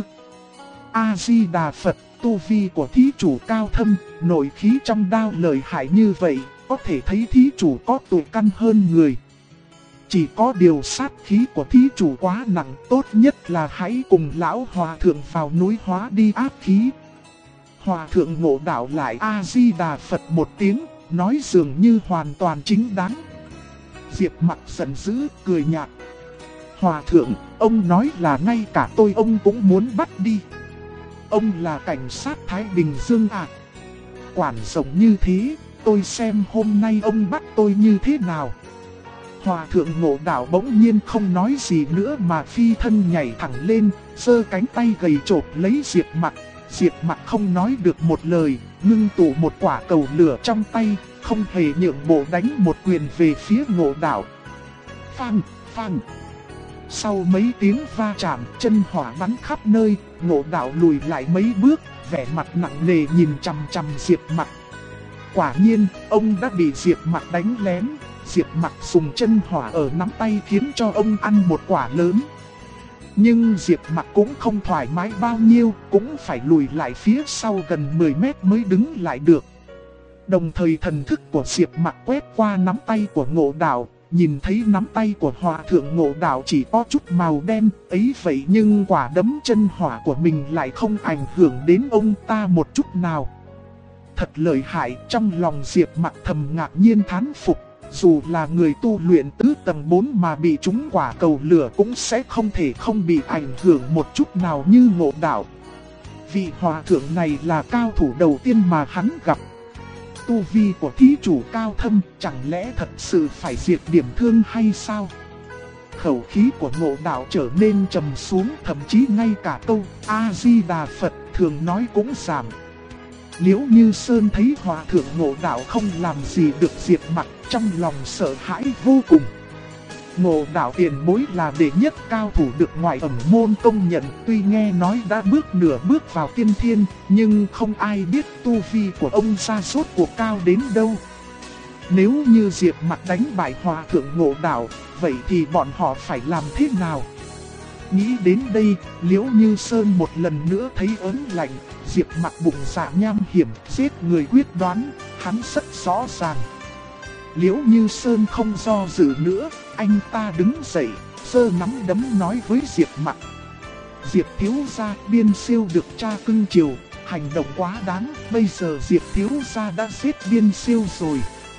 A-di-đà Phật, tu vi của thí chủ cao thâm, nội khí trong đao lợi hại như vậy, có thể thấy thí chủ có tuổi căn hơn người. Chỉ có điều sát khí của thí chủ quá nặng, tốt nhất là hãy cùng lão hòa thượng vào núi hóa đi áp khí. Hòa thượng Ngộ Đạo lại A-di-đà Phật một tiếng, nói dường như hoàn toàn chính đáng. Diệp Mặc giận dữ, cười nhạt: Hòa thượng, ông nói là ngay cả tôi ông cũng muốn bắt đi. Ông là cảnh sát Thái Bình Dương à? Quản rộng như thế, tôi xem hôm nay ông bắt tôi như thế nào. Hòa thượng Ngộ Đạo bỗng nhiên không nói gì nữa mà phi thân nhảy thẳng lên, giơ cánh tay gầy chộp lấy Diệp Mặc. Diệp Mặc không nói được một lời, ngưng tụ một quả cầu lửa trong tay, không hề nhượng bộ đánh một quyền về phía Ngộ Đạo. Phang, phang. Sau mấy tiếng va chạm, chân hỏa bắn khắp nơi, Ngộ Đạo lùi lại mấy bước, vẻ mặt nặng nề nhìn chằm chằm Diệp Mặc. Quả nhiên, ông đã bị Diệp Mặc đánh lén. Diệp Mặc dùng chân hỏa ở nắm tay khiến cho ông ăn một quả lớn. Nhưng Diệp Mặc cũng không thoải mái bao nhiêu, cũng phải lùi lại phía sau gần 10 mét mới đứng lại được. Đồng thời thần thức của Diệp Mặc quét qua nắm tay của Ngộ Đạo, nhìn thấy nắm tay của hòa thượng Ngộ Đạo chỉ có chút màu đen, ấy vậy nhưng quả đấm chân hỏa của mình lại không ảnh hưởng đến ông ta một chút nào. Thật lợi hại, trong lòng Diệp Mặc thầm ngạc nhiên thán phục. Dù là người tu luyện tứ tầng 4 mà bị trúng quả cầu lửa cũng sẽ không thể không bị ảnh hưởng một chút nào như Ngộ Đạo. Vị hòa thượng này là cao thủ đầu tiên mà hắn gặp. Tu vi của thí chủ cao thâm, chẳng lẽ thật sự phải diệt Điểm Thương hay sao? Khẩu khí của Ngộ Đạo trở nên trầm xuống, thậm chí ngay cả câu A-di-đà Phật thường nói cũng giảm. Liễu Như Sơn thấy hòa thượng Ngộ Đạo không làm gì được Diệp Mặc, trong lòng sợ hãi vô cùng. Ngộ Đạo tiền bối là đệ nhất cao thủ được ngoại ẩm môn công nhận, tuy nghe nói đã nửa bước vào tiên thiên, nhưng không ai biết tu vi của ông sa sút cuộc cao đến đâu. Nếu như Diệp Mặc đánh bại hòa thượng Ngộ Đạo, vậy thì bọn họ phải làm thế nào? Nghĩ đến đây, Liễu Như Sơn một lần nữa thấy ớn lạnh. Diệp Mặc bụng dạ nham hiểm, giết người quyết đoán, hắn rất rõ ràng. Liễu Như Sơn không do dự nữa, anh ta đứng dậy, giơ nắm đấm nói với Diệp Mặc: Diệp thiếu gia, Biên Siêu được cha cưng chiều, hành động quá đáng, bây giờ Diệp thiếu gia đã giết Biên Siêu rồi.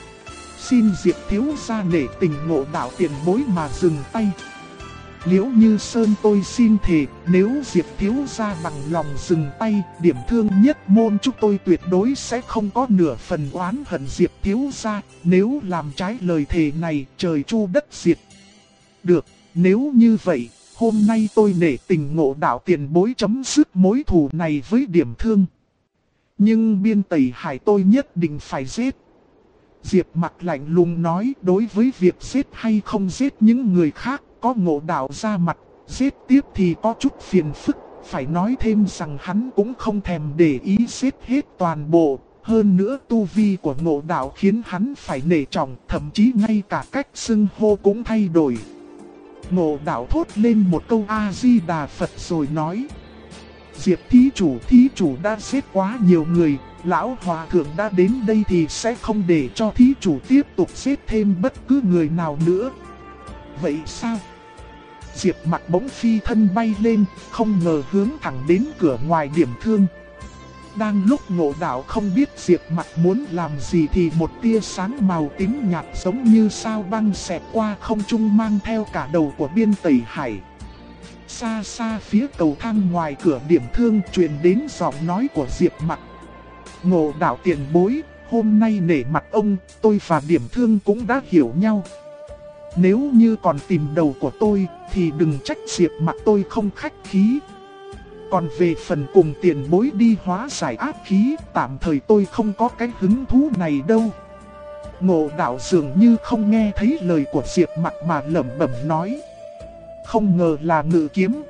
Xin Diệp thiếu gia nể tình Ngộ Đạo tiền bối mà dừng tay. Liễu Như Sơn, tôi xin thề, nếu Diệp thiếu gia bằng lòng dừng tay, Điểm Thương nhất môn chúng tôi tuyệt đối sẽ không có nửa phần oán hận Diệp thiếu gia. Nếu làm trái lời thề này, trời chu đất diệt. Được, nếu như vậy, hôm nay tôi nể tình Ngộ Đạo tiền bối chấm dứt mối thù này với Điểm Thương. Nhưng Biên Tẩy Hải tôi nhất định phải giết. Diệp Mặc lạnh lùng nói, đối với việc giết hay không giết những người khác, có Ngộ Đạo ra mặt, giết tiếp thì có chút phiền phức. Phải nói thêm rằng hắn cũng không thèm để ý giết hết toàn bộ, Hơn nữa tu vi của Ngộ Đạo khiến hắn phải nể trọng, thậm chí ngay cả cách xưng hô cũng thay đổi. Ngộ Đạo thốt lên một câu A-di-đà Phật rồi nói: Diệp thí chủ đã giết quá nhiều người, lão hòa thượng đã đến đây thì sẽ không để cho thí chủ tiếp tục giết thêm bất cứ người nào nữa. Vậy sao? Diệp Mặc bỗng phi thân bay lên, không ngờ hướng thẳng đến cửa ngoài điểm thương. Đang lúc Ngộ Đạo không biết Diệp Mặc muốn làm gì thì một tia sáng màu tím nhạt giống như sao băng xẹt qua không trung mang theo cả đầu của Biên Tẩy Hải. Xa xa phía cầu thang ngoài cửa điểm thương truyền đến giọng nói của Diệp Mặc. Ngộ Đạo tiền bối, hôm nay nể mặt ông, tôi và điểm thương cũng đã hiểu nhau. Nếu như còn tìm đầu của tôi thì đừng trách Diệp Mặc tôi không khách khí. Còn về phần cùng tiền bối đi hóa giải áp khí, tạm thời tôi không có cái hứng thú này đâu. Ngộ Đạo dường như không nghe thấy lời của Diệp Mặc mà lẩm bẩm nói: Không ngờ là ngự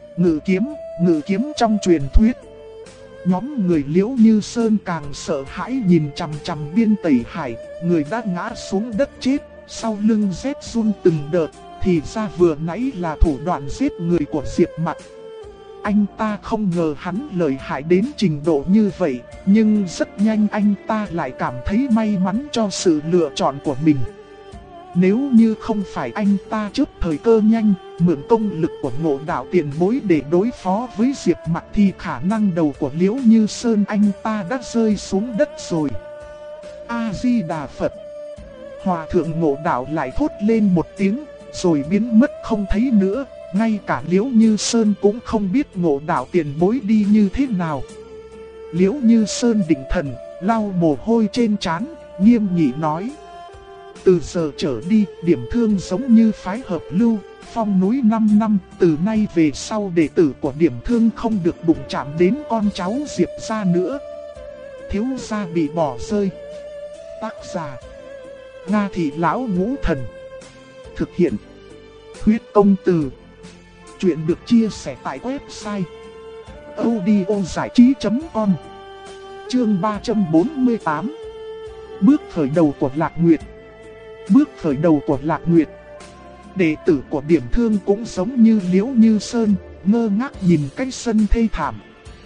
kiếm trong truyền thuyết. Nhóm người Liễu Như Sơn càng sợ hãi nhìn chằm chằm Biên Tẩy Hải, người đã ngã xuống đất chết, sau lưng rét run từng đợt, thì ra vừa nãy là thủ đoạn giết người của Diệp Mặc. Anh ta không ngờ hắn lợi hại đến trình độ như vậy, nhưng rất nhanh anh ta lại cảm thấy may mắn cho sự lựa chọn của mình. Nếu như không phải anh ta chớp thời cơ nhanh, mượn công lực của Ngộ Đạo tiền bối để đối phó với Diệp Mặc thì khả năng đầu của Liễu Như Sơn anh ta đã rơi xuống đất rồi. A-di-đà Phật. Hòa thượng Ngộ Đạo lại thốt lên một tiếng, rồi biến mất không thấy nữa. Ngay cả Liễu Như Sơn cũng không biết Ngộ Đạo tiền bối đi như thế nào. Liễu Như Sơn định thần, lau mồ hôi trên trán, nghiêm nghị nói: Từ giờ trở đi, điểm thương giống như phái hợp lưu, phong núi 5 năm, từ nay về sau đệ tử của điểm thương không được đụng chạm đến con cháu Diệp gia nữa. Thiếu gia bị bỏ rơi. Tác giả: Nga Thị Lão Ngũ Thần. Thực hiện: Huyết Công Từ. Chuyện được chia sẻ tại website audiozảichí.com. Chương 348. Bước khởi đầu của Lạc Nguyệt. Bước khởi đầu của Lạc Nguyệt. Đệ tử của điểm thương cũng giống như Liễu Như Sơn, ngơ ngác nhìn cái sân thê thảm.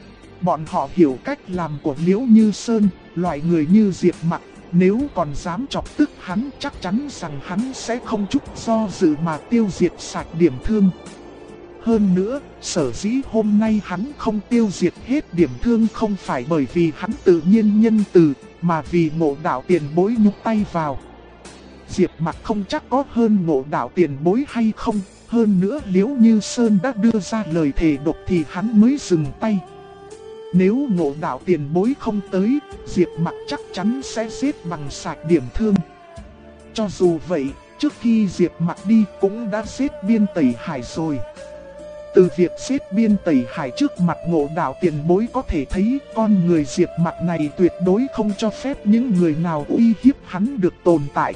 Bọn họ hiểu cách làm của Liễu Như Sơn, loại người như Diệp Mặc, nếu còn dám chọc tức hắn chắc chắn rằng hắn sẽ không chút do dự mà tiêu diệt sạch điểm thương. Hơn nữa, sở dĩ hôm nay hắn không tiêu diệt hết điểm thương không phải bởi vì hắn tự nhiên nhân từ, mà vì Ngộ Đạo tiền bối nhúc tay vào. Diệp Mặc không chắc có hơn Ngộ Đạo tiền bối hay không, hơn nữa Liễu Như Sơn đã đưa ra lời thề độc thì hắn mới dừng tay. Nếu Ngộ Đạo tiền bối không tới, Diệp Mặc chắc chắn sẽ giết bằng sạch điểm thương. Cho dù vậy, trước khi Diệp Mặc đi cũng đã giết Biên Tẩy Hải rồi. Từ việc giết Biên Tẩy Hải trước mặt Ngộ Đạo tiền bối có thể thấy con người Diệp Mặc này tuyệt đối không cho phép những người nào uy hiếp hắn được tồn tại.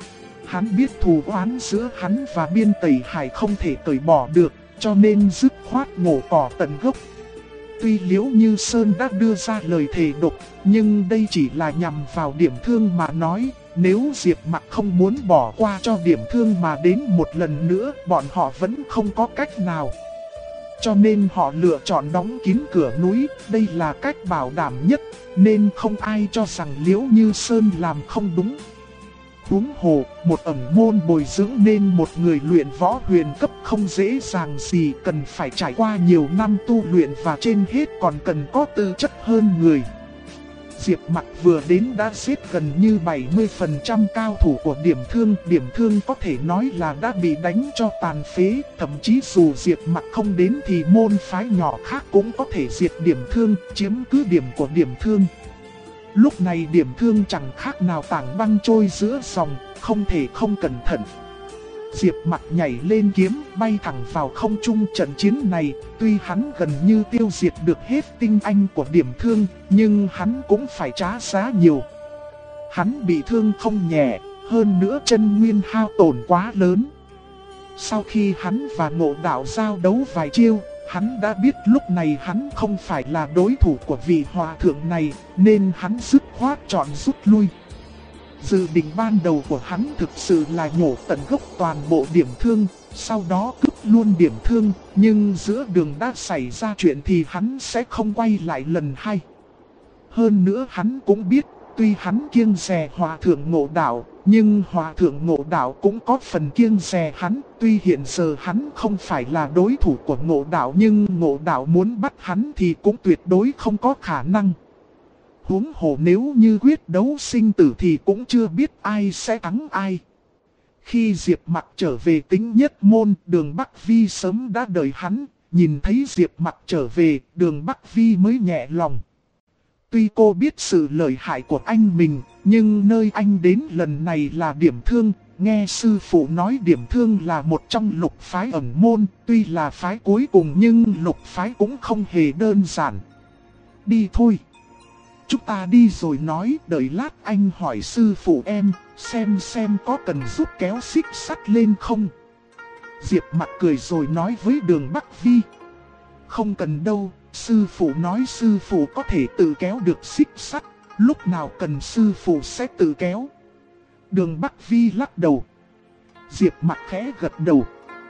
Hắn biết thù oán giữa hắn và Biên Tẩy Hải không thể cởi bỏ được, cho nên dứt khoát nhổ cỏ tận gốc. Tuy Liễu Như Sơn đã đưa ra lời thề độc, nhưng đây chỉ là nhằm vào điểm thương mà nói. Nếu Diệp Mặc không muốn bỏ qua cho điểm thương mà đến một lần nữa, bọn họ vẫn không có cách nào. Cho nên họ lựa chọn đóng kín cửa núi, đây là cách bảo đảm nhất, nên không ai cho rằng Liễu Như Sơn làm không đúng. Huống hồ, một ẩn môn bồi dưỡng nên một người luyện võ huyền cấp không dễ dàng gì, cần phải trải qua nhiều năm tu luyện và trên hết còn cần có tư chất hơn người. Diệp Mặc vừa đến đã giết gần như 70% cao thủ của điểm thương có thể nói là đã bị đánh cho tàn phế, thậm chí dù Diệp Mặc không đến thì môn phái nhỏ khác cũng có thể diệt điểm thương, chiếm cứ điểm của điểm thương. Lúc này điểm thương chẳng khác nào tảng băng trôi giữa dòng, không thể không cẩn thận. Diệp Mặc nhảy lên kiếm, bay thẳng vào không trung. Trận chiến này, tuy hắn gần như tiêu diệt được hết tinh anh của điểm thương, nhưng hắn cũng phải trả giá nhiều. Hắn bị thương không nhẹ, hơn nữa chân nguyên hao tổn quá lớn. Sau khi hắn và Ngộ Đạo giao đấu vài chiêu, Hắn đã biết lúc này hắn không phải là đối thủ của vị hòa thượng này, nên hắn dứt khoát chọn rút lui. Dự định ban đầu của hắn thực sự là nhổ tận gốc toàn bộ điểm thương, sau đó cướp luôn điểm thương, nhưng giữa đường đã xảy ra chuyện thì hắn sẽ không quay lại lần hai. Hơn nữa hắn cũng biết, tuy hắn kiêng dè hòa thượng Ngộ Đạo, nhưng hòa thượng Ngộ Đạo cũng có phần kiêng dè hắn. Tuy hiện giờ hắn không phải là đối thủ của Ngộ Đạo, nhưng Ngộ Đạo muốn bắt hắn thì cũng tuyệt đối không có khả năng. Huống hồ nếu như quyết đấu sinh tử thì cũng chưa biết ai sẽ thắng ai. Khi Diệp Mặc trở về Tính Nhất Môn, Đường Bắc Vi sớm đã đợi hắn. Nhìn thấy Diệp Mặc trở về, Đường Bắc Vi mới nhẹ lòng. Tuy cô biết sự lợi hại của anh mình, nhưng nơi anh đến lần này là Điểm Thương. Nghe sư phụ nói Điểm Thương là một trong lục phái ẩn môn, tuy là phái cuối cùng nhưng lục phái cũng không hề đơn giản. Đi thôi. Chúng ta đi rồi nói, đợi lát anh hỏi sư phụ em, xem có cần giúp kéo xích sắt lên không. Diệp Mặc cười rồi nói với Đường Bắc Vi. Không cần đâu, sư phụ nói sư phụ có thể tự kéo được xích sắt, lúc nào cần sư phụ sẽ tự kéo. Đường Bắc Vi lắc đầu. Diệp Mặc khẽ gật đầu.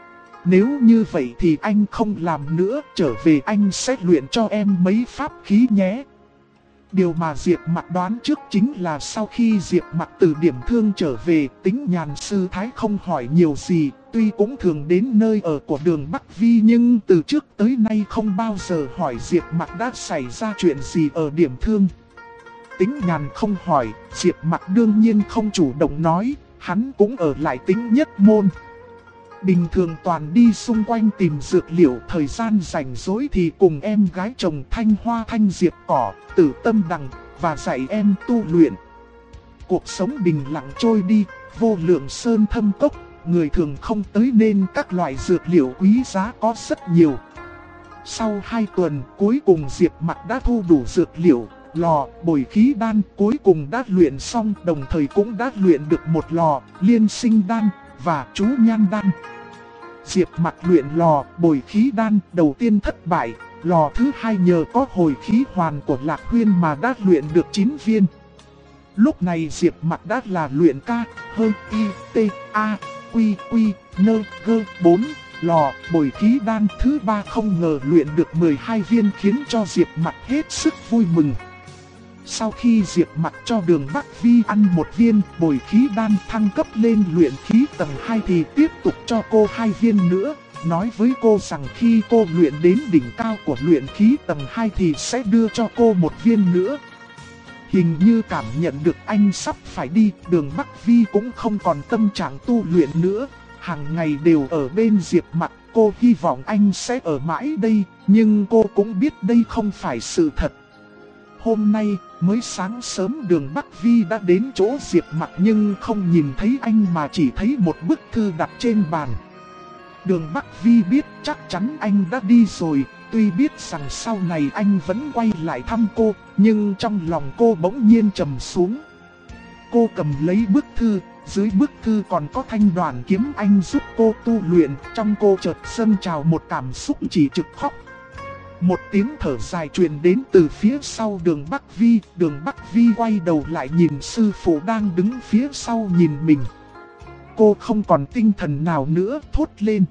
Nếu như vậy thì anh không làm nữa, trở về anh sẽ luyện cho em mấy pháp khí nhé. Điều mà Diệp Mặc đoán trước chính là sau khi Diệp Mặc từ Điểm Thương trở về, Tính Nhàn sư thái không hỏi nhiều gì, tuy cũng thường đến nơi ở của Đường Bắc Vi nhưng từ trước tới nay không bao giờ hỏi Diệp Mặc đã xảy ra chuyện gì ở Điểm Thương. Tính Nhàn không hỏi, Diệp Mặc đương nhiên không chủ động nói, hắn cũng ở lại Tính Nhất Môn. Bình thường toàn đi xung quanh tìm dược liệu, thời gian rảnh rỗi thì cùng em gái chồng Thanh Hoa Thanh Diệp Cỏ, Tử Tâm Đằng, và dạy em tu luyện. Cuộc sống bình lặng trôi đi, vô lượng sơn thâm cốc, người thường không tới nên các loại dược liệu quý giá có rất nhiều. Sau 2 tuần, cuối cùng Diệp Mặc đã thu đủ dược liệu, lò, bồi khí đan cuối cùng đã luyện xong, đồng thời cũng đã luyện được một lò, liên sinh đan và chú nhan đan. Diệp Mặc luyện lò, bồi khí đan đầu tiên thất bại, lò thứ hai nhờ có hồi khí hoàn của Lạc Huyên mà đã luyện được 9 viên. Lúc này Diệp Mặc đã là luyện ca, hơn y, t, a, quy, quy, nơ, gơ, 4, lò, bồi khí đan thứ 3 không ngờ luyện được 12 viên khiến cho Diệp Mặc hết sức vui mừng. Sau khi Diệp Mặc cho Đường Bắc Vi ăn 1 viên bồi khí đan thăng cấp lên luyện khí tầng 2 thì tiếp tục cho cô 2 viên nữa, nói với cô rằng khi cô luyện đến đỉnh cao của luyện khí tầng 2 thì sẽ đưa cho cô 1 viên nữa. Hình như cảm nhận được anh sắp phải đi, Đường Bắc Vi cũng không còn tâm trạng tu luyện nữa, hàng ngày đều ở bên Diệp Mặc. Cô hy vọng anh sẽ ở mãi đây, nhưng cô cũng biết đây không phải sự thật. Hôm nay, mới sáng sớm Đường Bắc Vi đã đến chỗ Diệp Mặc nhưng không nhìn thấy anh mà chỉ thấy một bức thư đặt trên bàn. Đường Bắc Vi biết chắc chắn anh đã đi rồi, tuy biết rằng sau này anh vẫn quay lại thăm cô, nhưng trong lòng cô bỗng nhiên trầm xuống. Cô cầm lấy bức thư, dưới bức thư còn có thanh đoàn kiếm anh giúp cô tu luyện, trong cô chợt dâng trào một cảm xúc chỉ trực khóc. Một tiếng thở dài truyền đến từ phía sau Đường Bắc Vi, Đường Bắc Vi quay đầu lại nhìn sư phụ đang đứng phía sau nhìn mình. Cô không còn tinh thần nào nữa, thốt lên.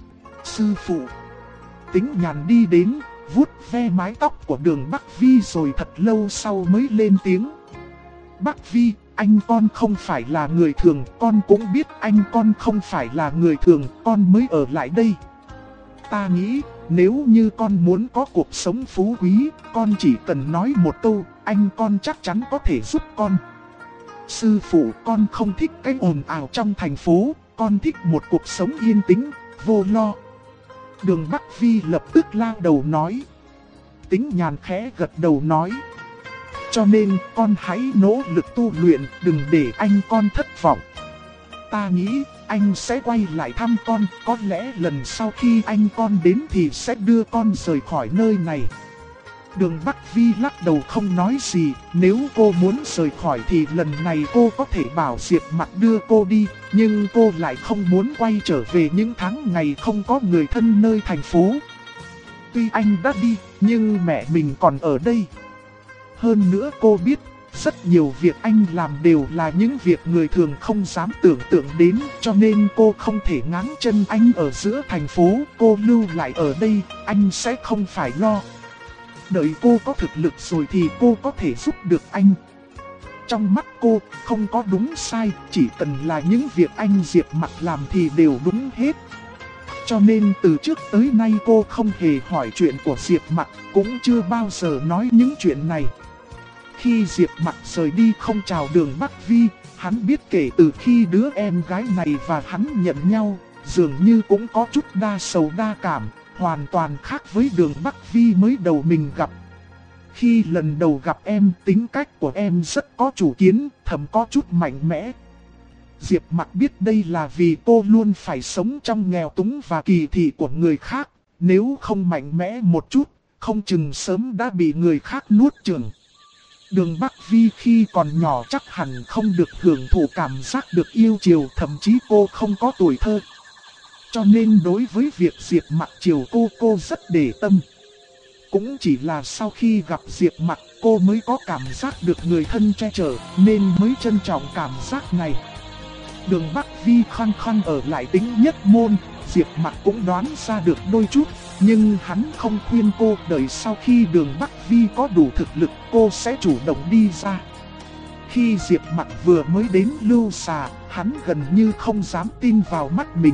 Sư phụ. Tính Nhàn đi đến, vuốt ve mái tóc của Đường Bắc Vi rồi thật lâu sau mới lên tiếng. Bắc Vi, anh con không phải là người thường, con cũng biết anh con không phải là người thường, con mới ở lại đây. Ta nghĩ, nếu như con muốn có cuộc sống phú quý, con chỉ cần nói một câu, anh con chắc chắn có thể giúp con. Sư phụ, con không thích cái ồn ào trong thành phố, con thích một cuộc sống yên tĩnh, vô lo. Đường Bắc Vi lập tức lao đầu nói. Tính Nhàn khẽ gật đầu nói. Cho nên con hãy nỗ lực tu luyện, đừng để anh con thất vọng. Ta nghĩ anh sẽ quay lại thăm con, có lẽ lần sau khi anh con đến thì sẽ đưa con rời khỏi nơi này. Đường Bắc Vi lắc đầu không nói gì, nếu cô muốn rời khỏi thì lần này cô có thể bảo Diệp Mặc đưa cô đi, nhưng cô lại không muốn quay trở về những tháng ngày không có người thân nơi thành phố. tuy anh đã đi, nhưng mẹ mình còn ở đây. Hơn nữa cô biết, rất nhiều việc anh làm đều là những việc người thường không dám tưởng tượng đến, cho nên cô không thể ngáng chân anh ở giữa thành phố. Cô lưu lại ở đây, anh sẽ không phải lo. Đợi cô có thực lực rồi thì cô có thể giúp được anh. Trong mắt cô, không có đúng sai, chỉ cần là những việc anh Diệp Mặc làm thì đều đúng hết. Cho nên từ trước tới nay cô không hề hỏi chuyện của Diệp Mặc, cũng chưa bao giờ nói những chuyện này. Khi Diệp Mặc rời đi không chào Đường Bắc Vi, hắn biết kể từ khi đứa em gái này và hắn nhận nhau, dường như cũng có chút đa sầu đa cảm, hoàn toàn khác với Đường Bắc Vi mới đầu mình gặp. Khi lần đầu gặp em, tính cách của em rất có chủ kiến, thậm có chút mạnh mẽ. Diệp Mặc biết đây là vì cô luôn phải sống trong nghèo túng và kỳ thị của người khác, nếu không mạnh mẽ một chút, không chừng sớm đã bị người khác nuốt chửng. Đường Bắc Vi khi còn nhỏ chắc hẳn không được hưởng thụ cảm giác được yêu chiều, thậm chí cô không có tuổi thơ. Cho nên đối với việc Diệp Mặc chiều cô rất để tâm. Cũng chỉ là sau khi gặp Diệp Mặc cô mới có cảm giác được người thân che chở nên mới trân trọng cảm giác này. Đường Bắc Vi khăng khăng ở lại Tính Nhất Môn, Diệp Mặc cũng đoán ra được đôi chút, nhưng hắn không khuyên cô, đợi sau khi Đường Bắc Vi có đủ thực lực cô sẽ chủ động đi ra. Khi Diệp Mặc vừa mới đến Lưu Xà, hắn gần như không dám tin vào mắt mình.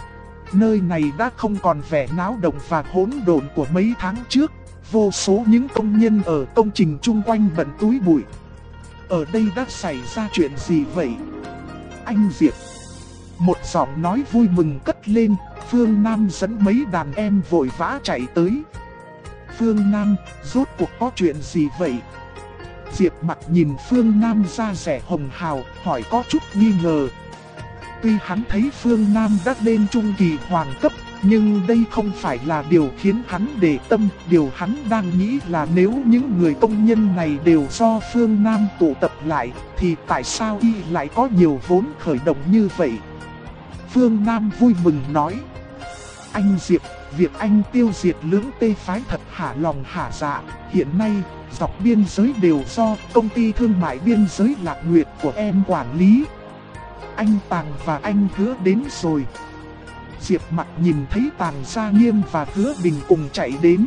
Nơi này đã không còn vẻ náo động và hỗn độn của mấy tháng trước, vô số những công nhân ở công trình chung quanh bận túi bụi. Ở đây đã xảy ra chuyện gì vậy? Anh Diệp. Một giọng nói vui mừng cất lên, Phương Nam dẫn mấy đàn em vội vã chạy tới. Phương Nam, rốt cuộc có chuyện gì vậy? Diệp Mặc nhìn Phương Nam da dẻ hồng hào, hỏi có chút nghi ngờ. Tuy hắn thấy Phương Nam đã lên trung kỳ hoàng cấp, nhưng đây không phải là điều khiến hắn để tâm. Điều hắn đang nghĩ là nếu những người công nhân này đều do Phương Nam tụ tập lại, thì tại sao y lại có nhiều vốn khởi động như vậy? Phương Nam vui mừng nói. Anh Diệp, việc anh tiêu diệt Lưỡng Tê phái thật hả lòng hả dạ. Hiện nay, dọc biên giới đều do công ty thương mại biên giới Lạc Nguyệt của em quản lý. Anh Tàng và anh Hứa đến rồi. Diệp Mặc nhìn thấy Tàng Gia Nghiêm và Hứa Bình cùng chạy đến.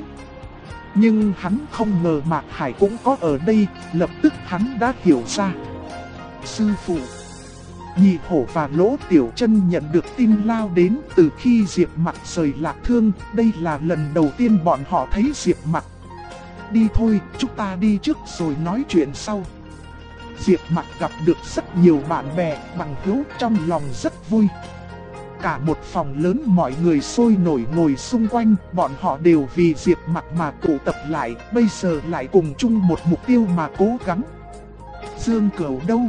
Nhưng hắn không ngờ Mạc Hải cũng có ở đây, lập tức hắn đã hiểu ra. Sư phụ, Nhị Hổ và Lỗ Tiểu Chân nhận được tin lao đến từ khi Diệp Mặc rời Lạc Thương, đây là lần đầu tiên bọn họ thấy Diệp Mặc. Đi thôi, chúng ta đi trước rồi nói chuyện sau. Diệp Mặc gặp được rất nhiều bạn bè, bằng hữu, trong lòng rất vui. Cả một phòng lớn mọi người sôi nổi ngồi xung quanh, bọn họ đều vì Diệp Mặc mà tụ tập lại, bây giờ lại cùng chung một mục tiêu mà cố gắng. Dương Cửu đâu?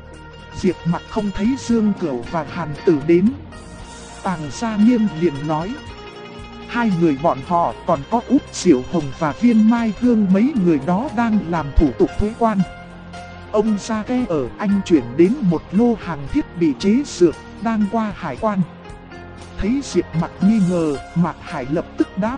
Diệp Mặc không thấy Dương Cửu và Hàn Tử đến. Tàng Gia Nghiêm liền nói. Hai người bọn họ còn có Út Diệu Hồng và Viên Mai Hương, mấy người đó đang làm thủ tục thuế quan. Ông Gia Ke ở Anh chuyển đến một lô hàng thiết bị chế dược, đang qua hải quan. Thấy Diệp Mặc nghi ngờ, Mạc Hải lập tức đáp.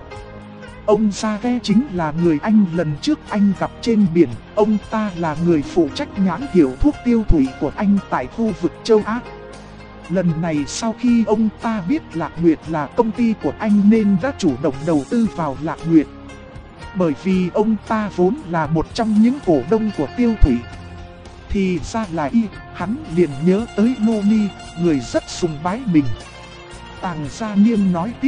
Ông Gia Ke chính là người anh lần trước anh gặp trên biển, ông ta là người phụ trách nhãn hiệu thuốc tiêu thủy của anh tại khu vực châu Á. Lần này sau khi ông ta biết Lạc Nguyệt là công ty của anh nên đã chủ động đầu tư vào Lạc Nguyệt. Bởi vì ông ta vốn là một trong những cổ đông của tiêu thủy. Thì ra là y, hắn liền nhớ tới Nô Ni, người rất sùng bái mình. Tàng Gia Nghiêm nói tiếp.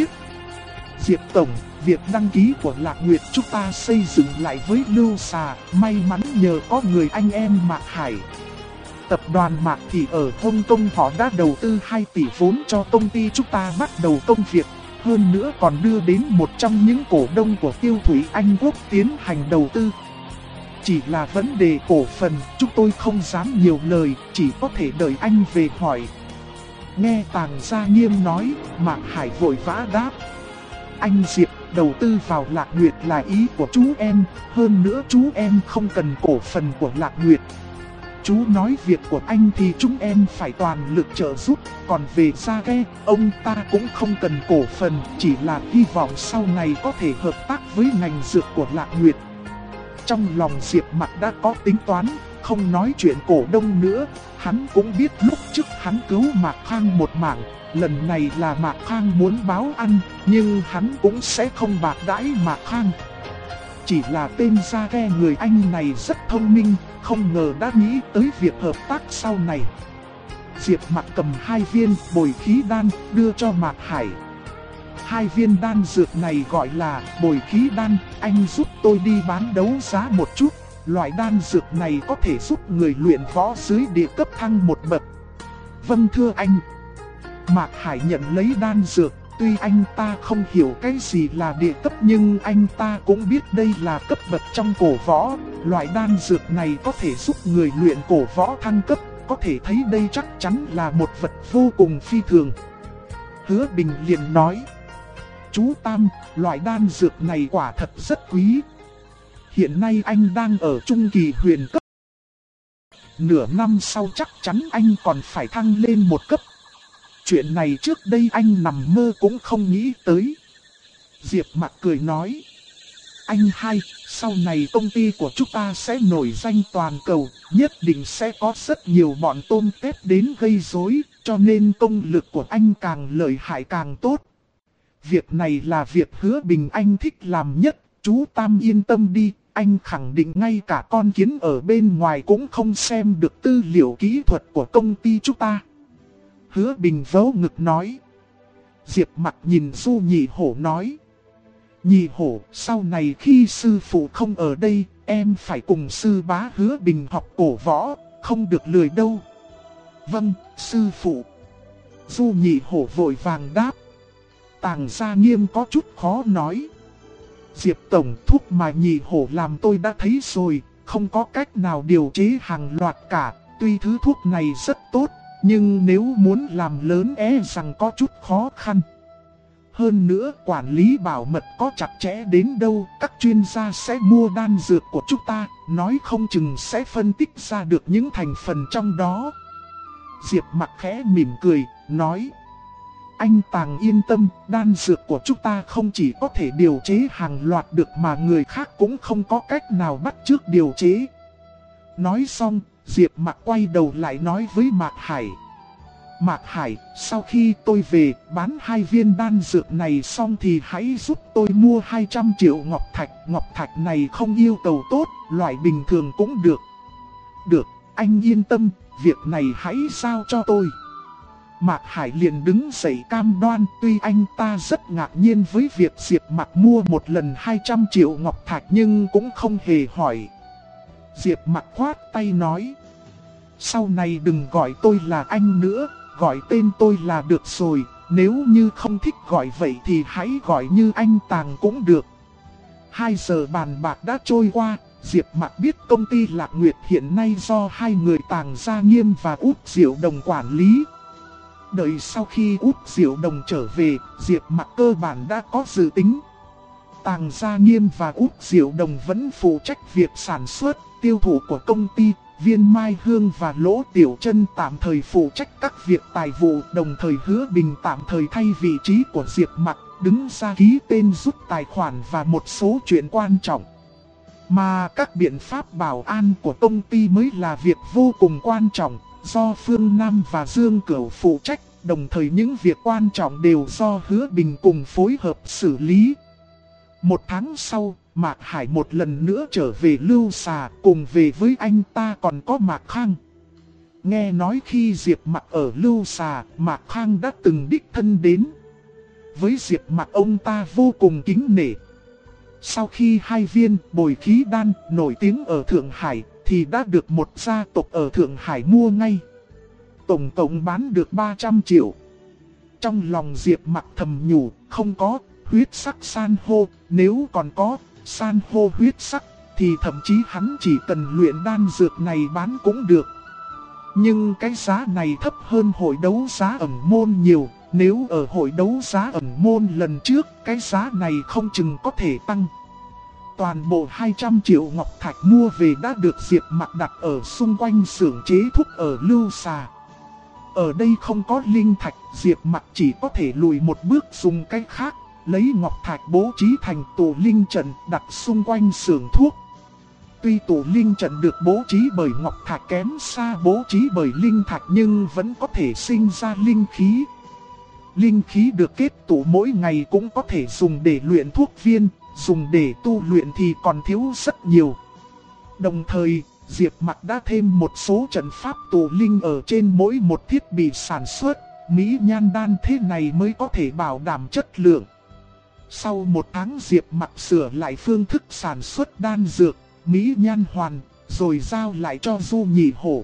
Diệp Tổng, việc đăng ký của Lạc Nguyệt chúng ta xây dựng lại với Lưu Xà, may mắn nhờ có người anh em Mạc Hải. Tập đoàn Mạc Thị ở Hong Kong họ đã đầu tư 2 tỷ vốn cho công ty chúng ta bắt đầu công việc. Hơn nữa còn đưa đến một trong những cổ đông của tiêu thủy Anh Quốc tiến hành đầu tư. Chỉ là vấn đề cổ phần, chúng tôi không dám nhiều lời, chỉ có thể đợi anh về hỏi. Nghe Tàng Gia Nghiêm nói, Mạc Hải vội vã đáp. Anh Diệp, đầu tư vào Lạc Nguyệt là ý của chú em, hơn nữa chú em không cần cổ phần của Lạc Nguyệt. chú nói việc của anh thì chúng em phải toàn lực trợ giúp. Còn về Sake, ông ta cũng không cần cổ phần, chỉ là hy vọng sau này có thể hợp tác với ngành dược của Lạc Nguyệt. Trong lòng Diệp Mặc đã có tính toán, không nói chuyện cổ đông nữa. Hắn cũng biết lúc trước hắn cứu Mạc Khang một mạng, lần này là Mạc Khang muốn báo ăn, nhưng hắn cũng sẽ không bạc đãi Mạc Khang. Chỉ là tên Sake người anh này rất thông minh, không ngờ đã nghĩ tới việc hợp tác sau này. Diệp Mặc cầm 2 viên bồi khí đan đưa cho Mạc Hải. 2 viên đan dược này gọi là bồi khí đan, anh giúp tôi đi bán đấu giá một chút. Loại đan dược này có thể giúp người luyện võ dưới địa cấp thăng một bậc. Vâng thưa anh. Mạc Hải nhận lấy đan dược, tuy anh ta không hiểu cái gì là địa cấp nhưng anh ta cũng biết đây là cấp bậc trong cổ võ. Loại đan dược này có thể giúp người luyện cổ võ thăng cấp, có thể thấy đây chắc chắn là một vật vô cùng phi thường. Hứa Bình liền nói: chú Tam, loại đan dược này quả thật rất quý. Hiện nay anh đang ở trung kỳ huyền cấp. Nửa năm sau chắc chắn anh còn phải thăng lên một cấp. Chuyện này trước đây anh nằm mơ cũng không nghĩ tới. Diệp Mặc cười nói: anh hai, sau này công ty của chúng ta sẽ nổi danh toàn cầu, nhất định sẽ có rất nhiều bọn tôm tép đến gây rối, cho nên công lực của anh càng lợi hại càng tốt. Việc này là việc Hứa Bình anh thích làm nhất, chú Tam yên tâm đi, anh khẳng định ngay cả con kiến ở bên ngoài cũng không xem được tư liệu kỹ thuật của công ty chúng ta. Hứa Bình vỗ ngực nói. Diệp Mặc nhìn Du Nhị Hổ nói: Nhị Hổ, sau này khi sư phụ không ở đây, em phải cùng sư bá Hứa Bình học cổ võ, không được lười đâu. Vâng, sư phụ. Du Nhị Hổ vội vàng đáp. Tàng Gia Nghiêm có chút khó nói. Diệp tổng, thuốc mà Nhị Hổ làm tôi đã thấy rồi, không có cách nào điều chế hàng loạt cả. Tuy thứ thuốc này rất tốt, nhưng nếu muốn làm lớn rằng có chút khó khăn. Hơn nữa quản lý bảo mật có chặt chẽ đến đâu, các chuyên gia sẽ mua đan dược của chúng ta, nói không chừng sẽ phân tích ra được những thành phần trong đó. Diệp Mặc khẽ mỉm cười, nói: anh Tàng yên tâm, đan dược của chúng ta không chỉ có thể điều chế hàng loạt được mà người khác cũng không có cách nào bắt chước điều chế. Nói xong, Diệp Mặc quay đầu lại nói với Mạc Hải: Mạc Hải, sau khi tôi về bán 2 viên đan dược này xong thì hãy giúp tôi mua 200 triệu ngọc thạch. Ngọc thạch này không yêu cầu tốt, loại bình thường cũng được. Được, anh yên tâm, việc này hãy giao cho tôi. Mạc Hải liền đứng dậy cam đoan, tuy anh ta rất ngạc nhiên với việc Diệp Mặc mua một lần 200 triệu ngọc thạch nhưng cũng không hề hỏi. Diệp Mặc khoát tay nói: sau này đừng gọi tôi là anh nữa, gọi tên tôi là được rồi, nếu như không thích gọi vậy thì hãy gọi như anh Tàng cũng được. 2 giờ bàn bạc đã trôi qua, Diệp Mặc biết công ty Lạc Nguyệt hiện nay do 2 người Tàng Gia Nghiêm và Út Diệu Đồng quản lý. Đợi sau khi Út Diệu Đồng trở về, Diệp Mặc cơ bản đã có dự tính. Tàng Gia Nghiêm và Út Diệu Đồng vẫn phụ trách việc sản xuất, tiêu thụ của công ty. Viên Mai Hương và Lỗ Tiểu Trân tạm thời phụ trách các việc tài vụ, đồng thời Hứa Bình tạm thời thay vị trí của Diệp Mặc, đứng ra ký tên rút tài khoản và một số chuyện quan trọng. Mà các biện pháp bảo an của công ty mới là việc vô cùng quan trọng, do Phương Nam và Dương Cửu phụ trách, đồng thời những việc quan trọng đều do Hứa Bình cùng phối hợp xử lý. 1 tháng sau, Mạc Hải một lần nữa trở về Lưu Xà, cùng về với anh ta còn có Mạc Khang. Nghe nói khi Diệp Mặc ở Lưu Xà, Mạc Khang đã từng đích thân đến. Với Diệp Mặc ông ta vô cùng kính nể. Sau khi 2 viên bồi khí đan nổi tiếng ở Thượng Hải, thì đã được một gia tộc ở Thượng Hải mua ngay. Tổng cộng bán được 300 triệu. Trong lòng Diệp Mặc thầm nhủ, không có huyết sắc san hô, nếu còn có san hô huyết sắc, thì thậm chí hắn chỉ cần luyện đan dược này bán cũng được. Nhưng cái giá này thấp hơn hội đấu giá ẩn môn nhiều, nếu ở hội đấu giá ẩn môn lần trước, cái giá này không chừng có thể tăng. Toàn bộ 200 triệu ngọc thạch mua về đã được Diệp Mặc đặt ở xung quanh xưởng chế thuốc ở Lưu Xà. Ở đây không có linh thạch, Diệp Mặc chỉ có thể lùi một bước dùng cách khác, lấy ngọc thạch bố trí thành tụ linh trận đặt xung quanh xưởng thuốc. Tuy tụ linh trận được bố trí bởi ngọc thạch kém xa bố trí bởi linh thạch nhưng vẫn có thể sinh ra linh khí. Linh khí được kết tụ mỗi ngày cũng có thể dùng để luyện thuốc viên, dùng để tu luyện thì còn thiếu rất nhiều. Đồng thời, Diệp Mặc đã thêm một số trận pháp tụ linh ở trên mỗi một thiết bị sản xuất, mỹ nhan đan thế này mới có thể bảo đảm chất lượng. Sau một tháng Diệp Mặc sửa lại phương thức sản xuất đan dược, mỹ nhan hoàn, rồi giao lại cho Du Nhị Hổ.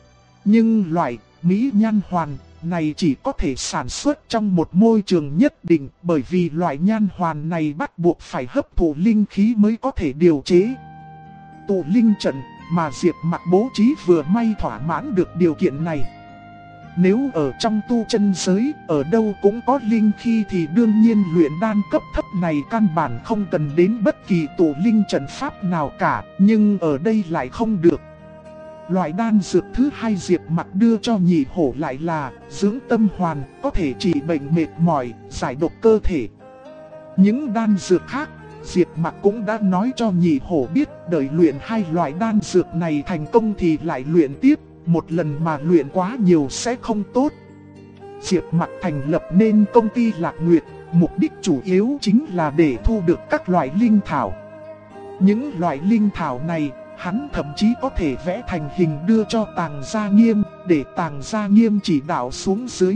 Nhưng loại mỹ nhan hoàn này chỉ có thể sản xuất trong một môi trường nhất định, bởi vì loại nhan hoàn này bắt buộc phải hấp thụ linh khí mới có thể điều chế. Tụ linh trận mà Diệp Mặc bố trí vừa may thỏa mãn được điều kiện này. Nếu ở trong tu chân giới, ở đâu cũng có linh khí thì đương nhiên luyện đan cấp thấp này căn bản không cần đến bất kỳ tụ linh trận pháp nào cả, nhưng ở đây lại không được. Loại đan dược thứ hai Diệp Mặc đưa cho Nhị Hổ lại là dưỡng tâm hoàn, có thể trị bệnh mệt mỏi, giải độc cơ thể. Những đan dược khác, Diệp Mặc cũng đã nói cho Nhị Hổ biết, đợi luyện hai loại đan dược này thành công thì lại luyện tiếp, một lần mà luyện quá nhiều sẽ không tốt. Diệp Mặc thành lập nên công ty Lạc Nguyệt, mục đích chủ yếu chính là để thu được các loại linh thảo. Những loại linh thảo này, hắn thậm chí có thể vẽ thành hình đưa cho Tàng Gia Nghiêm, để Tàng Gia Nghiêm chỉ đạo xuống dưới.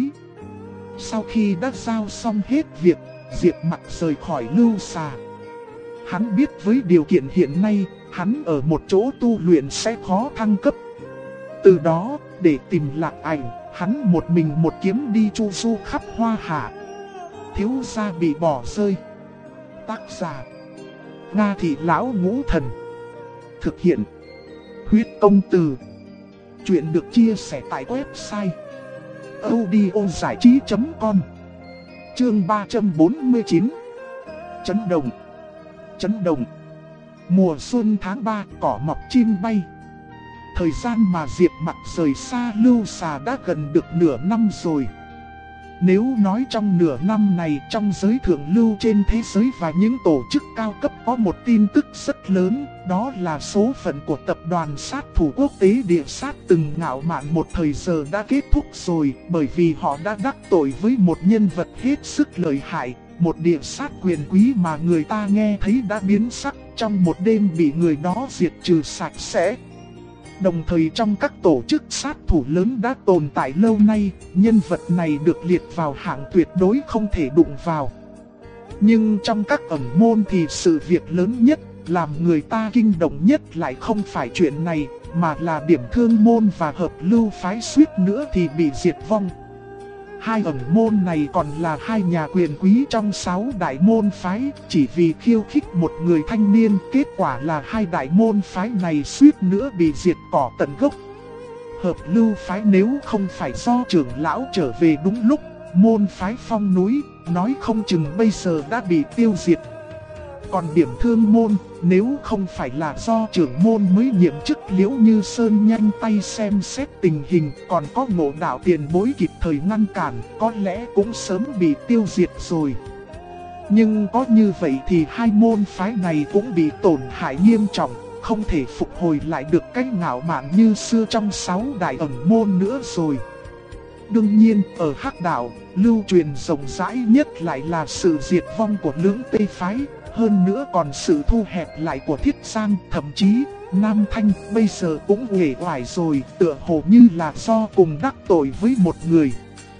Sau khi đã giao xong hết việc, Diệp Mặc rời khỏi Lưu Xà. Hắn biết với điều kiện hiện nay, hắn ở một chỗ tu luyện sẽ khó thăng cấp. Từ đó, để tìm Lạc Ảnh, hắn một mình một kiếm đi chu du khắp Hoa Hạ. Thiếu gia bị bỏ rơi. Tác giả: Nga Thị Lão Ngũ Thần. Thực hiện: Huyết Công Từ. Chuyện được chia sẻ tại website audiozảichí.com. Chương 349. Chấn động. Chấn động. Mùa xuân tháng 3, cỏ mọc chim bay. Thời gian mà Diệp Mặc rời xa Lưu Xà đã gần được nửa năm rồi. Nếu nói trong nửa năm này, trong giới thượng lưu trên thế giới và những tổ chức cao cấp có một tin tức rất lớn, đó là số phận của tập đoàn sát thủ quốc tế Địa Sát từng ngạo mạn một thời giờ đã kết thúc rồi, bởi vì họ đã đắc tội với một nhân vật hết sức lợi hại, một địa sát quyền quý mà người ta nghe thấy đã biến sắc, trong một đêm bị người đó diệt trừ sạch sẽ. Đồng thời trong các tổ chức sát thủ lớn đã tồn tại lâu nay, nhân vật này được liệt vào hạng tuyệt đối không thể đụng vào. Nhưng trong các ẩn môn thì sự việc lớn nhất, làm người ta kinh động nhất lại không phải chuyện này, mà là Điểm Thương môn và Hợp Lưu phái suýt nữa thì bị diệt vong. Hai ẩn môn này còn là hai nhà quyền quý trong 6 đại môn phái, chỉ vì khiêu khích một người thanh niên, kết quả là hai đại môn phái này suýt nữa bị diệt cỏ tận gốc. Hợp Lưu phái nếu không phải do trưởng lão trở về đúng lúc, môn phái Phong núi, nói không chừng bây giờ đã bị tiêu diệt. Còn Điểm Thương môn, nếu không phải là do trưởng môn mới nhiệm chức Liễu Như Sơn nhanh tay xem xét tình hình, còn có Ngộ Đạo tiền bối kịp thời ngăn cản, có lẽ cũng sớm bị tiêu diệt rồi. Nhưng có như vậy thì hai môn phái này cũng bị tổn hại nghiêm trọng, không thể phục hồi lại được cái ngạo mạn như xưa trong 6 đại ẩn môn nữa rồi. Đương nhiên, ở Hắc Đạo, lưu truyền rộng rãi nhất lại là sự diệt vong của Lưỡng Tây phái. Hơn nữa còn sự thu hẹp lại của Thiết Giang, thậm chí Nam Thanh bây giờ cũng uể oải rồi, tựa hồ như là do cùng đắc tội với một người.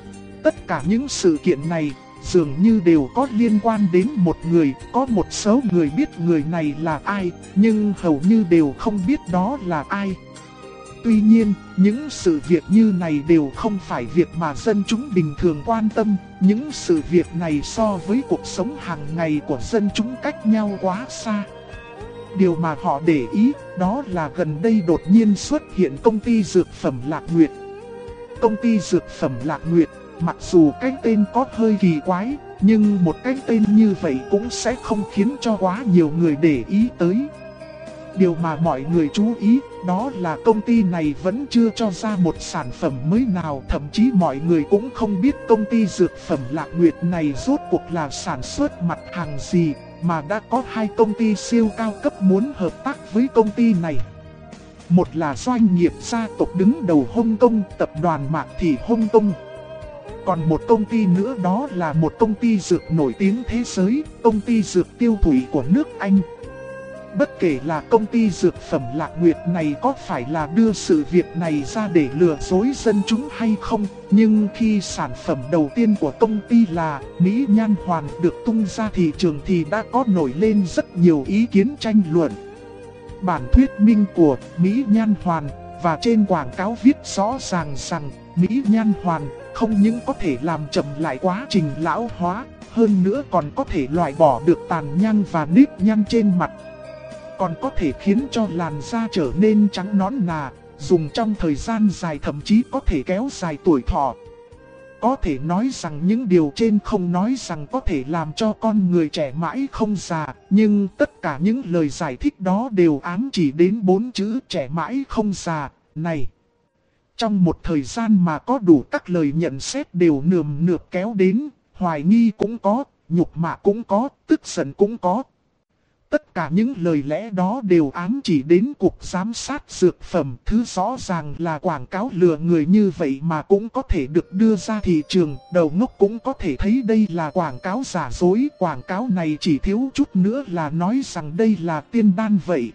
Tất cả những sự kiện này dường như đều có liên quan đến một người, có một số người biết người này là ai, nhưng hầu như đều không biết đó là ai. Tuy nhiên, những sự việc như này đều không phải việc mà dân chúng bình thường quan tâm, những sự việc này so với cuộc sống hàng ngày của dân chúng cách nhau quá xa. Điều mà họ để ý đó là gần đây đột nhiên xuất hiện công ty dược phẩm Lạc Nguyệt. Công ty dược phẩm Lạc Nguyệt, mặc dù cái tên có hơi kỳ quái, Nhưng một cái tên như vậy cũng sẽ không khiến cho quá nhiều người để ý tới. Điều mà mọi người chú ý đó là công ty này vẫn chưa cho ra một sản phẩm mới nào. Thậm chí mọi người cũng không biết công ty dược phẩm Lạc Nguyệt này rốt cuộc là sản xuất mặt hàng gì, mà đã có hai công ty siêu cao cấp muốn hợp tác với công ty này. Một là doanh nghiệp gia tộc đứng đầu Hồng Kông, tập đoàn Mạc Thị Hồng Kông. Còn một công ty nữa đó là một công ty dược nổi tiếng thế giới, công ty dược tiêu thủy của nước Anh. Bất kể là công ty dược phẩm Lạc Nguyệt này có phải là đưa sự việc này ra để lừa dối dân chúng hay không, nhưng khi sản phẩm đầu tiên của công ty là Mỹ Nhan Hoàn được tung ra thị trường thì đã có nổi lên rất nhiều ý kiến tranh luận. Bản thuyết minh của Mỹ Nhan Hoàn và trên quảng cáo viết rõ ràng rằng Mỹ Nhan Hoàn không những có thể làm chậm lại quá trình lão hóa, hơn nữa còn có thể loại bỏ được tàn nhang và nếp nhăn trên mặt. Còn có thể khiến cho làn da trở nên trắng nõn nà, dùng trong thời gian dài thậm chí có thể kéo dài tuổi thọ. Có thể nói rằng những điều trên không nói rằng có thể làm cho con người trẻ mãi không già, nhưng tất cả những lời giải thích đó đều ám chỉ đến 4 chữ trẻ mãi không già này. Trong một thời gian mà có đủ các lời nhận xét đều nườm nượp kéo đến, hoài nghi cũng có, nhục mạ cũng có, tức giận cũng có. Tất cả những lời lẽ đó đều ám chỉ đến Cục Giám sát Dược phẩm. Thứ rõ ràng là quảng cáo lừa người như vậy mà cũng có thể được đưa ra thị trường. Đầu ngốc cũng có thể thấy đây là quảng cáo giả dối. Quảng cáo này chỉ thiếu chút nữa là nói rằng đây là tiên đan vậy.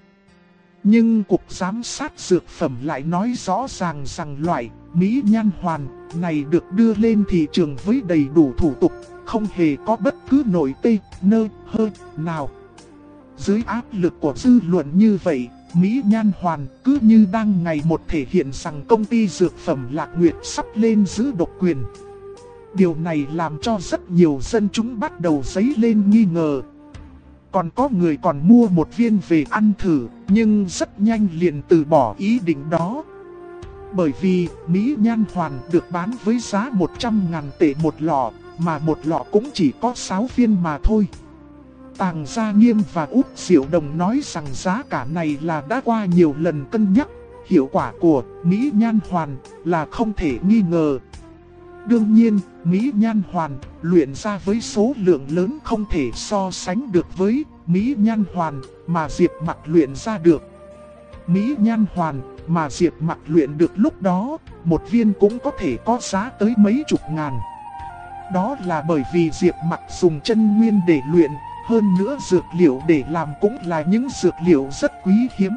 Nhưng Cục Giám sát Dược phẩm lại nói rõ ràng rằng loại Mỹ Nhan Hoàn này được đưa lên thị trường với đầy đủ thủ tục, không hề có bất cứ nổi tê, nơ, hơ nào. Dưới áp lực của dư luận như vậy, Mỹ Nhan Hoàn cứ như đang ngày một thể hiện rằng công ty dược phẩm Lạc Nguyệt sắp lên giữ độc quyền. Điều này làm cho rất nhiều dân chúng bắt đầu dấy lên nghi ngờ. Còn có người còn mua một viên về ăn thử, nhưng rất nhanh liền từ bỏ ý định đó. Bởi vì Mỹ Nhan Hoàn được bán với giá 100.000 tệ một lọ, mà một lọ cũng chỉ có 6 viên mà thôi. Tàng Gia Nghiêm và Út Diệu Đồng nói rằng giá cả này là đã qua nhiều lần cân nhắc, hiệu quả của Mỹ Nhan Hoàn là không thể nghi ngờ. Đương nhiên, Mỹ Nhan Hoàn luyện ra với số lượng lớn không thể so sánh được với Mỹ Nhan Hoàn mà Diệp Mặc luyện ra được. Mỹ Nhan Hoàn mà Diệp Mặc luyện được lúc đó, một viên cũng có thể có giá tới mấy chục ngàn. Đó là bởi vì Diệp Mặc dùng chân nguyên để luyện. Hơn nữa dược liệu để làm cũng là những dược liệu rất quý hiếm.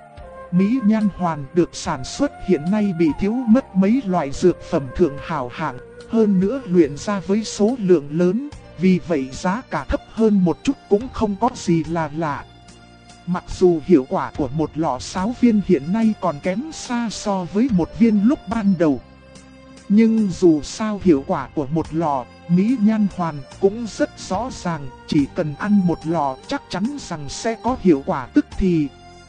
Mỹ Nhan Hoàn được sản xuất hiện nay bị thiếu mất mấy loại dược phẩm thượng hảo hạng, hơn nữa luyện ra với số lượng lớn, vì vậy giá cả thấp hơn một chút cũng không có gì là lạ. Mặc dù hiệu quả của một lọ 6 viên hiện nay còn kém xa so với một viên lúc ban đầu, nhưng dù sao hiệu quả của một lọ Mỹ Nhan Hoàn cũng rất rõ ràng, chỉ cần ăn một lọ chắc chắn rằng sẽ có hiệu quả tức thì.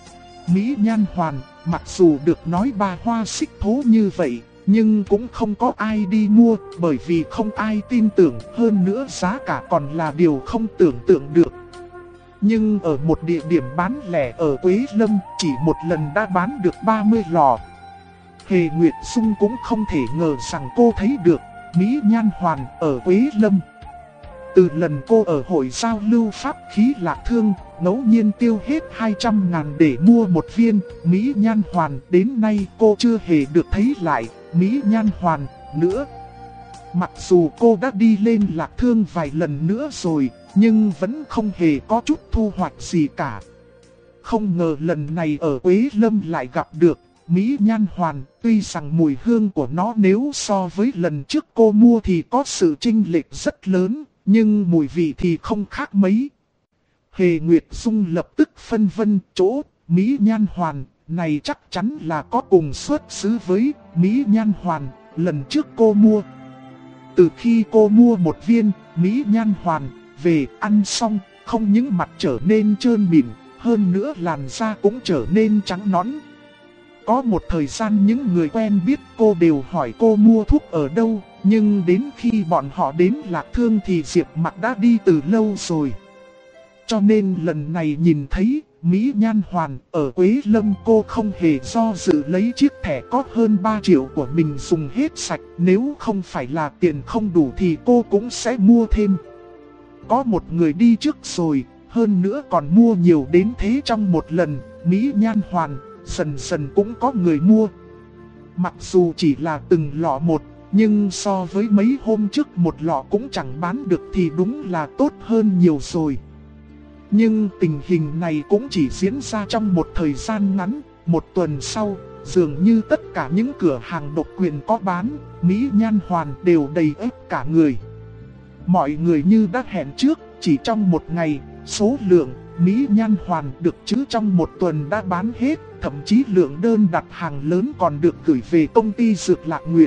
Mỹ Nhan Hoàn mặc dù được nói ba hoa xích thố như vậy, nhưng cũng không có ai đi mua, bởi vì không ai tin tưởng, hơn nữa giá cả còn là điều không tưởng tượng được. Nhưng ở một địa điểm bán lẻ ở Quế Lâm, chỉ một lần đã bán được 30 lọ. Hề Nguyệt Dung cũng không thể ngờ rằng cô thấy được Mỹ Nhan Hoàn ở Quế Lâm. Từ lần cô ở hội giao lưu pháp khí Lạc Thương, ngẫu nhiên tiêu hết 200.000 để mua một viên Mỹ Nhan Hoàn, đến nay cô chưa hề được thấy lại Mỹ Nhan Hoàn nữa. Mặc dù cô đã đi lên Lạc Thương vài lần nữa rồi, nhưng vẫn không hề có chút thu hoạch gì cả. Không ngờ lần này ở Quế Lâm lại gặp được Mỹ Nhan Hoàn. Tuy rằng mùi hương của nó nếu so với lần trước cô mua thì có sự chênh lệch rất lớn, nhưng mùi vị thì không khác mấy. Hề Nguyệt Dung lập tức phân vân, chỗ Mỹ Nhan Hoàn này chắc chắn là có cùng xuất xứ với Mỹ Nhan Hoàn lần trước cô mua. Từ khi cô mua một viên Mỹ Nhan Hoàn về ăn xong, không những mặt trở nên trơn mịn, hơn nữa làn da cũng trở nên trắng nõn. Có một thời gian những người quen biết cô đều hỏi cô mua thuốc ở đâu, nhưng đến khi bọn họ đến Lạc Thương thì Diệp Mặc đã đi từ lâu rồi. Cho nên lần này nhìn thấy Mỹ Nhan Hoàn ở Quế Lâm, cô không hề do dự lấy chiếc thẻ có hơn 3 triệu của mình dùng hết sạch. Nếu không phải là tiền không đủ thì cô cũng sẽ mua thêm. Có một người đi trước rồi, hơn nữa còn mua nhiều đến thế trong một lần. Mỹ Nhan Hoàn dần dần cũng có người mua. Mặc dù chỉ là từng lọ một, nhưng so với mấy hôm trước một lọ cũng chẳng bán được thì đúng là tốt hơn nhiều rồi. Nhưng tình hình này cũng chỉ diễn ra trong một thời gian ngắn. Một tuần sau, dường như tất cả những cửa hàng độc quyền có bán Mỹ Nhan Hoàn đều đầy ếp cả người. Mọi người như đã hẹn trước, chỉ trong một ngày, số lượng Mỹ Nhan Hoàn được trữ trong một tuần đã bán hết. Thậm chí lượng đơn đặt hàng lớn còn được gửi về công ty Dược Lạc Nguyệt.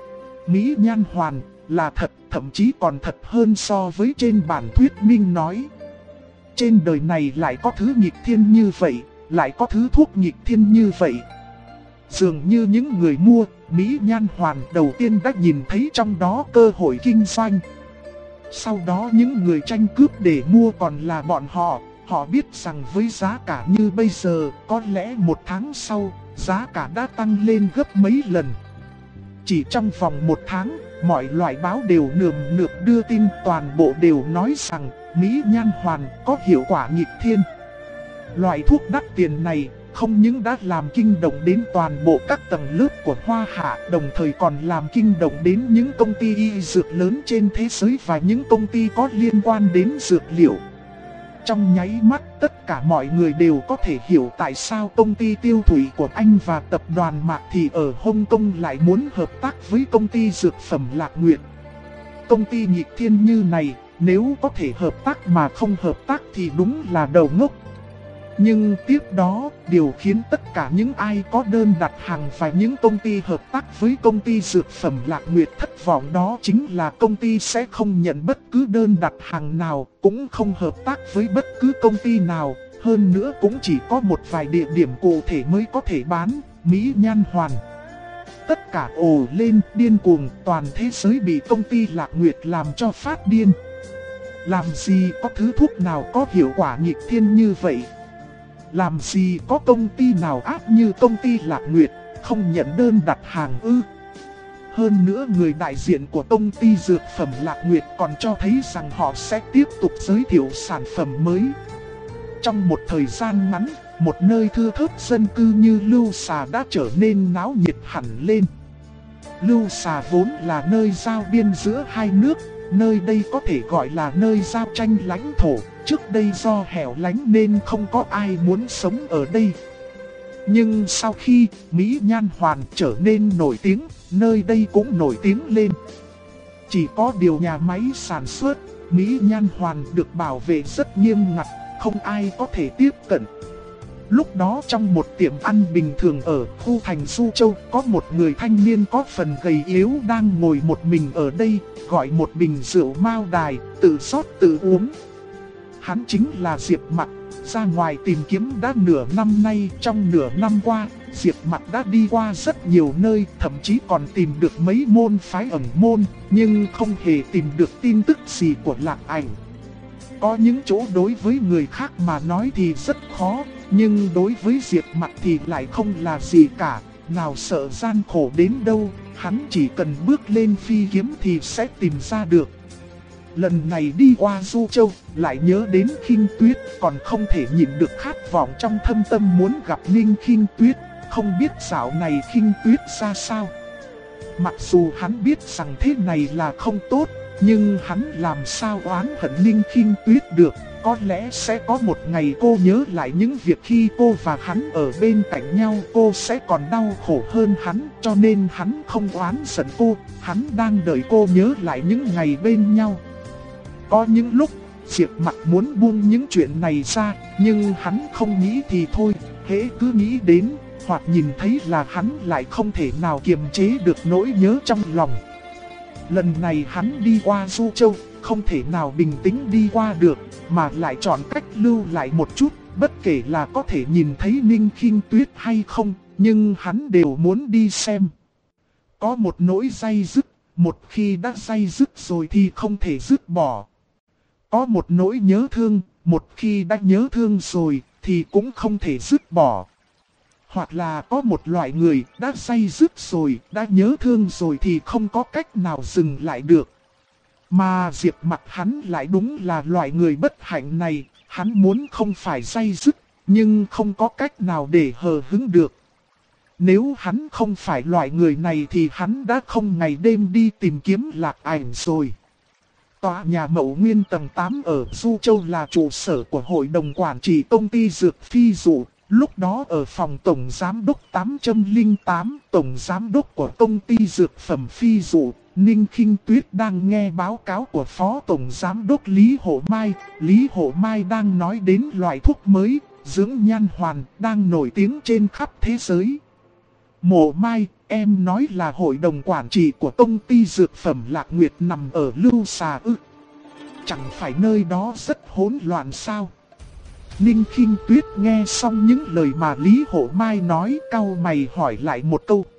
Mỹ Nhan Hoàn là thật, thậm chí còn thật hơn so với trên bản thuyết minh nói. Trên đời này lại có thứ nghịch thiên như vậy, lại có thứ thuốc nghịch thiên như vậy. Dường như những người mua Mỹ Nhan Hoàn đầu tiên đã nhìn thấy trong đó cơ hội kinh doanh. Sau đó những người tranh cướp để mua còn là bọn họ. Họ biết rằng với giá cả như bây giờ, có lẽ một tháng sau, giá cả đã tăng lên gấp mấy lần. Chỉ trong vòng một tháng, mọi loại báo đều nườm nượp đưa tin, toàn bộ đều nói rằng Mỹ Nhan Hoàn có hiệu quả nghịch thiên. Loại thuốc đắt tiền này không những đã làm kinh động đến toàn bộ các tầng lớp của Hoa Hạ, đồng thời còn làm kinh động đến những công ty y dược lớn trên thế giới và những công ty có liên quan đến dược liệu. Trong nháy mắt, tất cả mọi người đều có thể hiểu tại sao công ty tiêu thủy của anh và tập đoàn Mạc Thị ở Hong Kong lại muốn hợp tác với công ty dược phẩm Lạc Nguyệt. Công ty nghịch thiên như này, nếu có thể hợp tác mà không hợp tác thì đúng là đầu ngốc. Nhưng tiếp đó, điều khiến tất cả những ai có đơn đặt hàng và những công ty hợp tác với công ty dược phẩm Lạc Nguyệt thất vọng đó chính là công ty sẽ không nhận bất cứ đơn đặt hàng nào, cũng không hợp tác với bất cứ công ty nào, hơn nữa cũng chỉ có một vài địa điểm cụ thể mới có thể bán Mỹ Nhan Hoàn. Tất cả ồ lên điên cuồng, toàn thế giới bị công ty Lạc Nguyệt làm cho phát điên. Làm gì có thứ thuốc nào có hiệu quả nghịch thiên như vậy? Làm gì có công ty nào ác như công ty Lạc Nguyệt, không nhận đơn đặt hàng ư? Hơn nữa người đại diện của công ty dược phẩm Lạc Nguyệt còn cho thấy rằng họ sẽ tiếp tục giới thiệu sản phẩm mới. Trong một thời gian ngắn, một nơi thưa thớt dân cư như Lưu Xà đã trở nên náo nhiệt hẳn lên. Lưu Xà vốn là nơi giao biên giữa hai nước, nơi đây có thể gọi là nơi giao tranh lãnh thổ. Trước đây do hẻo lánh nên không có ai muốn sống ở đây. Nhưng sau khi Mỹ Nhan Hoàn trở nên nổi tiếng, nơi đây cũng nổi tiếng lên. Chỉ có điều nhà máy sản xuất Mỹ Nhan Hoàn được bảo vệ rất nghiêm ngặt, không ai có thể tiếp cận. Lúc đó trong một tiệm ăn bình thường ở khu thành Du Châu, có một người thanh niên có phần gầy yếu đang ngồi một mình ở đây, gọi một bình rượu Mao Đài, tự rót tự uống. Hắn chính là Diệp Mặc. Ra ngoài tìm kiếm đã nửa năm nay, trong nửa năm qua, Diệp Mặc đã đi qua rất nhiều nơi, thậm chí còn tìm được mấy môn phái ẩn môn, nhưng không hề tìm được tin tức gì của Lạc Ảnh. Có những chỗ đối với người khác mà nói thì rất khó, nhưng đối với Diệp Mặc thì lại không là gì cả, nào sợ gian khổ đến đâu, hắn chỉ cần bước lên phi kiếm thì sẽ tìm ra được. Lần này đi qua Du Châu, lại nhớ đến Khinh Tuyết, còn không thể nhịn được khát vọng trong thâm tâm muốn gặp Ninh Khinh Tuyết, không biết dạo này Khinh Tuyết ra sao. Mặc dù hắn biết rằng thế này là không tốt, nhưng hắn làm sao oán hận Ninh Khinh Tuyết được. Có lẽ sẽ có một ngày cô nhớ lại những việc khi cô và hắn ở bên cạnh nhau, cô sẽ còn đau khổ hơn hắn, cho nên hắn không oán giận cô, hắn đang đợi cô nhớ lại những ngày bên nhau. Có những lúc, Diệp Mặc muốn buông những chuyện này ra, nhưng hắn không nghĩ thì thôi, hễ cứ nghĩ đến, hoặc nhìn thấy là hắn lại không thể nào kiềm chế được nỗi nhớ trong lòng. Lần này hắn đi qua Du Châu, không thể nào bình tĩnh đi qua được, mà lại chọn cách lưu lại một chút, bất kể là có thể nhìn thấy Ninh Khinh Tuyết hay không, nhưng hắn đều muốn đi xem. Có một nỗi day dứt, một khi đã day dứt rồi thì không thể dứt bỏ. Có một nỗi nhớ thương, một khi đã nhớ thương rồi thì cũng không thể dứt bỏ. Hoặc là có một loại người đã day dứt rồi, đã nhớ thương rồi thì không có cách nào dừng lại được. Mà Diệp Mặc hắn lại đúng là loại người bất hạnh này, hắn muốn không phải day dứt, nhưng không có cách nào để hờ hững được. Nếu hắn không phải loại người này thì hắn đã không ngày đêm đi tìm kiếm Lạc Ảnh rồi. Tòa nhà Mậu Nguyên tầng 8 ở Du Châu là trụ sở của Hội đồng Quản trị Công ty Dược Phi Dụ. Lúc đó ở phòng Tổng Giám đốc 808, Tổng Giám đốc của Công ty Dược Phẩm Phi Dụ, Ninh Khinh Tuyết đang nghe báo cáo của Phó Tổng Giám đốc Lý Hổ Mai. Lý Hổ Mai đang nói đến loại thuốc mới, dưỡng nhan hoàn, đang nổi tiếng trên khắp thế giới. Mộ Mai, em nói là hội đồng quản trị của công ty dược phẩm Lạc Nguyệt nằm ở Lưu Xà ư? Chẳng phải nơi đó rất hỗn loạn sao? Ninh Khinh Tuyết nghe xong những lời mà Lý Hổ Mai nói, cau mày hỏi lại một câu.